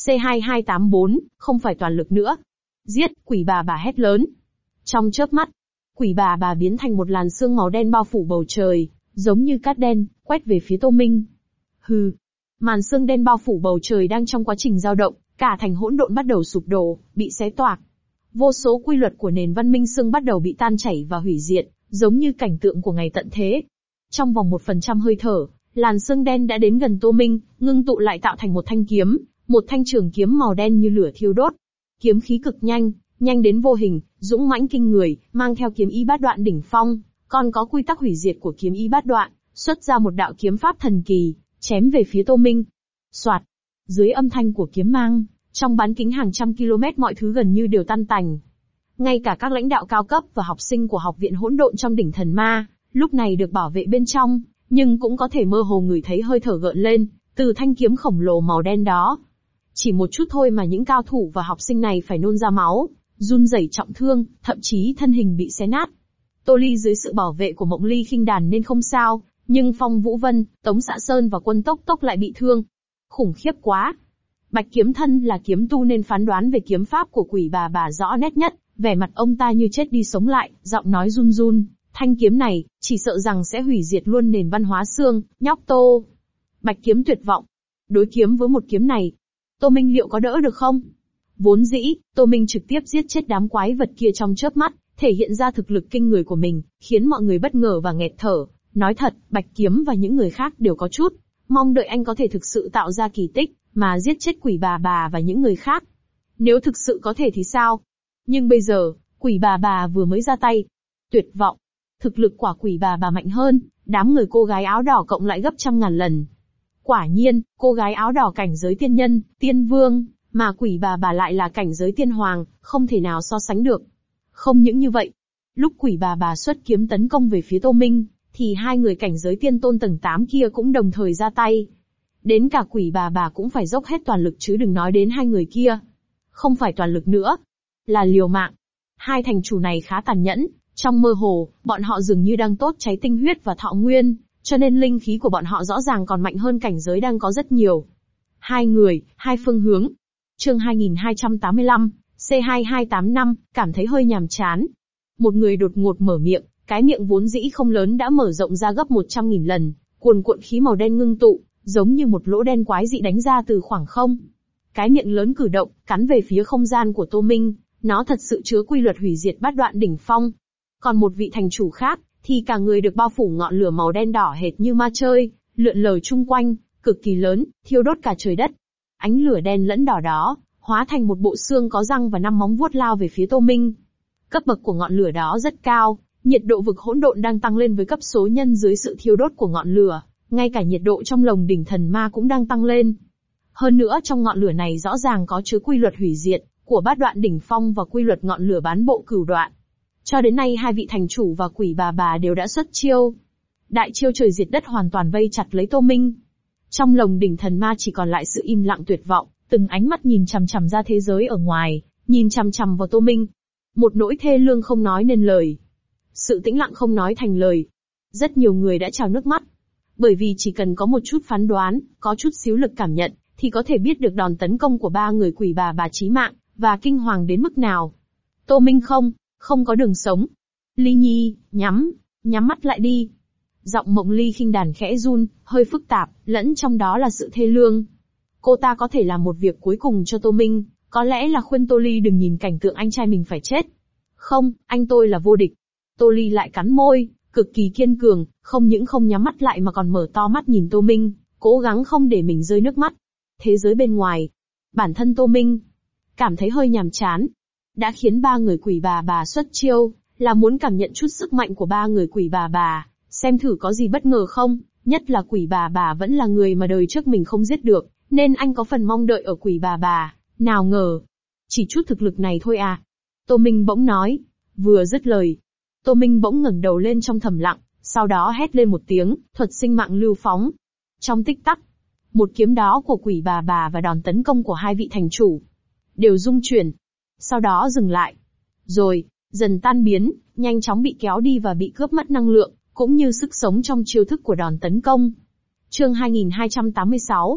C2284, không phải toàn lực nữa. Giết, quỷ bà hét lớn. Trong chớp mắt, quỷ bà biến thành một làn sương màu đen bao phủ bầu trời, giống như cát đen, quét về phía Tô Minh. Hừ. Màn sương đen bao phủ bầu trời đang trong quá trình dao động, cả thành hỗn độn bắt đầu sụp đổ, bị xé toạc. Vô số quy luật của nền văn minh sương bắt đầu bị tan chảy và hủy diệt, giống như cảnh tượng của ngày tận thế. Trong vòng 1% hơi thở, làn sương đen đã đến gần Tô Minh, ngưng tụ lại tạo thành một thanh kiếm, một thanh trường kiếm màu đen như lửa thiêu đốt. Kiếm khí cực nhanh, nhanh đến vô hình, dũng mãnh kinh người, mang theo kiếm ý bát đoạn đỉnh phong, còn có quy tắc hủy diệt của kiếm ý bát đoạn, xuất ra một đạo kiếm pháp thần kỳ, chém về phía Tô Minh. Soạt, dưới âm thanh của kiếm mang, trong bán kính hàng trăm km mọi thứ gần như đều tan tành. Ngay cả các lãnh đạo cao cấp và học sinh của học viện hỗn độn trong đỉnh thần ma, lúc này được bảo vệ bên trong, nhưng cũng có thể mơ hồ ngửi thấy hơi thở gợn lên, từ thanh kiếm khổng lồ màu đen đó. Chỉ một chút thôi mà những cao thủ và học sinh này phải nôn ra máu, run rẩy trọng thương, thậm chí thân hình bị xé nát. Tô Ly dưới sự bảo vệ của Mộng Ly khinh đàn nên không sao, nhưng Phong Vũ Vân, Tống Xạ Sơn và Quân Tốc Tốc lại bị thương. Khủng khiếp quá. Bạch Kiếm Thân là kiếm tu nên phán đoán về kiếm pháp của quỷ bà rõ nét nhất, vẻ mặt ông ta như chết đi sống lại, giọng nói run run, thanh kiếm này, chỉ sợ rằng sẽ hủy diệt luôn nền văn hóa xương, nhóc Tô. Bạch Kiếm tuyệt vọng. Đối kiếm với một kiếm này, Tô Minh liệu có đỡ được không? Vốn dĩ, Tô Minh trực tiếp giết chết đám quái vật kia trong chớp mắt, thể hiện ra thực lực kinh người của mình, khiến mọi người bất ngờ và nghẹt thở. Nói thật, Bạch Kiếm và những người khác đều có chút mong đợi anh có thể thực sự tạo ra kỳ tích, mà giết chết quỷ bà và những người khác. Nếu thực sự có thể thì sao? Nhưng bây giờ, quỷ bà vừa mới ra tay. Tuyệt vọng. Thực lực của quỷ bà mạnh hơn, đám người cô gái áo đỏ cộng lại gấp trăm ngàn lần. Quả nhiên, cô gái áo đỏ cảnh giới tiên nhân, tiên vương, mà quỷ bà lại là cảnh giới tiên hoàng, không thể nào so sánh được. Không những như vậy, lúc quỷ bà xuất kiếm tấn công về phía Tô Minh, thì hai người cảnh giới tiên tôn tầng 8 kia cũng đồng thời ra tay. Đến cả quỷ bà cũng phải dốc hết toàn lực chứ đừng nói đến hai người kia. Không phải toàn lực nữa, là liều mạng. Hai thành chủ này khá tàn nhẫn, trong mơ hồ, bọn họ dường như đang đốt cháy tinh huyết và thọ nguyên, cho nên linh khí của bọn họ rõ ràng còn mạnh hơn cảnh giới đang có rất nhiều. Hai người, hai phương hướng. Chương 2285, C2285, cảm thấy hơi nhàm chán. Một người đột ngột mở miệng, cái miệng vốn dĩ không lớn đã mở rộng ra gấp 100.000 lần, cuồn cuộn khí màu đen ngưng tụ, giống như một lỗ đen quái dị đánh ra từ khoảng không. Cái miệng lớn cử động, cắn về phía không gian của Tô Minh, nó thật sự chứa quy luật hủy diệt bát đoạn đỉnh phong. Còn một vị thành chủ khác, thì cả người được bao phủ ngọn lửa màu đen đỏ hệt như ma chơi, lượn lờ chung quanh, cực kỳ lớn, thiêu đốt cả trời đất. Ánh lửa đen lẫn đỏ đó, hóa thành một bộ xương có răng và 5 móng vuốt lao về phía Tô Minh. Cấp bậc của ngọn lửa đó rất cao, nhiệt độ vực hỗn độn đang tăng lên với cấp số nhân dưới sự thiêu đốt của ngọn lửa, ngay cả nhiệt độ trong lồng đỉnh thần ma cũng đang tăng lên. Hơn nữa trong ngọn lửa này rõ ràng có chứa quy luật hủy diệt của bát đoạn đỉnh phong và quy luật ngọn lửa bán bộ cửu đoạn. Cho đến nay hai vị thành chủ và quỷ bà đều đã xuất chiêu. Đại chiêu trời diệt đất hoàn toàn vây chặt lấy Tô Minh. Trong lồng đỉnh thần ma chỉ còn lại sự im lặng tuyệt vọng, từng ánh mắt nhìn chằm chằm ra thế giới ở ngoài, nhìn chằm chằm vào Tô Minh. Một nỗi thê lương không nói nên lời. Sự tĩnh lặng không nói thành lời. Rất nhiều người đã trào nước mắt. Bởi vì chỉ cần có một chút phán đoán, có chút xíu lực cảm nhận, thì có thể biết được đòn tấn công của ba người quỷ bà chí mạng, và kinh hoàng đến mức nào. Tô Minh không có đường sống. Ly Nhi, nhắm mắt lại đi. Giọng Mộng Ly khinh đàn khẽ run, hơi phức tạp, lẫn trong đó là sự thê lương. Cô ta có thể làm một việc cuối cùng cho Tô Minh, có lẽ là khuyên Tô Ly đừng nhìn cảnh tượng anh trai mình phải chết. Không, anh tôi là vô địch. Tô Ly lại cắn môi, cực kỳ kiên cường, không những không nhắm mắt lại mà còn mở to mắt nhìn Tô Minh, cố gắng không để mình rơi nước mắt. Thế giới bên ngoài, bản thân Tô Minh cảm thấy hơi nhàm chán. Đã khiến ba người quỷ bà xuất chiêu, là muốn cảm nhận chút sức mạnh của ba người quỷ bà, xem thử có gì bất ngờ không, nhất là quỷ bà vẫn là người mà đời trước mình không giết được, nên anh có phần mong đợi ở quỷ bà. Nào ngờ, chỉ chút thực lực này thôi à. Tô Minh bỗng nói, vừa dứt lời. Tô Minh bỗng ngẩng đầu lên trong thầm lặng, sau đó hét lên một tiếng, thuật sinh mạng lưu phóng. Trong tích tắc, một kiếm đó của quỷ bà và đòn tấn công của hai vị thành chủ đều rung chuyển, sau đó dừng lại, rồi dần tan biến, nhanh chóng bị kéo đi và bị cướp mất năng lượng, cũng như sức sống trong chiêu thức của đòn tấn công. Chương 2286,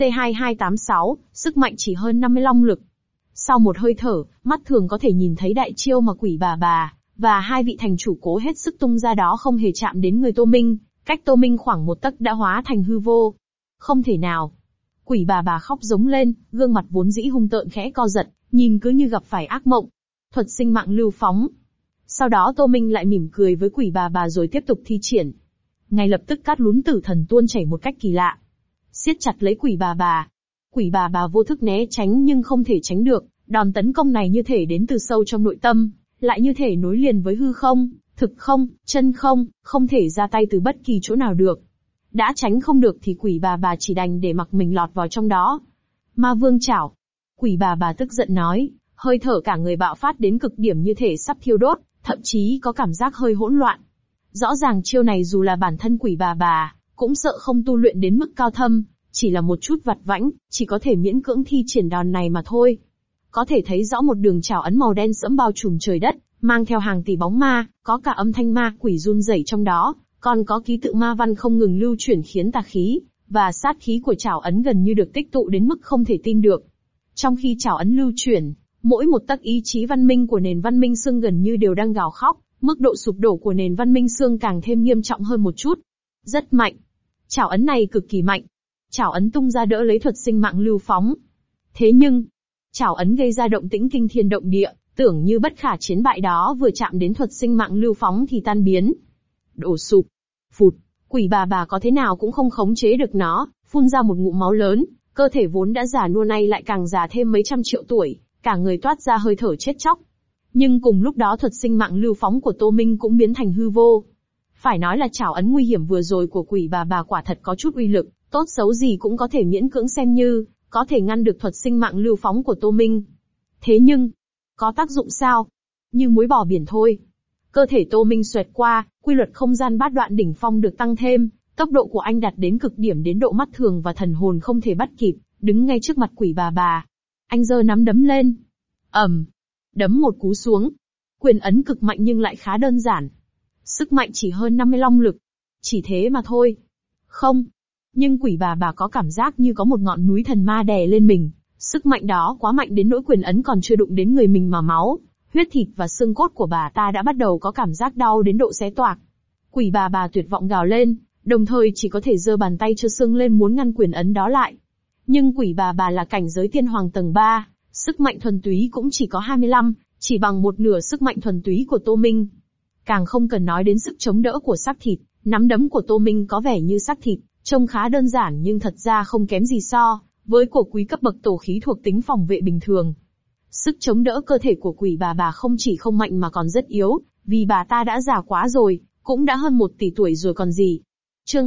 C2286, sức mạnh chỉ hơn 50 long lực. Sau một hơi thở, mắt thường có thể nhìn thấy đại chiêu mà quỷ bà và hai vị thành chủ cố hết sức tung ra đó không hề chạm đến người Tô Minh, cách Tô Minh khoảng một tấc đã hóa thành hư vô. Không thể nào. Quỷ bà khóc giống lên, gương mặt vốn dĩ hung tợn khẽ co giật, nhìn cứ như gặp phải ác mộng. Thuật sinh mạng lưu phóng. Sau đó Tô Minh lại mỉm cười với quỷ bà rồi tiếp tục thi triển. Ngay lập tức cát lún tử thần tuôn chảy một cách kỳ lạ, siết chặt lấy quỷ bà. Quỷ bà vô thức né tránh nhưng không thể tránh được, đòn tấn công này như thể đến từ sâu trong nội tâm, lại như thể nối liền với hư không, thực không, chân không, không thể ra tay từ bất kỳ chỗ nào được. Đã tránh không được thì quỷ bà chỉ đành để mặc mình lọt vào trong đó. Ma vương chảo. Quỷ bà tức giận nói, hơi thở cả người bạo phát đến cực điểm như thể sắp thiêu đốt, thậm chí có cảm giác hơi hỗn loạn. Rõ ràng chiêu này dù là bản thân quỷ bà cũng sợ không tu luyện đến mức cao thâm, chỉ là một chút vặt vãnh, chỉ có thể miễn cưỡng thi triển đòn này mà thôi. Có thể thấy rõ một đường chảo ấn màu đen sẫm bao trùm trời đất, mang theo hàng tỷ bóng ma, có cả âm thanh ma quỷ run rẩy trong đó, còn có ký tự ma văn không ngừng lưu chuyển khiến tà khí và sát khí của chảo ấn gần như được tích tụ đến mức không thể tin được. Trong khi chảo ấn lưu chuyển, mỗi một tấc ý chí văn minh của nền văn minh xương gần như đều đang gào khóc, mức độ sụp đổ của nền văn minh xương càng thêm nghiêm trọng hơn một chút. Rất mạnh. Chảo ấn này cực kỳ mạnh. Chảo ấn tung ra đỡ lấy thuật sinh mạng lưu phóng. Thế nhưng, chảo ấn gây ra động tĩnh kinh thiên động địa, tưởng như bất khả chiến bại đó vừa chạm đến thuật sinh mạng lưu phóng thì tan biến. Đổ sụp. Phụt. Quỷ bà có thế nào cũng không khống chế được nó, phun ra một ngụm máu lớn, cơ thể vốn đã già nua nay lại càng già thêm mấy trăm triệu tuổi, cả người toát ra hơi thở chết chóc. Nhưng cùng lúc đó thuật sinh mạng lưu phóng của Tô Minh cũng biến thành hư vô. Phải nói là chảo ấn nguy hiểm vừa rồi của quỷ bà quả thật có chút uy lực, tốt xấu gì cũng có thể miễn cưỡng xem như có thể ngăn được thuật sinh mạng lưu phóng của Tô Minh. Thế nhưng, có tác dụng sao? Như muối bỏ biển thôi. Cơ thể Tô Minh xoẹt qua, quy luật không gian bát đoạn đỉnh phong được tăng thêm, tốc độ của anh đạt đến cực điểm đến độ mắt thường và thần hồn không thể bắt kịp, đứng ngay trước mặt quỷ bà. Anh giơ nắm đấm lên. Đấm một cú xuống. Quyền ấn cực mạnh nhưng lại khá đơn giản. Sức mạnh chỉ hơn 50 long lực. Chỉ thế mà thôi. Không. Nhưng quỷ bà có cảm giác như có một ngọn núi thần ma đè lên mình. Sức mạnh đó quá mạnh đến nỗi quyền ấn còn chưa đụng đến người mình mà máu, huyết thịt và xương cốt của bà ta đã bắt đầu có cảm giác đau đến độ xé toạc. Quỷ bà tuyệt vọng gào lên, đồng thời chỉ có thể giơ bàn tay trơ xương lên muốn ngăn quyền ấn đó lại. Nhưng quỷ bà là cảnh giới tiên hoàng tầng 3, sức mạnh thuần túy cũng chỉ có 25, chỉ bằng một nửa sức mạnh thuần túy của Tô Minh. Càng không cần nói đến sức chống đỡ của xác thịt, nắm đấm của Tô Minh có vẻ như xác thịt, trông khá đơn giản nhưng thật ra không kém gì so với của quý cấp bậc tổ khí thuộc tính phòng vệ bình thường. Sức chống đỡ cơ thể của quỷ bà không chỉ không mạnh mà còn rất yếu, vì bà ta đã già quá rồi, cũng đã hơn 1 tỷ tuổi rồi còn gì. Chương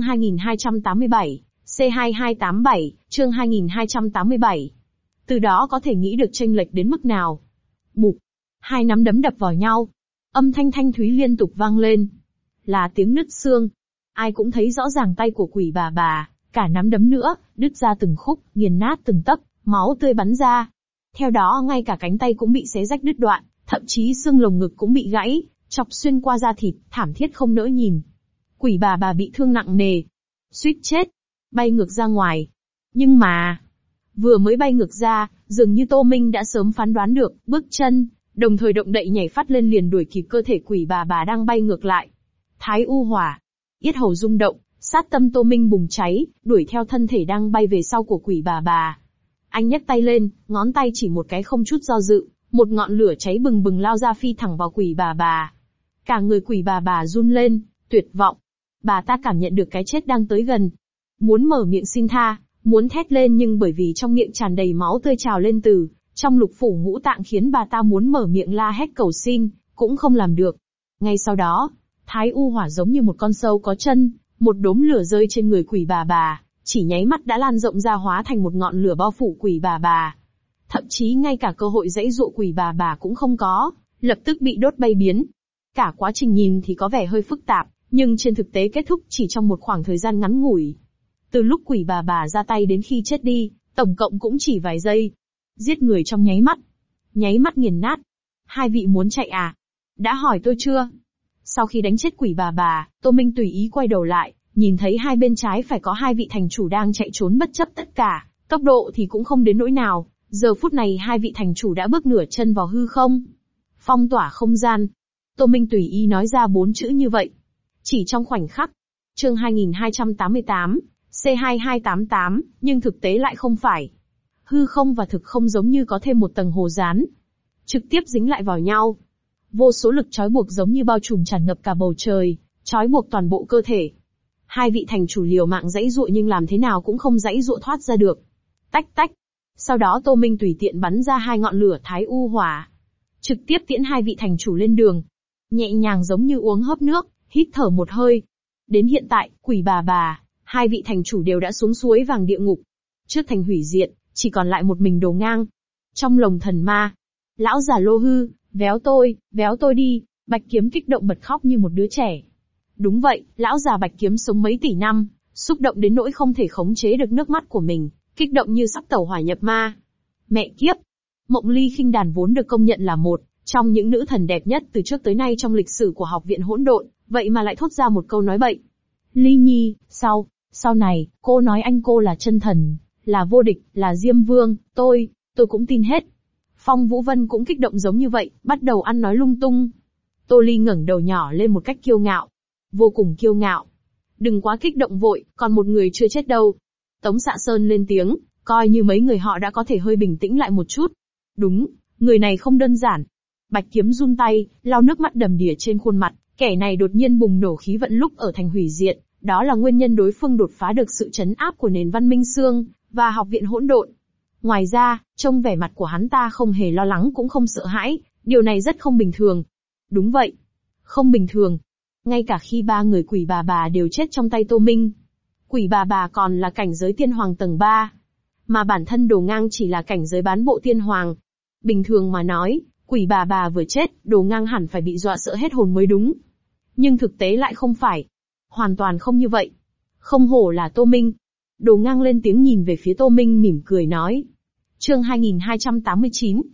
2287, C2287, chương 2287. Từ đó có thể nghĩ được chênh lệch đến mức nào. Bụp, hai nắm đấm đập vào nhau. Âm thanh thanh thúy liên tục vang lên. Là tiếng nứt xương. Ai cũng thấy rõ ràng tay của quỷ bà, cả nắm đấm nữa, đứt ra từng khúc, nghiền nát từng tấc, máu tươi bắn ra. Theo đó ngay cả cánh tay cũng bị xé rách đứt đoạn, thậm chí xương lồng ngực cũng bị gãy, chọc xuyên qua da thịt, thảm thiết không nỡ nhìn. Quỷ bà bị thương nặng nề. Suýt chết. Bay ngược ra ngoài. Nhưng mà, vừa mới bay ngược ra, dường như Tô Minh đã sớm phán đoán được, bước chân, đồng thời động đậy nhảy phát lên liền đuổi kịp cơ thể quỷ bà đang bay ngược lại. Thái U hỏa. Yết hầu rung động, sát tâm Tô Minh bùng cháy, đuổi theo thân thể đang bay về sau của quỷ bà. Anh nhấc tay lên, ngón tay chỉ một cái không chút do dự, một ngọn lửa cháy bừng bừng lao ra phi thẳng vào quỷ bà. Cả người quỷ bà run lên, tuyệt vọng. Bà ta cảm nhận được cái chết đang tới gần. Muốn mở miệng xin tha, muốn thét lên nhưng bởi vì trong miệng tràn đầy máu tươi trào lên từ trong lục phủ ngũ tạng khiến bà ta muốn mở miệng la hét cầu xin, cũng không làm được. Ngay sau đó, Thái U hỏa giống như một con sâu có chân, một đốm lửa rơi trên người quỷ bà, chỉ nháy mắt đã lan rộng ra hóa thành một ngọn lửa bao phủ quỷ bà. Thậm chí ngay cả cơ hội giãy giụa quỷ bà cũng không có, lập tức bị đốt bay biến. Cả quá trình nhìn thì có vẻ hơi phức tạp, nhưng trên thực tế kết thúc chỉ trong một khoảng thời gian ngắn ngủi. Từ lúc quỷ bà ra tay đến khi chết đi, tổng cộng cũng chỉ vài giây. Giết người trong nháy mắt nghiền nát. Hai vị muốn chạy à? Đã hỏi tôi chưa? Sau khi đánh chết quỷ bà, Tô Minh tùy ý quay đầu lại, nhìn thấy hai bên trái phải có hai vị thành chủ đang chạy trốn bất chấp tất cả, tốc độ thì cũng không đến nỗi nào. Giờ phút này hai vị thành chủ đã bước nửa chân vào hư không. Phong tỏa không gian. Tô Minh tùy ý nói ra 4 chữ như vậy. Chỉ trong khoảnh khắc. Chương 2288, C2288, nhưng thực tế lại không phải. Hư không và thực không giống như có thêm một tầng hồ dán. Trực tiếp dính lại vào nhau. Vô số lực trói buộc giống như bao trùm tràn ngập cả bầu trời, trói buộc toàn bộ cơ thể. Hai vị thành chủ liều mạng giãy giụa nhưng làm thế nào cũng không giãy giụa thoát ra được. Tách tách. Sau đó Tô Minh tùy tiện bắn ra hai ngọn lửa Thái U hỏa. Trực tiếp tiễn hai vị thành chủ lên đường. Nhẹ nhàng giống như uống hớp nước, hít thở một hơi. Đến hiện tại, quỷ bà, hai vị thành chủ đều đã xuống suối vàng địa ngục. Trước thành hủy diệt, chỉ còn lại một mình Đồ Ngang. Trong lồng thần ma, lão già lô hư, véo tôi đi, Bạch Kiếm kích động bật khóc như một đứa trẻ. Đúng vậy, lão già Bạch Kiếm sống mấy tỷ năm, xúc động đến nỗi không thể khống chế được nước mắt của mình, kích động như sắp tẩu hỏa nhập ma. Mẹ kiếp! Mộng Ly Khinh Đàn vốn được công nhận là một trong những nữ thần đẹp nhất từ trước tới nay trong lịch sử của học viện hỗn độn, vậy mà lại thốt ra một câu nói bậy. Ly Nhi, sau này, cô nói anh cô là chân thần, là vô địch, là Diêm Vương, tôi cũng tin hết. Phong Vũ Vân cũng kích động giống như vậy, bắt đầu ăn nói lung tung. Tô Ly ngẩng đầu nhỏ lên một cách kiêu ngạo. Vô cùng kiêu ngạo. Đừng quá kích động vội, còn một người chưa chết đâu. Tống Xạ Sơn lên tiếng, coi như mấy người họ đã có thể hơi bình tĩnh lại một chút. Đúng, người này không đơn giản. Bạch Kiếm run tay, lau nước mắt đầm đìa trên khuôn mặt, kẻ này đột nhiên bùng nổ khí vận lúc ở thành hủy diệt, đó là nguyên nhân đối phương đột phá được sự trấn áp của nền văn minh xương và học viện hỗn độn. Ngoài ra, trông vẻ mặt của hắn ta không hề lo lắng cũng không sợ hãi, điều này rất không bình thường. Đúng vậy, không bình thường. Ngay cả khi ba người quỷ bà đều chết trong tay Tô Minh. Quỷ bà còn là cảnh giới tiên hoàng tầng 3. Mà bản thân Đồ Ngang chỉ là cảnh giới bán bộ tiên hoàng. Bình thường mà nói, quỷ bà vừa chết, Đồ Ngang hẳn phải bị dọa sợ hết hồn mới đúng. Nhưng thực tế lại không phải. Hoàn toàn không như vậy. Không hổ là Tô Minh. Đồ Ngang lên tiếng nhìn về phía Tô Minh mỉm cười nói. Chương 2289,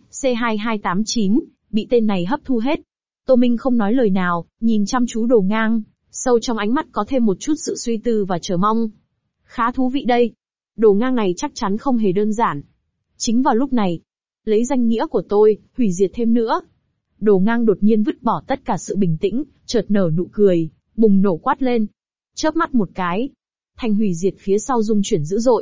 C2289, bị tên này hấp thu hết. Tô Minh không nói lời nào, nhìn chăm chú Đồ Ngang, sâu trong ánh mắt có thêm một chút sự suy tư và chờ mong. Khá thú vị đây. Đồ Ngang này chắc chắn không hề đơn giản. Chính vào lúc này, lấy danh nghĩa của tôi, hủy diệt thêm nữa. Đồ Ngang đột nhiên vứt bỏ tất cả sự bình tĩnh, chợt nở nụ cười, bùng nổ quát lên. Chớp mắt một cái, thành hủy diệt phía sau rung chuyển dữ dội.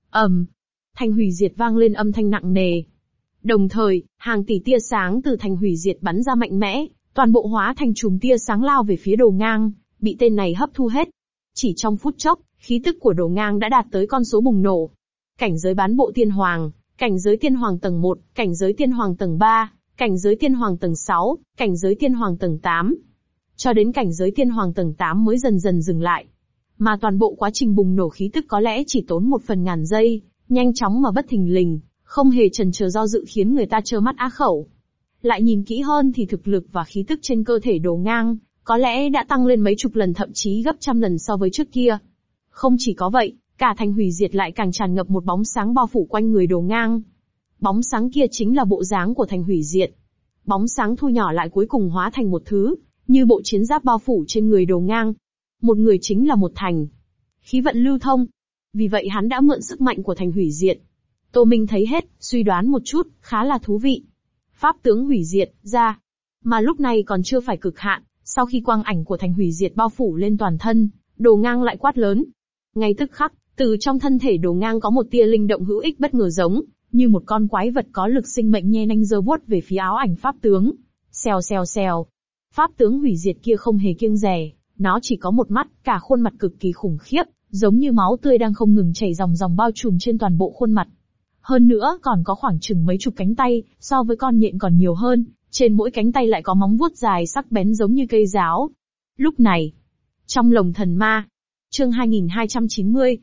Thành hủy diệt vang lên âm thanh nặng nề. Đồng thời, hàng tỷ tia sáng từ thành hủy diệt bắn ra mạnh mẽ, toàn bộ hóa thành chùm tia sáng lao về phía Đồ Ngang, bị tên này hấp thu hết. Chỉ trong phút chốc, khí tức của Đồ Ngang đã đạt tới con số bùng nổ. cảnh giới bán bộ tiên hoàng, cảnh giới tiên hoàng tầng 1, cảnh giới tiên hoàng tầng 3, cảnh giới tiên hoàng tầng 6, cảnh giới tiên hoàng tầng 8. Cho đến cảnh giới tiên hoàng tầng 8 mới dần dần dừng lại. Mà toàn bộ quá trình bùng nổ khí tức có lẽ chỉ tốn 1/1000 giây, nhanh chóng mà bất thình lình, không hề chần chờ do dự khiến người ta trơ mắt á khẩu. Lại nhìn kỹ hơn thì thực lực và khí tức trên cơ thể Đồ Ngang, có lẽ đã tăng lên mấy chục lần thậm chí gấp trăm lần so với trước kia. Không chỉ có vậy, cả thành hủy diệt lại càng tràn ngập một bóng sáng bao phủ quanh người Đồ Ngang. Bóng sáng kia chính là bộ dáng của thành hủy diệt. Bóng sáng thu nhỏ lại cuối cùng hóa thành một thứ, như bộ chiến giáp bao phủ trên người Đồ Ngang. Một người chính là một thành. Khí vận lưu thông. Vì vậy hắn đã mượn sức mạnh của thành hủy diệt. Tô Minh thấy hết, suy đoán một chút, khá là thú vị. Pháp tướng hủy diệt, ra. Mà lúc này còn chưa phải cực hạn, sau khi quang ảnh của thành hủy diệt bao phủ lên toàn thân, Đồ Ngang lại quát lớn. Ngay tức khắc, từ trong thân thể Đồ Ngang có một tia linh động hữu ích bất ngờ giống, như một con quái vật có lực sinh mệnh nhe nanh giơ vuốt về phía áo ảnh pháp tướng. Xèo xèo xèo. Pháp tướng hủy diệt kia không hề kiêng dè, nó chỉ có một mắt, cả khuôn mặt cực kỳ khủng khiếp, giống như máu tươi đang không ngừng chảy ròng ròng bao trùm trên toàn bộ khuôn mặt. Hơn nữa còn có khoảng chừng mấy chục cánh tay, so với con nhện còn nhiều hơn, trên mỗi cánh tay lại có móng vuốt dài sắc bén giống như cây giáo. Lúc này, trong lồng thần ma, chương 2290,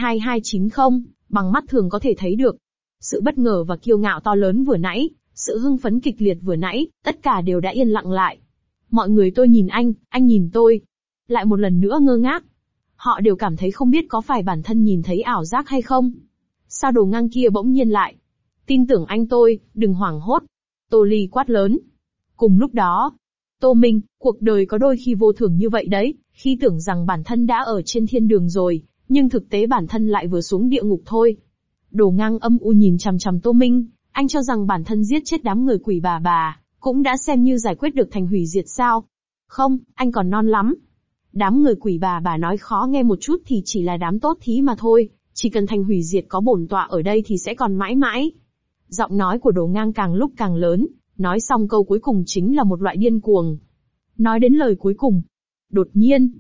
C2290, bằng mắt thường có thể thấy được. Sự bất ngờ và kiêu ngạo to lớn vừa nãy, sự hưng phấn kịch liệt vừa nãy, tất cả đều đã yên lặng lại. Mọi người tôi nhìn anh nhìn tôi. Lại một lần nữa ngơ ngác. Họ đều cảm thấy không biết có phải bản thân nhìn thấy ảo giác hay không. Sao Đồ Ngang kia bỗng nhiên lại? Tin tưởng anh tôi, đừng hoảng hốt. Tô Ly quát lớn. Cùng lúc đó, Tô Minh, cuộc đời có đôi khi vô thường như vậy đấy, khi tưởng rằng bản thân đã ở trên thiên đường rồi, nhưng thực tế bản thân lại vừa xuống địa ngục thôi. Đồ Ngang âm u nhìn chằm chằm Tô Minh, anh cho rằng bản thân giết chết đám người quỷ bà, cũng đã xem như giải quyết được thành hủy diệt sao? Không, anh còn non lắm. Đám người quỷ bà nói khó nghe một chút thì chỉ là đám tốt thí mà thôi, chỉ cần thành hủy diệt có bổn tọa ở đây thì sẽ còn mãi mãi. Giọng nói của Đồ Ngang càng lúc càng lớn, nói xong câu cuối cùng chính là một loại điên cuồng. Nói đến lời cuối cùng, đột nhiên,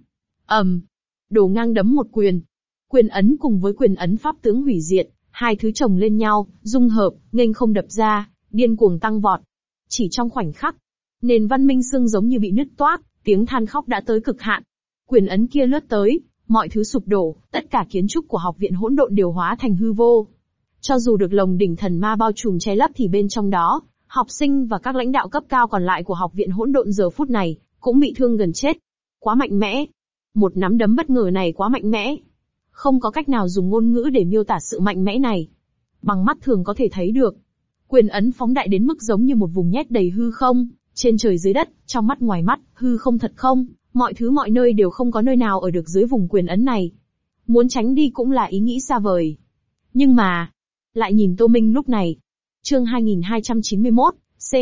Đồ Ngang đấm một quyền. Quyền ấn cùng với quyền ấn pháp tướng hủy diệt, hai thứ chồng lên nhau, dung hợp, nghênh không đập ra, điên cuồng tăng vọt. Chỉ trong khoảnh khắc, nền văn minh xương giống như bị nứt toác, tiếng than khóc đã tới cực hạn. Quyền ấn kia lướt tới, mọi thứ sụp đổ, tất cả kiến trúc của học viện hỗn độn đều hóa thành hư vô. Cho dù được lồng đỉnh thần ma bao trùm che lấp thì bên trong đó, học sinh và các lãnh đạo cấp cao còn lại của học viện hỗn độn giờ phút này, cũng bị thương gần chết. Quá mạnh mẽ. Một nắm đấm bất ngờ này quá mạnh mẽ. Không có cách nào dùng ngôn ngữ để miêu tả sự mạnh mẽ này. Bằng mắt thường có thể thấy được. Quyền ấn phóng đại đến mức giống như một vùng nhét đầy hư không, trên trời dưới đất, trong mắt ngoài mắt, hư không thật không, mọi thứ mọi nơi đều không có nơi nào ở được dưới vùng quyền ấn này. Muốn tránh đi cũng là ý nghĩ xa vời. Nhưng mà, lại nhìn Tô Minh lúc này. Chương 2291,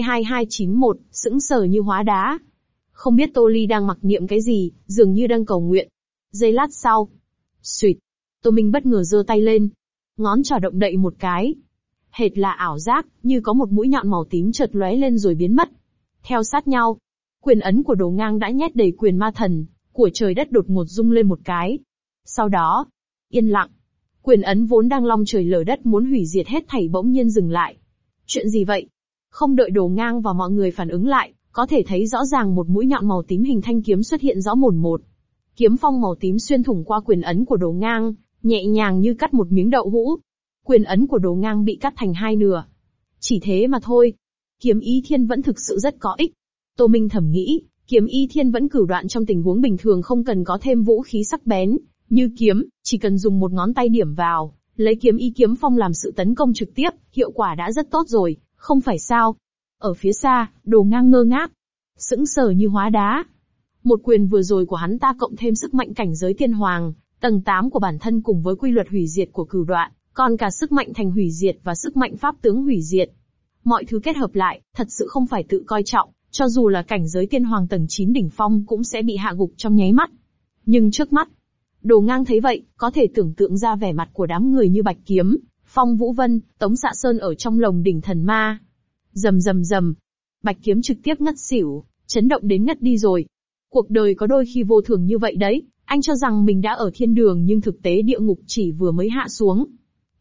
C2291, sững sờ như hóa đá. Không biết Tô Ly đang mặc niệm cái gì, dường như đang cầu nguyện. Giây lát sau. Xuyệt. Tô Minh bất ngờ giơ tay lên. Ngón trỏ động đậy một cái. Hệt là ảo giác, như có một mũi nhọn màu tím chợt lóe lên rồi biến mất. Theo sát nhau, quyền ấn của Đồ Ngang đã nhét đầy quyền ma thần, của trời đất đột ngột rung lên một cái. Sau đó, yên lặng. Quyền ấn vốn đang long trời lở đất muốn hủy diệt hết thảy bỗng nhiên dừng lại. Chuyện gì vậy? Không đợi Đồ Ngang và mọi người phản ứng lại, có thể thấy rõ ràng một mũi nhọn màu tím hình thanh kiếm xuất hiện rõ mồn một. Kiếm phong màu tím xuyên thủng qua quyền ấn của Đồ Ngang, nhẹ nhàng như cắt một miếng đậu hũ. Quyền ấn của Đồ Ngang bị cắt thành hai nửa. Chỉ thế mà thôi. Kiếm ý thiên vẫn thực sự rất có ích. Tô Minh thầm nghĩ, kiếm ý thiên vẫn cửu đoạn trong tình huống bình thường không cần có thêm vũ khí sắc bén, như kiếm, chỉ cần dùng một ngón tay điểm vào, lấy kiếm ý kiếm phong làm sự tấn công trực tiếp, hiệu quả đã rất tốt rồi, không phải sao? Ở phía xa, Đồ Ngang ngơ ngác, sững sờ như hóa đá. Một quyền vừa rồi của hắn ta cộng thêm sức mạnh cảnh giới tiên hoàng, tầng 8 của bản thân cùng với quy luật hủy diệt của cửu đoạn, còn cả sức mạnh thành hủy diệt và sức mạnh pháp tướng hủy diệt. Mọi thứ kết hợp lại, thật sự không phải tự coi trọng, cho dù là cảnh giới tiên hoàng tầng 9 đỉnh phong cũng sẽ bị hạ gục trong nháy mắt. Nhưng trước mắt, Đồ Ngang thấy vậy, có thể tưởng tượng ra vẻ mặt của đám người như Bạch Kiếm, Phong Vũ Vân, Tống Xạ Sơn ở trong lồng đỉnh thần ma. Rầm rầm rầm, Bạch Kiếm trực tiếp ngất xỉu, chấn động đến ngất đi rồi. Cuộc đời có đôi khi vô thường như vậy đấy, anh cho rằng mình đã ở thiên đường nhưng thực tế địa ngục chỉ vừa mới hạ xuống.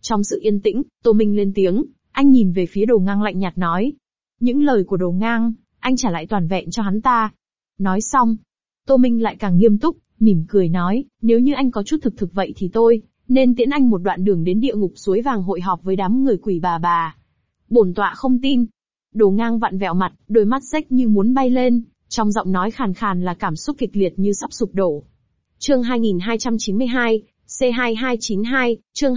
Trong sự yên tĩnh, Tô Minh lên tiếng, anh nhìn về phía Đồ Ngang lạnh nhạt nói. Những lời của Đồ Ngang, anh trả lại toàn vẹn cho hắn ta. Nói xong, Tô Minh lại càng nghiêm túc, mỉm cười nói, nếu như anh có chút thực vậy thì tôi nên tiễn anh một đoạn đường đến địa ngục suối vàng hội họp với đám người quỷ bà. Bổn tọa không tin. Đồ Ngang vặn vẹo mặt, đôi mắt rách như muốn bay lên, trong giọng nói khàn khàn là cảm xúc kịch liệt như sắp sụp đổ. Chương 2292, C2292, chương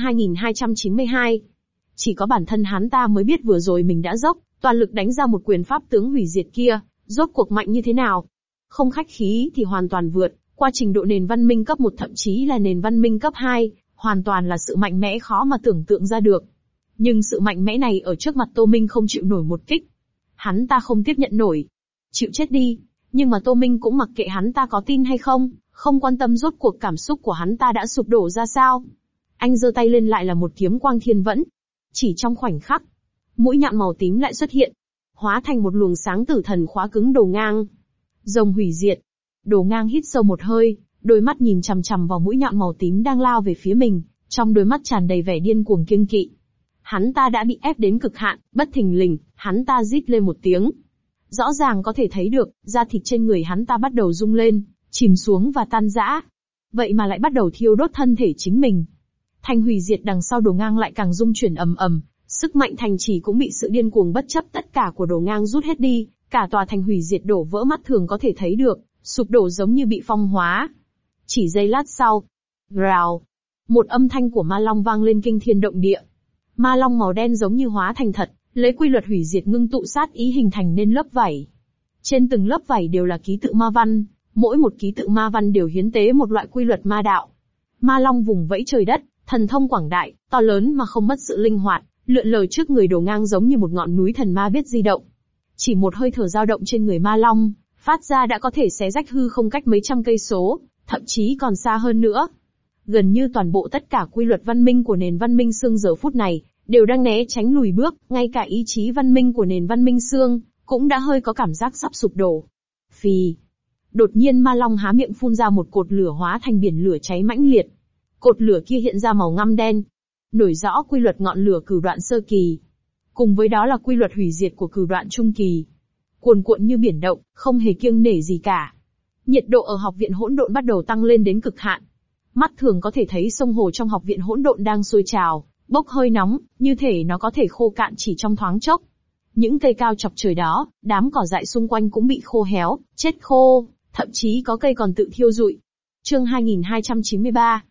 2292. Chỉ có bản thân hắn ta mới biết vừa rồi mình đã dốc toàn lực đánh ra một quyền pháp tướng hủy diệt kia, rốt cuộc mạnh như thế nào. Không khách khí thì hoàn toàn vượt qua trình độ nền văn minh cấp 1 thậm chí là nền văn minh cấp 2, hoàn toàn là sự mạnh mẽ khó mà tưởng tượng ra được. Nhưng sự mạnh mẽ này ở trước mặt Tô Minh không chịu nổi một kích. Hắn ta không tiếp nhận nổi. Chịu chết đi. Nhưng mà Tô Minh cũng mặc kệ hắn ta có tin hay không, không quan tâm rốt cuộc cảm xúc của hắn ta đã sụp đổ ra sao. Anh giơ tay lên lại là một kiếm quang thiên vẫn. Chỉ trong khoảnh khắc, mũi nhọn màu tím lại xuất hiện, hóa thành một luồng sáng tử thần khóa cứng Đồ Ngang. Rồng hủy diệt. Đồ Ngang hít sâu một hơi, đôi mắt nhìn chằm chằm vào mũi nhọn màu tím đang lao về phía mình, trong đôi mắt tràn đầy vẻ điên cuồng kiêng kỵ. Hắn ta đã bị ép đến cực hạn, bất thình lình, hắn ta rít lên một tiếng. Rõ ràng có thể thấy được, da thịt trên người hắn ta bắt đầu rung lên, chìm xuống và tan rã. Vậy mà lại bắt đầu thiêu đốt thân thể chính mình. Thành hủy diệt đằng sau Đồ Ngang lại càng rung chuyển ầm ầm, sức mạnh thành trì cũng bị sự điên cuồng bất chấp tất cả của Đồ Ngang rút hết đi, cả tòa thành hủy diệt đổ vỡ mắt thường có thể thấy được, sụp đổ giống như bị phong hóa. Chỉ giây lát sau, rào, một âm thanh của ma long vang lên kinh thiên động địa. Ma long màu đen giống như hóa thành thật, lấy quy luật hủy diệt ngưng tụ sát ý hình thành nên lớp vảy. Trên từng lớp vảy đều là ký tự ma văn, mỗi một ký tự ma văn đều hiến tế một loại quy luật ma đạo. Ma long vùng vẫy trời đất, thần thông quảng đại, to lớn mà không mất sự linh hoạt, lượn lờ trước người Đồ Ngang giống như một ngọn núi thần ma biết di động. Chỉ một hơi thở dao động trên người ma long, phát ra đã có thể xé rách hư không cách mấy trăm cây số, thậm chí còn xa hơn nữa. Gần như toàn bộ tất cả quy luật văn minh của nền văn minh xương giờ phút này, đều đang né tránh lùi bước, ngay cả ý chí văn minh của nền văn minh xương, cũng đã hơi có cảm giác sắp sụp đổ. Phì. Đột nhiên ma long há miệng phun ra một cột lửa hóa thành biển lửa cháy mãnh liệt. Cột lửa kia hiện ra màu ngăm đen. Nổi rõ quy luật ngọn lửa cửu đoạn sơ kỳ. Cùng với đó là quy luật hủy diệt của cửu đoạn trung kỳ. Cuồn cuộn như biển động, không hề kiêng nể gì cả. Nhiệt độ ở học viện hỗn độn bắt đầu tăng lên đến cực hạn. Mắt thường có thể thấy sông hồ trong học viện hỗn độn đang sôi trào, bốc hơi nóng, như thể nó có thể khô cạn chỉ trong thoáng chốc. Những cây cao chọc trời đó, đám cỏ dại xung quanh cũng bị khô héo, chết khô, thậm chí có cây còn tự thiêu rụi. Chương 2293,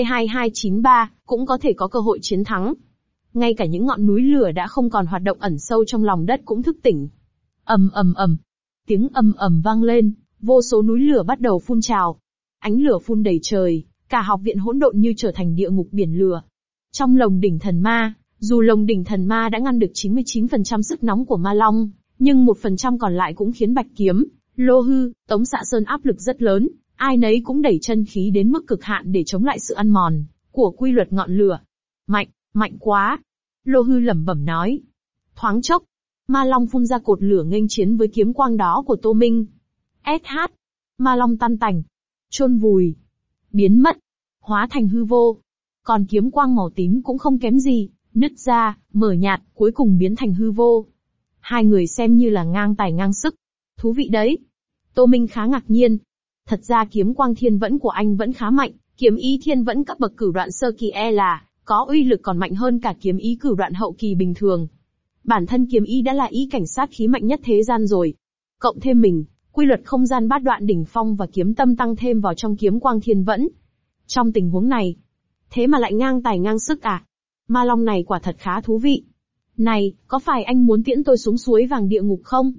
C2293, cũng có thể có cơ hội chiến thắng. Ngay cả những ngọn núi lửa đã không còn hoạt động ẩn sâu trong lòng đất cũng thức tỉnh. Ầm ầm ầm, tiếng ầm ầm vang lên, vô số núi lửa bắt đầu phun trào. Ánh lửa phun đầy trời, cả học viện hỗn độn như trở thành địa ngục biển lửa. Trong lồng đỉnh thần ma, dù lồng đỉnh thần ma đã ngăn được 99% sức nóng của ma long, nhưng 1% còn lại cũng khiến Bạch Kiếm, Lô Hư, Tống Xạ Sơn áp lực rất lớn, ai nấy cũng đẩy chân khí đến mức cực hạn để chống lại sự ăn mòn của quy luật ngọn lửa. Mạnh, mạnh quá! Lô Hư lẩm bẩm nói. Thoáng chốc, ma long phun ra cột lửa nghênh chiến với kiếm quang đó của Tô Minh. SH! Ma long tan tành, chôn vùi, biến mất, hóa thành hư vô. Còn kiếm quang màu tím cũng không kém gì, nứt ra, mở nhạt, cuối cùng biến thành hư vô. Hai người xem như là ngang tài ngang sức. Thú vị đấy. Tô Minh khá ngạc nhiên. Thật ra kiếm quang thiên vẫn của anh vẫn khá mạnh, kiếm ý thiên vẫn cấp bậc cửu đoạn sơ kỳ là có uy lực còn mạnh hơn cả kiếm ý cửu đoạn hậu kỳ bình thường. Bản thân kiếm ý đã là ý cảnh sát khí mạnh nhất thế gian rồi. Cộng thêm mình, quy luật không gian bát đoạn đỉnh phong và kiếm tâm tăng thêm vào trong kiếm quang thiên vẫn. Trong tình huống này, thế mà lại ngang tài ngang sức à? Ma long này quả thật khá thú vị. Này, có phải anh muốn tiễn tôi xuống suối vàng địa ngục không?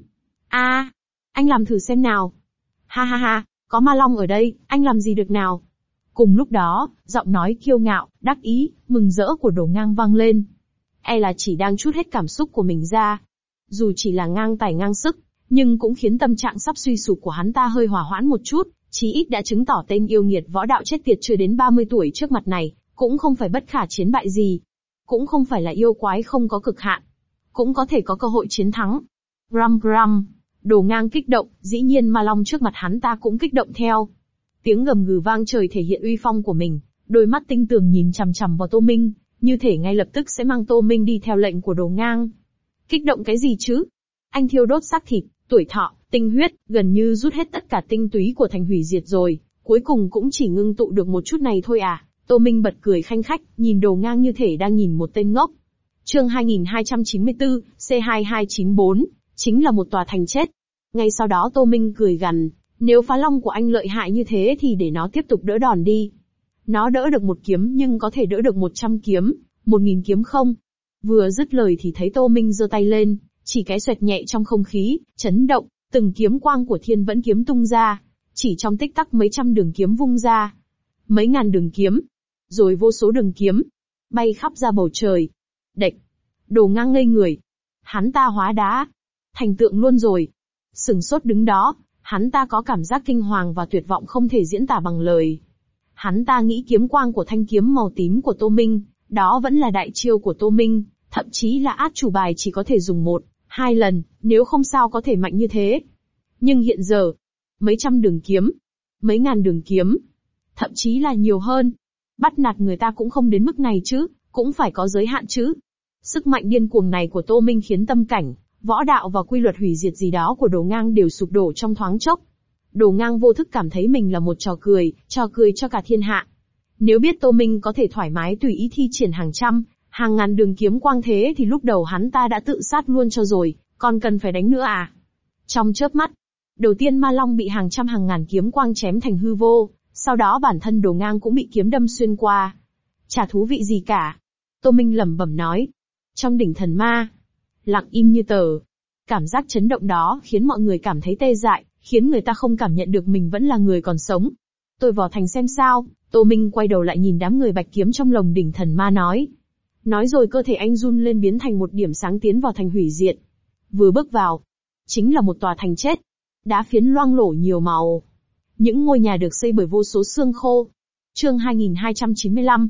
Anh làm thử xem nào. Ha ha ha, có ma long ở đây, anh làm gì được nào? Cùng lúc đó, giọng nói kiêu ngạo, đắc ý, mừng rỡ của Đồ Ngang vang lên. Là chỉ đang trút hết cảm xúc của mình ra. Dù chỉ là ngang tài ngang sức, nhưng cũng khiến tâm trạng sắp suy sụp của hắn ta hơi hòa hoãn một chút, chí ít đã chứng tỏ tên yêu nghiệt võ đạo chết tiệt chưa đến 30 tuổi trước mặt này, cũng không phải bất khả chiến bại gì. Cũng không phải là yêu quái không có cực hạn. Cũng có thể có cơ hội chiến thắng. Ram ram. Đồ Ngang kích động, dĩ nhiên ma long trước mặt hắn ta cũng kích động theo. Tiếng gầm gừ vang trời thể hiện uy phong của mình, đôi mắt tinh tường nhìn chằm chằm vào Tô Minh, như thể ngay lập tức sẽ mang Tô Minh đi theo lệnh của Đồ Ngang. Kích động cái gì chứ? Anh thiêu đốt xác thịt, tuổi thọ, tinh huyết, gần như rút hết tất cả tinh túy của thành hủy diệt rồi, cuối cùng cũng chỉ ngưng tụ được một chút này thôi à? Tô Minh bật cười khanh khách, nhìn Đồ Ngang như thể đang nhìn một tên ngốc. Chương 2294, C2294, chính là một tòa thành chết. Ngay sau đó Tô Minh cười gằn, nếu phá long của anh lợi hại như thế thì để nó tiếp tục đỡ đòn đi. Nó đỡ được 1 kiếm nhưng có thể đỡ được 100 kiếm, 1000 kiếm không? Vừa dứt lời thì thấy Tô Minh giơ tay lên, chỉ cái xoẹt nhẹ trong không khí, chấn động, từng kiếm quang của Thiên Vẫn kiếm tung ra, chỉ trong tích tắc mấy trăm đường kiếm vung ra, mấy ngàn đường kiếm, rồi vô số đường kiếm bay khắp ra bầu trời. Đệch, Đồ Ngang ngây người. Hắn ta hóa đá thành tượng luôn rồi. Sừng sốt đứng đó, hắn ta có cảm giác kinh hoàng và tuyệt vọng không thể diễn tả bằng lời. Hắn ta nghĩ kiếm quang của thanh kiếm màu tím của Tô Minh, đó vẫn là đại chiêu của Tô Minh, thậm chí là át chủ bài chỉ có thể dùng 1, 2 lần, nếu không sao có thể mạnh như thế. Nhưng hiện giờ, mấy trăm đường kiếm, mấy ngàn đường kiếm, thậm chí là nhiều hơn. Bắt nạt người ta cũng không đến mức này chứ, cũng phải có giới hạn chứ. Sức mạnh điên cuồng này của Tô Minh khiến tâm cảnh, võ đạo và quy luật hủy diệt gì đó của Đồ Ngang đều sụp đổ trong thoáng chốc. Đồ Ngang vô thức cảm thấy mình là một trò cười cho cả thiên hạ. Nếu biết Tô Minh có thể thoải mái tùy ý thi triển hàng trăm, hàng ngàn đường kiếm quang thế thì lúc đầu hắn ta đã tự sát luôn cho rồi, còn cần phải đánh nữa à? Trong chớp mắt, đầu tiên Ma Long bị hàng trăm hàng ngàn kiếm quang chém thành hư vô, sau đó bản thân Đồ Ngang cũng bị kiếm đâm xuyên qua. Chả thú vị gì cả. Tô Minh lẩm bẩm nói. Trong đỉnh thần ma, lặng im như tờ. Cảm giác chấn động đó khiến mọi người cảm thấy tê dại, khiến người ta không cảm nhận được mình vẫn là người còn sống. Tôi vào thành xem sao. Tô Minh quay đầu lại nhìn đám người bạch kiếm trong lồng đỉnh thần ma nói. Nói rồi cơ thể anh run lên biến thành một điểm sáng tiến vào thành hủy diệt. Vừa bước vào, chính là một tòa thành chết. Đá phiến loang lổ nhiều màu. Những ngôi nhà được xây bởi vô số xương khô. Chương 2295,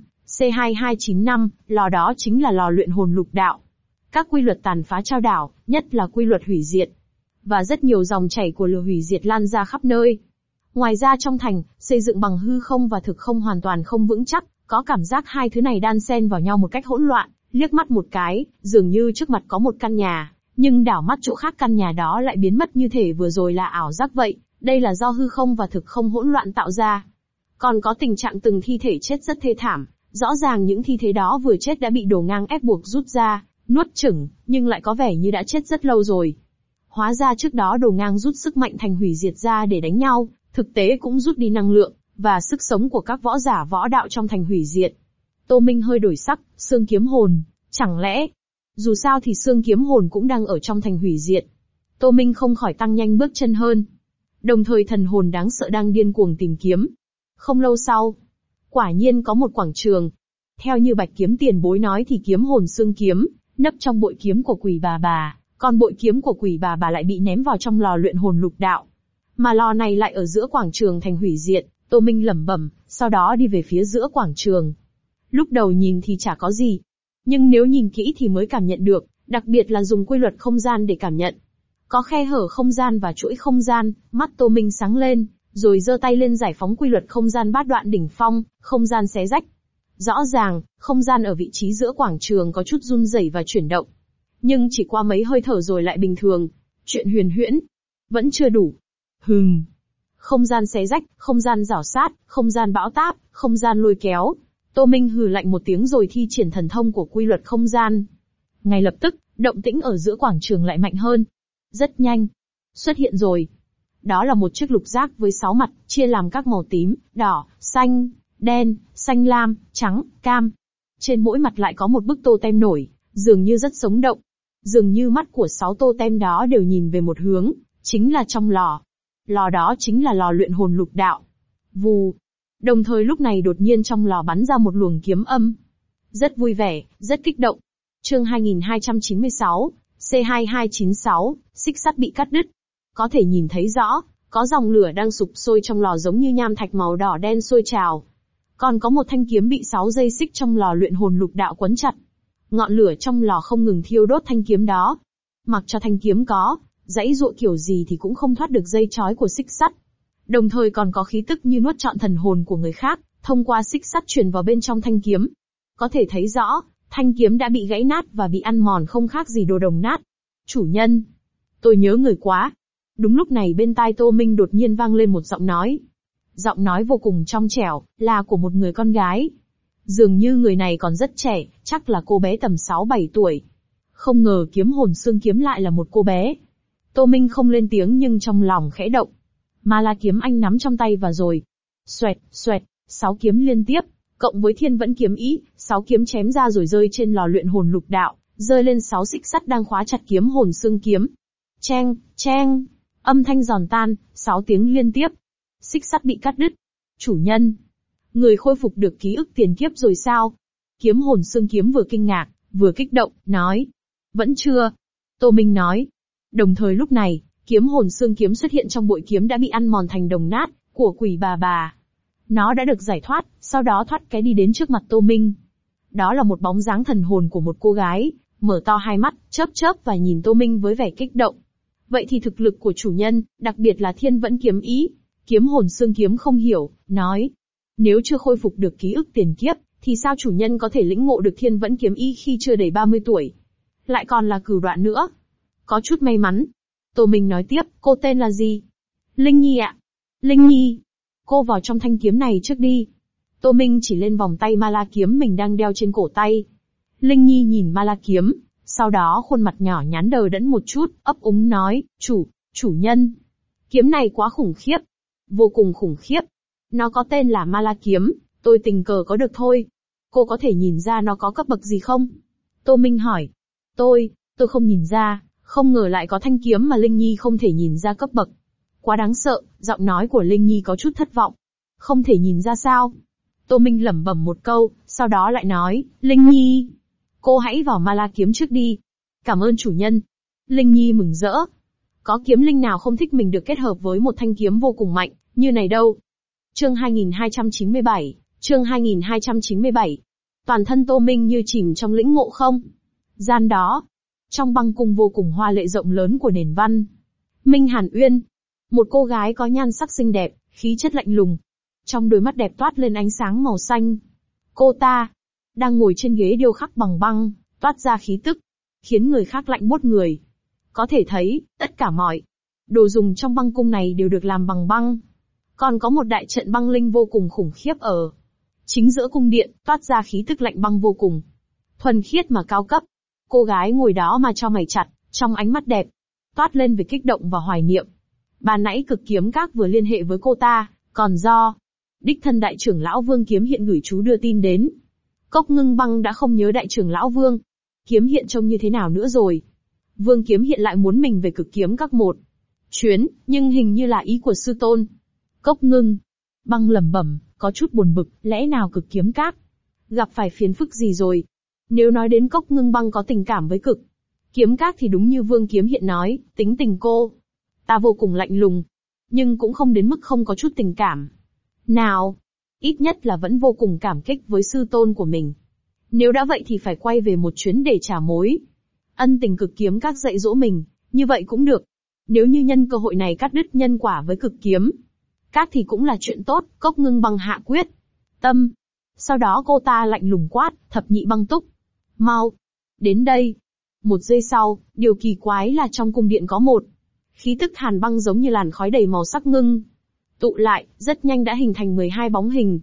C2295, lò đó chính là lò luyện hồn lục đạo. Các quy luật tàn phá trao đảo, nhất là quy luật hủy diệt. Và rất nhiều dòng chảy của lửa hủy diệt lan ra khắp nơi. Ngoài ra trong thành, xây dựng bằng hư không và thực không hoàn toàn không vững chắc, có cảm giác hai thứ này đan xen vào nhau một cách hỗn loạn, liếc mắt một cái, dường như trước mặt có một căn nhà, nhưng đảo mắt chỗ khác căn nhà đó lại biến mất như thể vừa rồi là ảo giác vậy, đây là do hư không và thực không hỗn loạn tạo ra. Còn có tình trạng từng thi thể chết rất thê thảm, rõ ràng những thi thể đó vừa chết đã bị Đồ Ngang ép buộc rút ra, nuốt chửng, nhưng lại có vẻ như đã chết rất lâu rồi. Hóa ra trước đó Đồ Ngang rút sức mạnh thành hủy diệt ra để đánh nhau, thực tế cũng rút đi năng lượng và sức sống của các võ giả võ đạo trong thành hủy diệt. Tô Minh hơi đổi sắc, xương kiếm hồn, chẳng lẽ? Dù sao thì xương kiếm hồn cũng đang ở trong thành hủy diệt. Tô Minh không khỏi tăng nhanh bước chân hơn. Đồng thời thần hồn đáng sợ đang điên cuồng tìm kiếm. Không lâu sau, quả nhiên có một quảng trường. Theo như Bạch Kiếm tiền bối nói thì kiếm hồn xương kiếm, nấp trong bội kiếm của Quỷ Bà, còn bội kiếm của Quỷ Bà lại bị ném vào trong lò luyện hồn lục đạo. Mà lò này lại ở giữa quảng trường thành hủy diệt, Tô Minh lẩm bẩm, sau đó đi về phía giữa quảng trường. Lúc đầu nhìn thì chả có gì. Nhưng nếu nhìn kỹ thì mới cảm nhận được, đặc biệt là dùng quy luật không gian để cảm nhận. Có khe hở không gian và chuỗi không gian, mắt Tô Minh sáng lên, rồi giơ tay lên giải phóng quy luật không gian bát đoạn đỉnh phong, không gian xé rách. Rõ ràng, không gian ở vị trí giữa quảng trường có chút run rẩy và chuyển động. Nhưng chỉ qua mấy hơi thở rồi lại bình thường. Chuyện huyền huyễn. Vẫn chưa đủ. Không gian xé rách, không gian rảo sát, không gian bão táp, không gian lôi kéo. Tô Minh hừ lạnh một tiếng rồi thi triển thần thông của quy luật không gian. Ngay lập tức, động tĩnh ở giữa quảng trường lại mạnh hơn. Rất nhanh. Xuất hiện rồi. Đó là một chiếc lục giác với 6 mặt, chia làm các màu tím, đỏ, xanh, đen, xanh lam, trắng, cam. Trên mỗi mặt lại có một bức tô tem nổi, dường như rất sống động. Dường như mắt của 6 tô tem đó đều nhìn về một hướng, chính là trong lò. Lò đó chính là lò luyện hồn lục đạo. Vù. Đồng thời lúc này đột nhiên trong lò bắn ra một luồng kiếm âm. Rất vui vẻ, rất kích động. Chương 2296, C2296, xích sắt bị cắt đứt. Có thể nhìn thấy rõ, có dòng lửa đang sục sôi trong lò giống như nham thạch màu đỏ đen sôi trào. Còn có một thanh kiếm bị 6 dây xích trong lò luyện hồn lục đạo quấn chặt. Ngọn lửa trong lò không ngừng thiêu đốt thanh kiếm đó. Mặc cho thanh kiếm có dãy dụa kiểu gì thì cũng không thoát được dây trói của xích sắt. Đồng thời còn có khí tức như nuốt trọn thần hồn của người khác, thông qua xích sắt truyền vào bên trong thanh kiếm. có thể thấy rõ, thanh kiếm đã bị gãy nát và bị ăn mòn không khác gì đồ đồng nát. Chủ nhân, tôi nhớ người quá. Đúng lúc này bên tai Tô Minh đột nhiên vang lên một giọng nói. Giọng nói vô cùng trong trẻo, là của một người con gái. Dường như người này còn rất trẻ, chắc là cô bé tầm 6-7 tuổi. Không ngờ kiếm hồn xương kiếm lại là một cô bé. Tô Minh không lên tiếng nhưng trong lòng khẽ động. Ma La kiếm anh nắm trong tay và rồi. Xoẹt, xoẹt, 6 kiếm liên tiếp, cộng với Thiên Vẫn kiếm ý, 6 kiếm chém ra rồi rơi trên lò luyện hồn lục đạo, rơi lên 6 xích sắt đang khóa chặt kiếm hồn xương kiếm. Cheng, cheng, âm thanh giòn tan, 6 tiếng liên tiếp. Xích sắt bị cắt đứt. Chủ nhân, người khôi phục được ký ức tiền kiếp rồi sao? Kiếm hồn xương kiếm vừa kinh ngạc, vừa kích động, nói. Vẫn chưa. Tô Minh nói. Đồng thời lúc này, kiếm hồn xương kiếm xuất hiện trong bội kiếm đã bị ăn mòn thành đồng nát, của quỷ bà. Nó đã được giải thoát, sau đó thoát cái đi đến trước mặt Tô Minh. Đó là một bóng dáng thần hồn của một cô gái, mở to hai mắt, chớp chớp và nhìn Tô Minh với vẻ kích động. Vậy thì thực lực của chủ nhân, đặc biệt là Thiên Vẫn kiếm ý, kiếm hồn xương kiếm không hiểu, nói. Nếu chưa khôi phục được ký ức tiền kiếp, thì sao chủ nhân có thể lĩnh ngộ được Thiên Vẫn kiếm ý khi chưa đầy 30 tuổi? Lại còn là cửu đoạn nữa. Có chút may mắn. Tô Minh nói tiếp, cô tên là gì? Linh Nhi ạ. Linh Nhi. Cô vào trong thanh kiếm này trước đi. Tô Minh chỉ lên vòng tay Ma La kiếm mình đang đeo trên cổ tay. Linh Nhi nhìn Ma La kiếm, sau đó khuôn mặt nhỏ nhắn đờ đẫn một chút, ấp úng nói, chủ nhân. Kiếm này quá khủng khiếp. Vô cùng khủng khiếp. Nó có tên là Ma La kiếm, tôi tình cờ có được thôi. Cô có thể nhìn ra nó có cấp bậc gì không? Tô Minh hỏi. Tôi không nhìn ra, không ngờ lại có thanh kiếm mà Linh Nhi không thể nhìn ra cấp bậc. Quá đáng sợ, giọng nói của Linh Nhi có chút thất vọng. Không thể nhìn ra sao? Tô Minh lẩm bẩm một câu, sau đó lại nói, Linh Nhi, cô hãy vào Ma La kiếm trước đi. Cảm ơn chủ nhân. Linh Nhi mừng rỡ. Có kiếm linh nào không thích mình được kết hợp với một thanh kiếm vô cùng mạnh, như này đâu. Chương 2297. Toàn thân Tô Minh như chìm trong lĩnh ngộ không. Gian đó, trong băng cung vô cùng hoa lệ rộng lớn của nền văn. Minh Hàn Uyên. Một cô gái có nhan sắc xinh đẹp, khí chất lạnh lùng. Trong đôi mắt đẹp toát lên ánh sáng màu xanh. Cô ta đang ngồi trên ghế điêu khắc bằng băng, toát ra khí tức, khiến người khác lạnh buốt người. Có thể thấy, tất cả mọi đồ dùng trong băng cung này đều được làm bằng băng. Còn có một đại trận băng linh vô cùng khủng khiếp ở chính giữa cung điện, toát ra khí tức lạnh băng vô cùng. Thuần khiết mà cao cấp. Cô gái ngồi đó mà chau mày chặt, trong ánh mắt đẹp, toát lên về kích động và hoài niệm. Ban nãy Cực Kiếm Các vừa liên hệ với cô ta, còn do đích thân đại trưởng lão Vương Kiếm Hiện gửi chú đưa tin đến. Cốc Ngưng Băng đã không nhớ đại trưởng lão Vương Kiếm Hiện trông như thế nào nữa rồi. Vương Kiếm Hiện lại muốn mình về Cực Kiếm Các một chuyến, nhưng hình như là ý của sư tôn. Cốc Ngưng Băng lẩm bẩm, có chút buồn bực, lẽ nào Cực Kiếm Các gặp phải phiền phức gì rồi? Nếu nói đến Cốc Ngưng Băng có tình cảm với Cực Kiếm Các thì đúng như Vương Kiếm Hiện nói, tính tình cô ta vô cùng lạnh lùng, nhưng cũng không đến mức không có chút tình cảm nào. Ít nhất là vẫn vô cùng cảm kích với sư tôn của mình. Nếu đã vậy thì phải quay về một chuyến để trả mối ân tình Cực Kiếm Các dạy dỗ mình, như vậy cũng được. Nếu như nhân cơ hội này cắt đứt nhân quả với Cực Kiếm Các thì cũng là chuyện tốt. Cốc Ngưng Băng hạ quyết tâm. Sau đó cô ta lạnh lùng quát, Thập Nhị Băng Túc, mau đến đây. Một giây sau, điều kỳ quái là trong cung điện có một khí tức hàn băng giống như làn khói đầy màu sắc ngưng tụ lại, rất nhanh đã hình thành 12 bóng hình.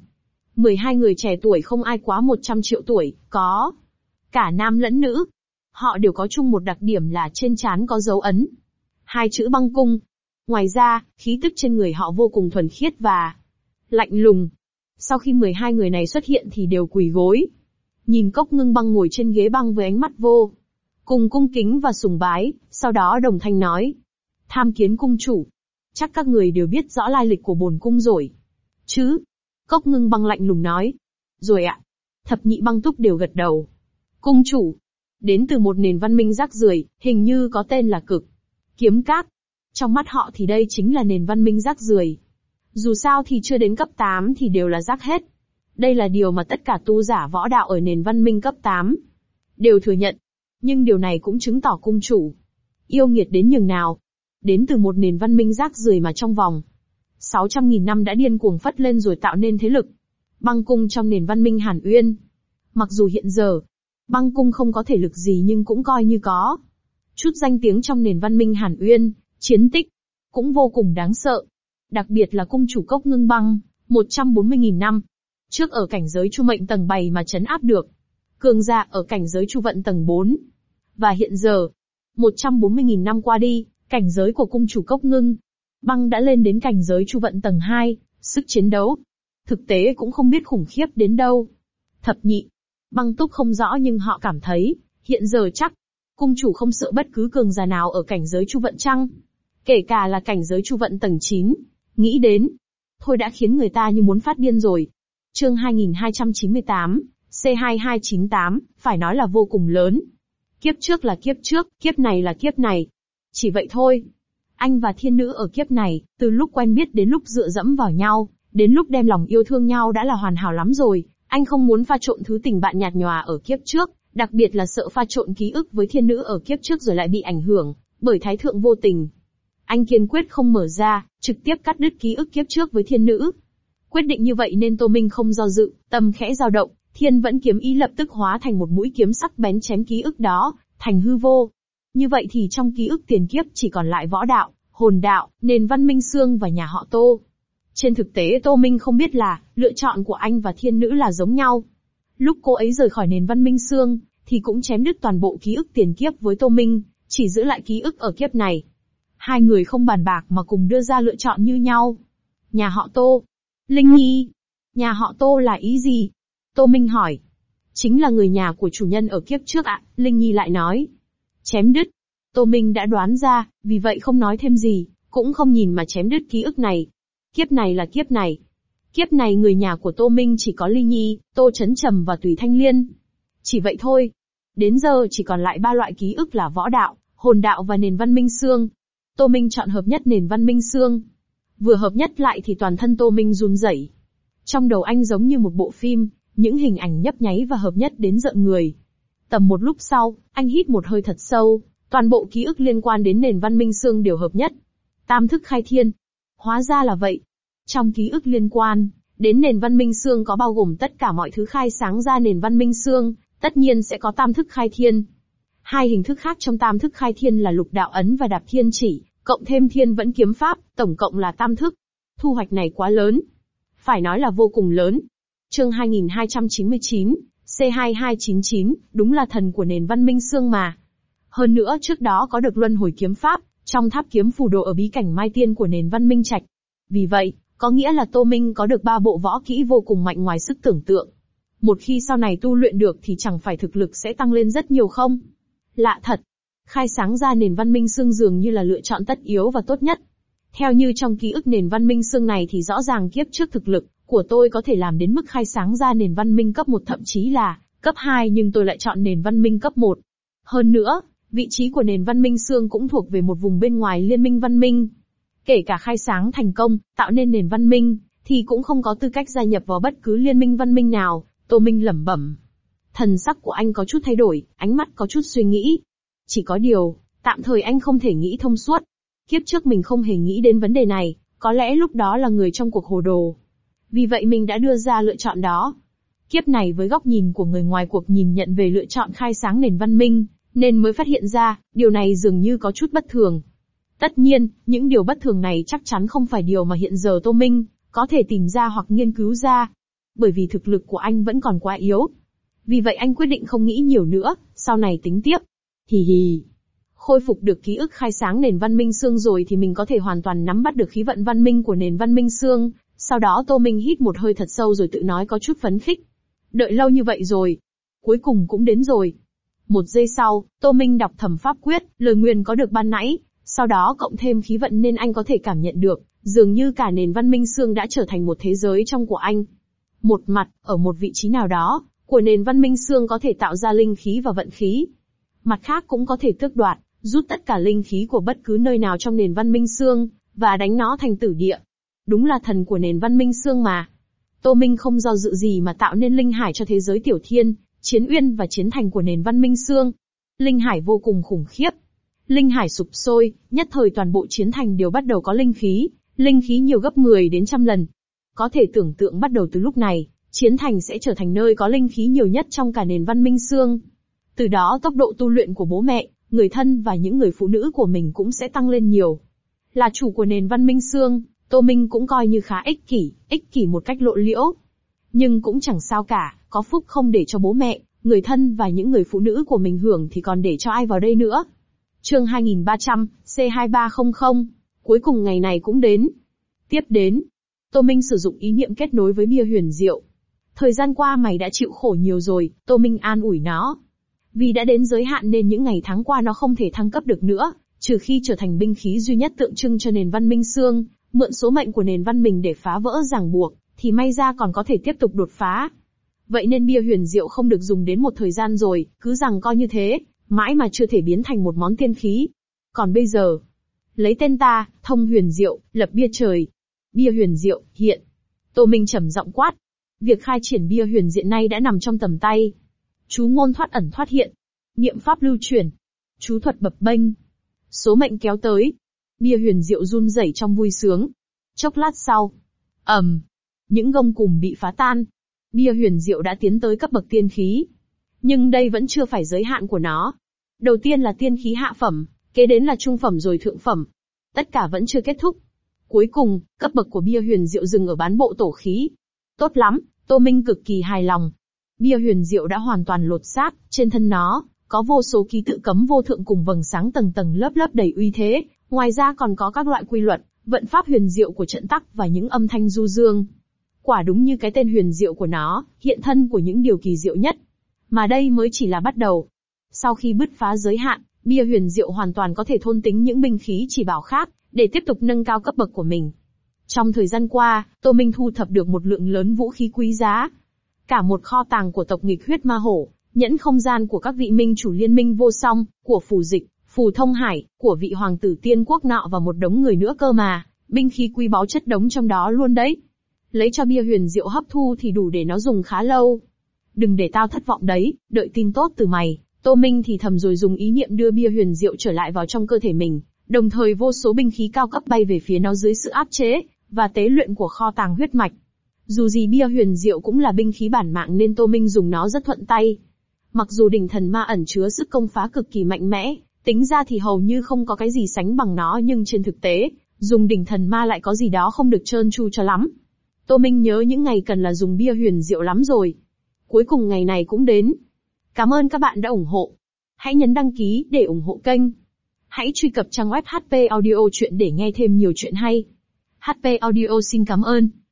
12 người trẻ tuổi không ai quá 100 triệu tuổi, có cả nam lẫn nữ. Họ đều có chung một đặc điểm là trên trán có dấu ấn hai chữ băng cung. Ngoài ra, khí tức trên người họ vô cùng thuần khiết và lạnh lùng. Sau khi 12 người này xuất hiện thì đều quỳ gối, nhìn Cốc Ngưng Băng ngồi trên ghế băng với ánh mắt vô cùng cung kính và sùng bái, sau đó đồng thanh nói. Tham kiến cung chủ. Chắc các người đều biết rõ lai lịch của bổn cung rồi chứ? Cốc Ngưng Băng lạnh lùng nói. Rồi ạ. Thập Nhị Băng Túc đều gật đầu. Cung chủ đến từ một nền văn minh rác rưởi, hình như có tên là Cực Kiếm Các. Trong mắt họ thì đây chính là nền văn minh rác rưởi. Dù sao thì chưa đến cấp 8 thì đều là rác hết. Đây là điều mà tất cả tu giả võ đạo ở nền văn minh cấp 8 đều thừa nhận. Nhưng điều này cũng chứng tỏ cung chủ yêu nghiệt đến nhường nào. Đến từ một nền văn minh rác rưởi mà trong vòng 600.000 năm đã điên cuồng phất lên rồi tạo nên thế lực băng cung trong nền văn minh Hàn Uyên. Mặc dù hiện giờ, băng cung không có thể lực gì nhưng cũng coi như có chút danh tiếng trong nền văn minh Hàn Uyên, chiến tích cũng vô cùng đáng sợ. Đặc biệt là cung chủ cốc ngưng băng, 140.000 năm trước ở cảnh giới Chu Mệnh tầng 7 mà trấn áp được cường giả ở cảnh giới Chu Vận tầng 4. Và hiện giờ, 140.000 năm qua đi, cảnh giới của cung chủ cốc ngưng băng đã lên đến cảnh giới Chu Vận tầng 2, sức chiến đấu thực tế cũng không biết khủng khiếp đến đâu. Thập nhị, băng túc không rõ nhưng họ cảm thấy, hiện giờ chắc, cung chủ không sợ bất cứ cường giả nào ở cảnh giới Chu Vận chăng? Kể cả là cảnh giới Chu Vận tầng 9, nghĩ đến, thôi đã khiến người ta như muốn phát điên rồi. Chương 2298, C2298, phải nói là vô cùng lớn. Kiếp trước là kiếp trước, kiếp này là kiếp này. Chỉ vậy thôi. Anh và thiên nữ ở kiếp này, từ lúc quen biết đến lúc dựa dẫm vào nhau, đến lúc đem lòng yêu thương nhau đã là hoàn hảo lắm rồi. Anh không muốn pha trộn thứ tình bạn nhạt nhòa ở kiếp trước, đặc biệt là sợ pha trộn ký ức với thiên nữ ở kiếp trước rồi lại bị ảnh hưởng bởi thái thượng vô tình. Anh kiên quyết không mở ra, trực tiếp cắt đứt ký ức kiếp trước với thiên nữ. Quyết định như vậy nên Tô Minh không do dự, tâm khẽ dao động, thiên vẫn kiếm ý lập tức hóa thành một mũi kiếm sắc bén chém ký ức đó thành hư vô. Như vậy thì trong ký ức tiền kiếp chỉ còn lại võ đạo, hồn đạo, nền văn minh xương và nhà họ Tô. Trên thực tế Tô Minh không biết là, lựa chọn của anh và thiên nữ là giống nhau. Lúc cô ấy rời khỏi nền văn minh xương, thì cũng chém đứt toàn bộ ký ức tiền kiếp với Tô Minh, chỉ giữ lại ký ức ở kiếp này. Hai người không bàn bạc mà cùng đưa ra lựa chọn như nhau. Nhà họ Tô. Linh Nhi. Nhà họ Tô là ý gì? Tô Minh hỏi. Chính là người nhà của chủ nhân ở kiếp trước ạ, Linh Nhi lại nói. Chém đứt. Tô Minh đã đoán ra, vì vậy không nói thêm gì, cũng không nhìn mà chém đứt ký ức này. Kiếp này là kiếp này. Kiếp này người nhà của Tô Minh chỉ có Ly Nhi, Tô Chấn Trầm và Tùy Thanh Liên. Chỉ vậy thôi. Đến giờ chỉ còn lại 3 loại ký ức là võ đạo, hồn đạo và nền văn minh xương. Tô Minh chọn hợp nhất nền văn minh xương. Vừa hợp nhất lại thì toàn thân Tô Minh run rẩy. Trong đầu anh giống như một bộ phim, những hình ảnh nhấp nháy và hợp nhất đến rợn người. Tầm một lúc sau, anh hít một hơi thật sâu, toàn bộ ký ức liên quan đến nền văn minh xương đều hợp nhất. Tam thức khai thiên. Hóa ra là vậy. Trong ký ức liên quan đến nền văn minh xương có bao gồm tất cả mọi thứ khai sáng ra nền văn minh xương, tất nhiên sẽ có tam thức khai thiên. Hai hình thức khác trong tam thức khai thiên là lục đạo ấn và đạp thiên chỉ, cộng thêm thiên vẫn kiếm pháp, tổng cộng là tam thức. Thu hoạch này quá lớn. Phải nói là vô cùng lớn. Chương 2299, C2299, đúng là thần của nền văn minh xương mà. Hơn nữa trước đó có được luân hồi kiếm pháp, trong tháp kiếm phù đồ ở bí cảnh Mai Tiên của nền văn minh trạch. Vì vậy, có nghĩa là Tô Minh có được 3 bộ võ kỹ vô cùng mạnh ngoài sức tưởng tượng. Một khi sau này tu luyện được thì chẳng phải thực lực sẽ tăng lên rất nhiều không? Lạ thật. Khai sáng ra nền văn minh xương dường như là lựa chọn tất yếu và tốt nhất. Theo như trong ký ức nền văn minh xương này thì rõ ràng kiếp trước thực lực của tôi có thể làm đến mức khai sáng ra nền văn minh cấp 1 thậm chí là cấp 2 nhưng tôi lại chọn nền văn minh cấp 1. Hơn nữa, vị trí của nền văn minh xương cũng thuộc về một vùng bên ngoài liên minh văn minh. Kể cả khai sáng thành công, tạo nên nền văn minh, thì cũng không có tư cách gia nhập vào bất cứ liên minh văn minh nào, Tô Minh lẩm bẩm. Thần sắc của anh có chút thay đổi, ánh mắt có chút suy nghĩ. Chỉ có điều, tạm thời anh không thể nghĩ thông suốt. Kiếp trước mình không hề nghĩ đến vấn đề này, có lẽ lúc đó là người trong cuộc hồ đồ. Vì vậy mình đã đưa ra lựa chọn đó. Kiếp này với góc nhìn của người ngoài cuộc nhìn nhận về lựa chọn khai sáng nền văn minh, nên mới phát hiện ra, điều này dường như có chút bất thường. Tất nhiên, những điều bất thường này chắc chắn không phải điều mà hiện giờ Tô Minh có thể tìm ra hoặc nghiên cứu ra. Bởi vì thực lực của anh vẫn còn quá yếu. Vì vậy anh quyết định không nghĩ nhiều nữa, sau này tính tiếp. Hì hì. Khôi phục được ký ức khai sáng nền văn minh xương rồi thì mình có thể hoàn toàn nắm bắt được khí vận văn minh của nền văn minh xương. Sau đó Tô Minh hít một hơi thật sâu rồi tự nói có chút phấn khích. Đợi lâu như vậy rồi. Cuối cùng cũng đến rồi. Một giây sau, Tô Minh đọc thầm pháp quyết, lời nguyền có được ban nãy. Sau đó cộng thêm khí vận nên anh có thể cảm nhận được, dường như cả nền văn minh xương đã trở thành một thế giới trong của anh. Một mặt, ở một vị trí nào đó, của nền văn minh xương có thể tạo ra linh khí và vận khí. Mặt khác cũng có thể tước đoạt, rút tất cả linh khí của bất cứ nơi nào trong nền văn minh xương, và đánh nó thành tử địa. Đúng là thần của nền văn minh xương mà. Tô Minh không do dự gì mà tạo nên linh hải cho thế giới tiểu thiên, chiến uyên và chiến thành của nền văn minh xương. Linh hải vô cùng khủng khiếp. Linh hải sụp sôi, nhất thời toàn bộ chiến thành đều bắt đầu có linh khí nhiều gấp 10 đến trăm lần. Có thể tưởng tượng bắt đầu từ lúc này, Chiến thành sẽ trở thành nơi có linh khí nhiều nhất trong cả nền văn minh xương. Từ đó tốc độ tu luyện của bố mẹ, người thân và những người phụ nữ của mình cũng sẽ tăng lên nhiều. Là chủ của nền văn minh xương, Tô Minh cũng coi như khá ích kỷ một cách lộ liễu. Nhưng cũng chẳng sao cả, có phúc không để cho bố mẹ, người thân và những người phụ nữ của mình hưởng thì còn để cho ai vào đây nữa. Chương 2300, C2300. Cuối cùng ngày này cũng đến. Tiếp đến, Tô Minh sử dụng ý niệm kết nối với bia huyền diệu. Thời gian qua mày đã chịu khổ nhiều rồi, Tô Minh an ủi nó. Vì đã đến giới hạn nên những ngày tháng qua nó không thể thăng cấp được nữa, trừ khi trở thành binh khí duy nhất tượng trưng cho nền văn minh xương, mượn số mệnh của nền văn minh để phá vỡ ràng buộc, thì may ra còn có thể tiếp tục đột phá. Vậy nên bia huyền diệu không được dùng đến một thời gian rồi, cứ rằng coi như thế, mãi mà chưa thể biến thành một món tiên khí. Còn bây giờ, lấy tên ta, thông huyền diệu, lập bia trời. Bia huyền diệu, hiện. Tô Minh trầm giọng quát. Việc khai triển bia huyền diệu nay đã nằm trong tầm tay. Chú ngôn thoát ẩn thoát hiện. Niệm pháp lưu truyền. Chú thuật bập bênh. Số mệnh kéo tới. Bia huyền diệu run rẩy trong vui sướng. Chốc lát sau. Những gông cùm bị phá tan. Bia huyền diệu đã tiến tới cấp bậc tiên khí. Nhưng đây vẫn chưa phải giới hạn của nó. Đầu tiên là tiên khí hạ phẩm, kế đến là trung phẩm rồi thượng phẩm. Tất cả vẫn chưa kết thúc. Cuối cùng, cấp bậc của bia huyền diệu dừng ở bán bộ tổ khí. Tốt lắm, Tô Minh cực kỳ hài lòng. Bia huyền diệu đã hoàn toàn lột xác, trên thân nó có vô số ký tự cấm vô thượng cùng vầng sáng tầng tầng lớp lớp đầy uy thế, ngoài ra còn có các loại quy luật, vận pháp huyền diệu của trận tắc và những âm thanh du dương. Quả đúng như cái tên huyền diệu của nó, hiện thân của những điều kỳ diệu nhất. Mà đây mới chỉ là bắt đầu. Sau khi bứt phá giới hạn, bia huyền diệu hoàn toàn có thể thôn tính những binh khí chỉ bảo khác, để tiếp tục nâng cao cấp bậc của mình. Trong thời gian qua, Tô Minh thu thập được một lượng lớn vũ khí quý giá. Cả một kho tàng của tộc nghịch huyết ma hổ, nhẫn không gian của các vị minh chủ liên minh vô song, của Phù Dịch, Phù Thông Hải, của vị hoàng tử tiên quốc nọ và một đống người nữa cơ mà, binh khí quý báu chất đống trong đó luôn đấy. Lấy cho bia huyền diệu hấp thu thì đủ để nó dùng khá lâu. Đừng để tao thất vọng đấy, đợi tin tốt từ mày. Tô Minh thì thầm rồi dùng ý niệm đưa bia huyền diệu trở lại vào trong cơ thể mình, đồng thời vô số binh khí cao cấp bay về phía nó dưới sự áp chế và tế luyện của kho tàng huyết mạch. Dù gì bia huyền diệu cũng là binh khí bản mạng nên Tô Minh dùng nó rất thuận tay. Mặc dù đỉnh thần ma ẩn chứa sức công phá cực kỳ mạnh mẽ, tính ra thì hầu như không có cái gì sánh bằng nó, nhưng trên thực tế, dùng đỉnh thần ma lại có gì đó không được trơn tru cho lắm. Tô Minh nhớ những ngày cần là dùng bia huyền diệu lắm rồi. Cuối cùng ngày này cũng đến. Cảm ơn các bạn đã ủng hộ. Hãy nhấn đăng ký để ủng hộ kênh. Hãy truy cập trang web HP Audio Chuyện để nghe thêm nhiều chuyện hay. HP Audio xin cảm ơn.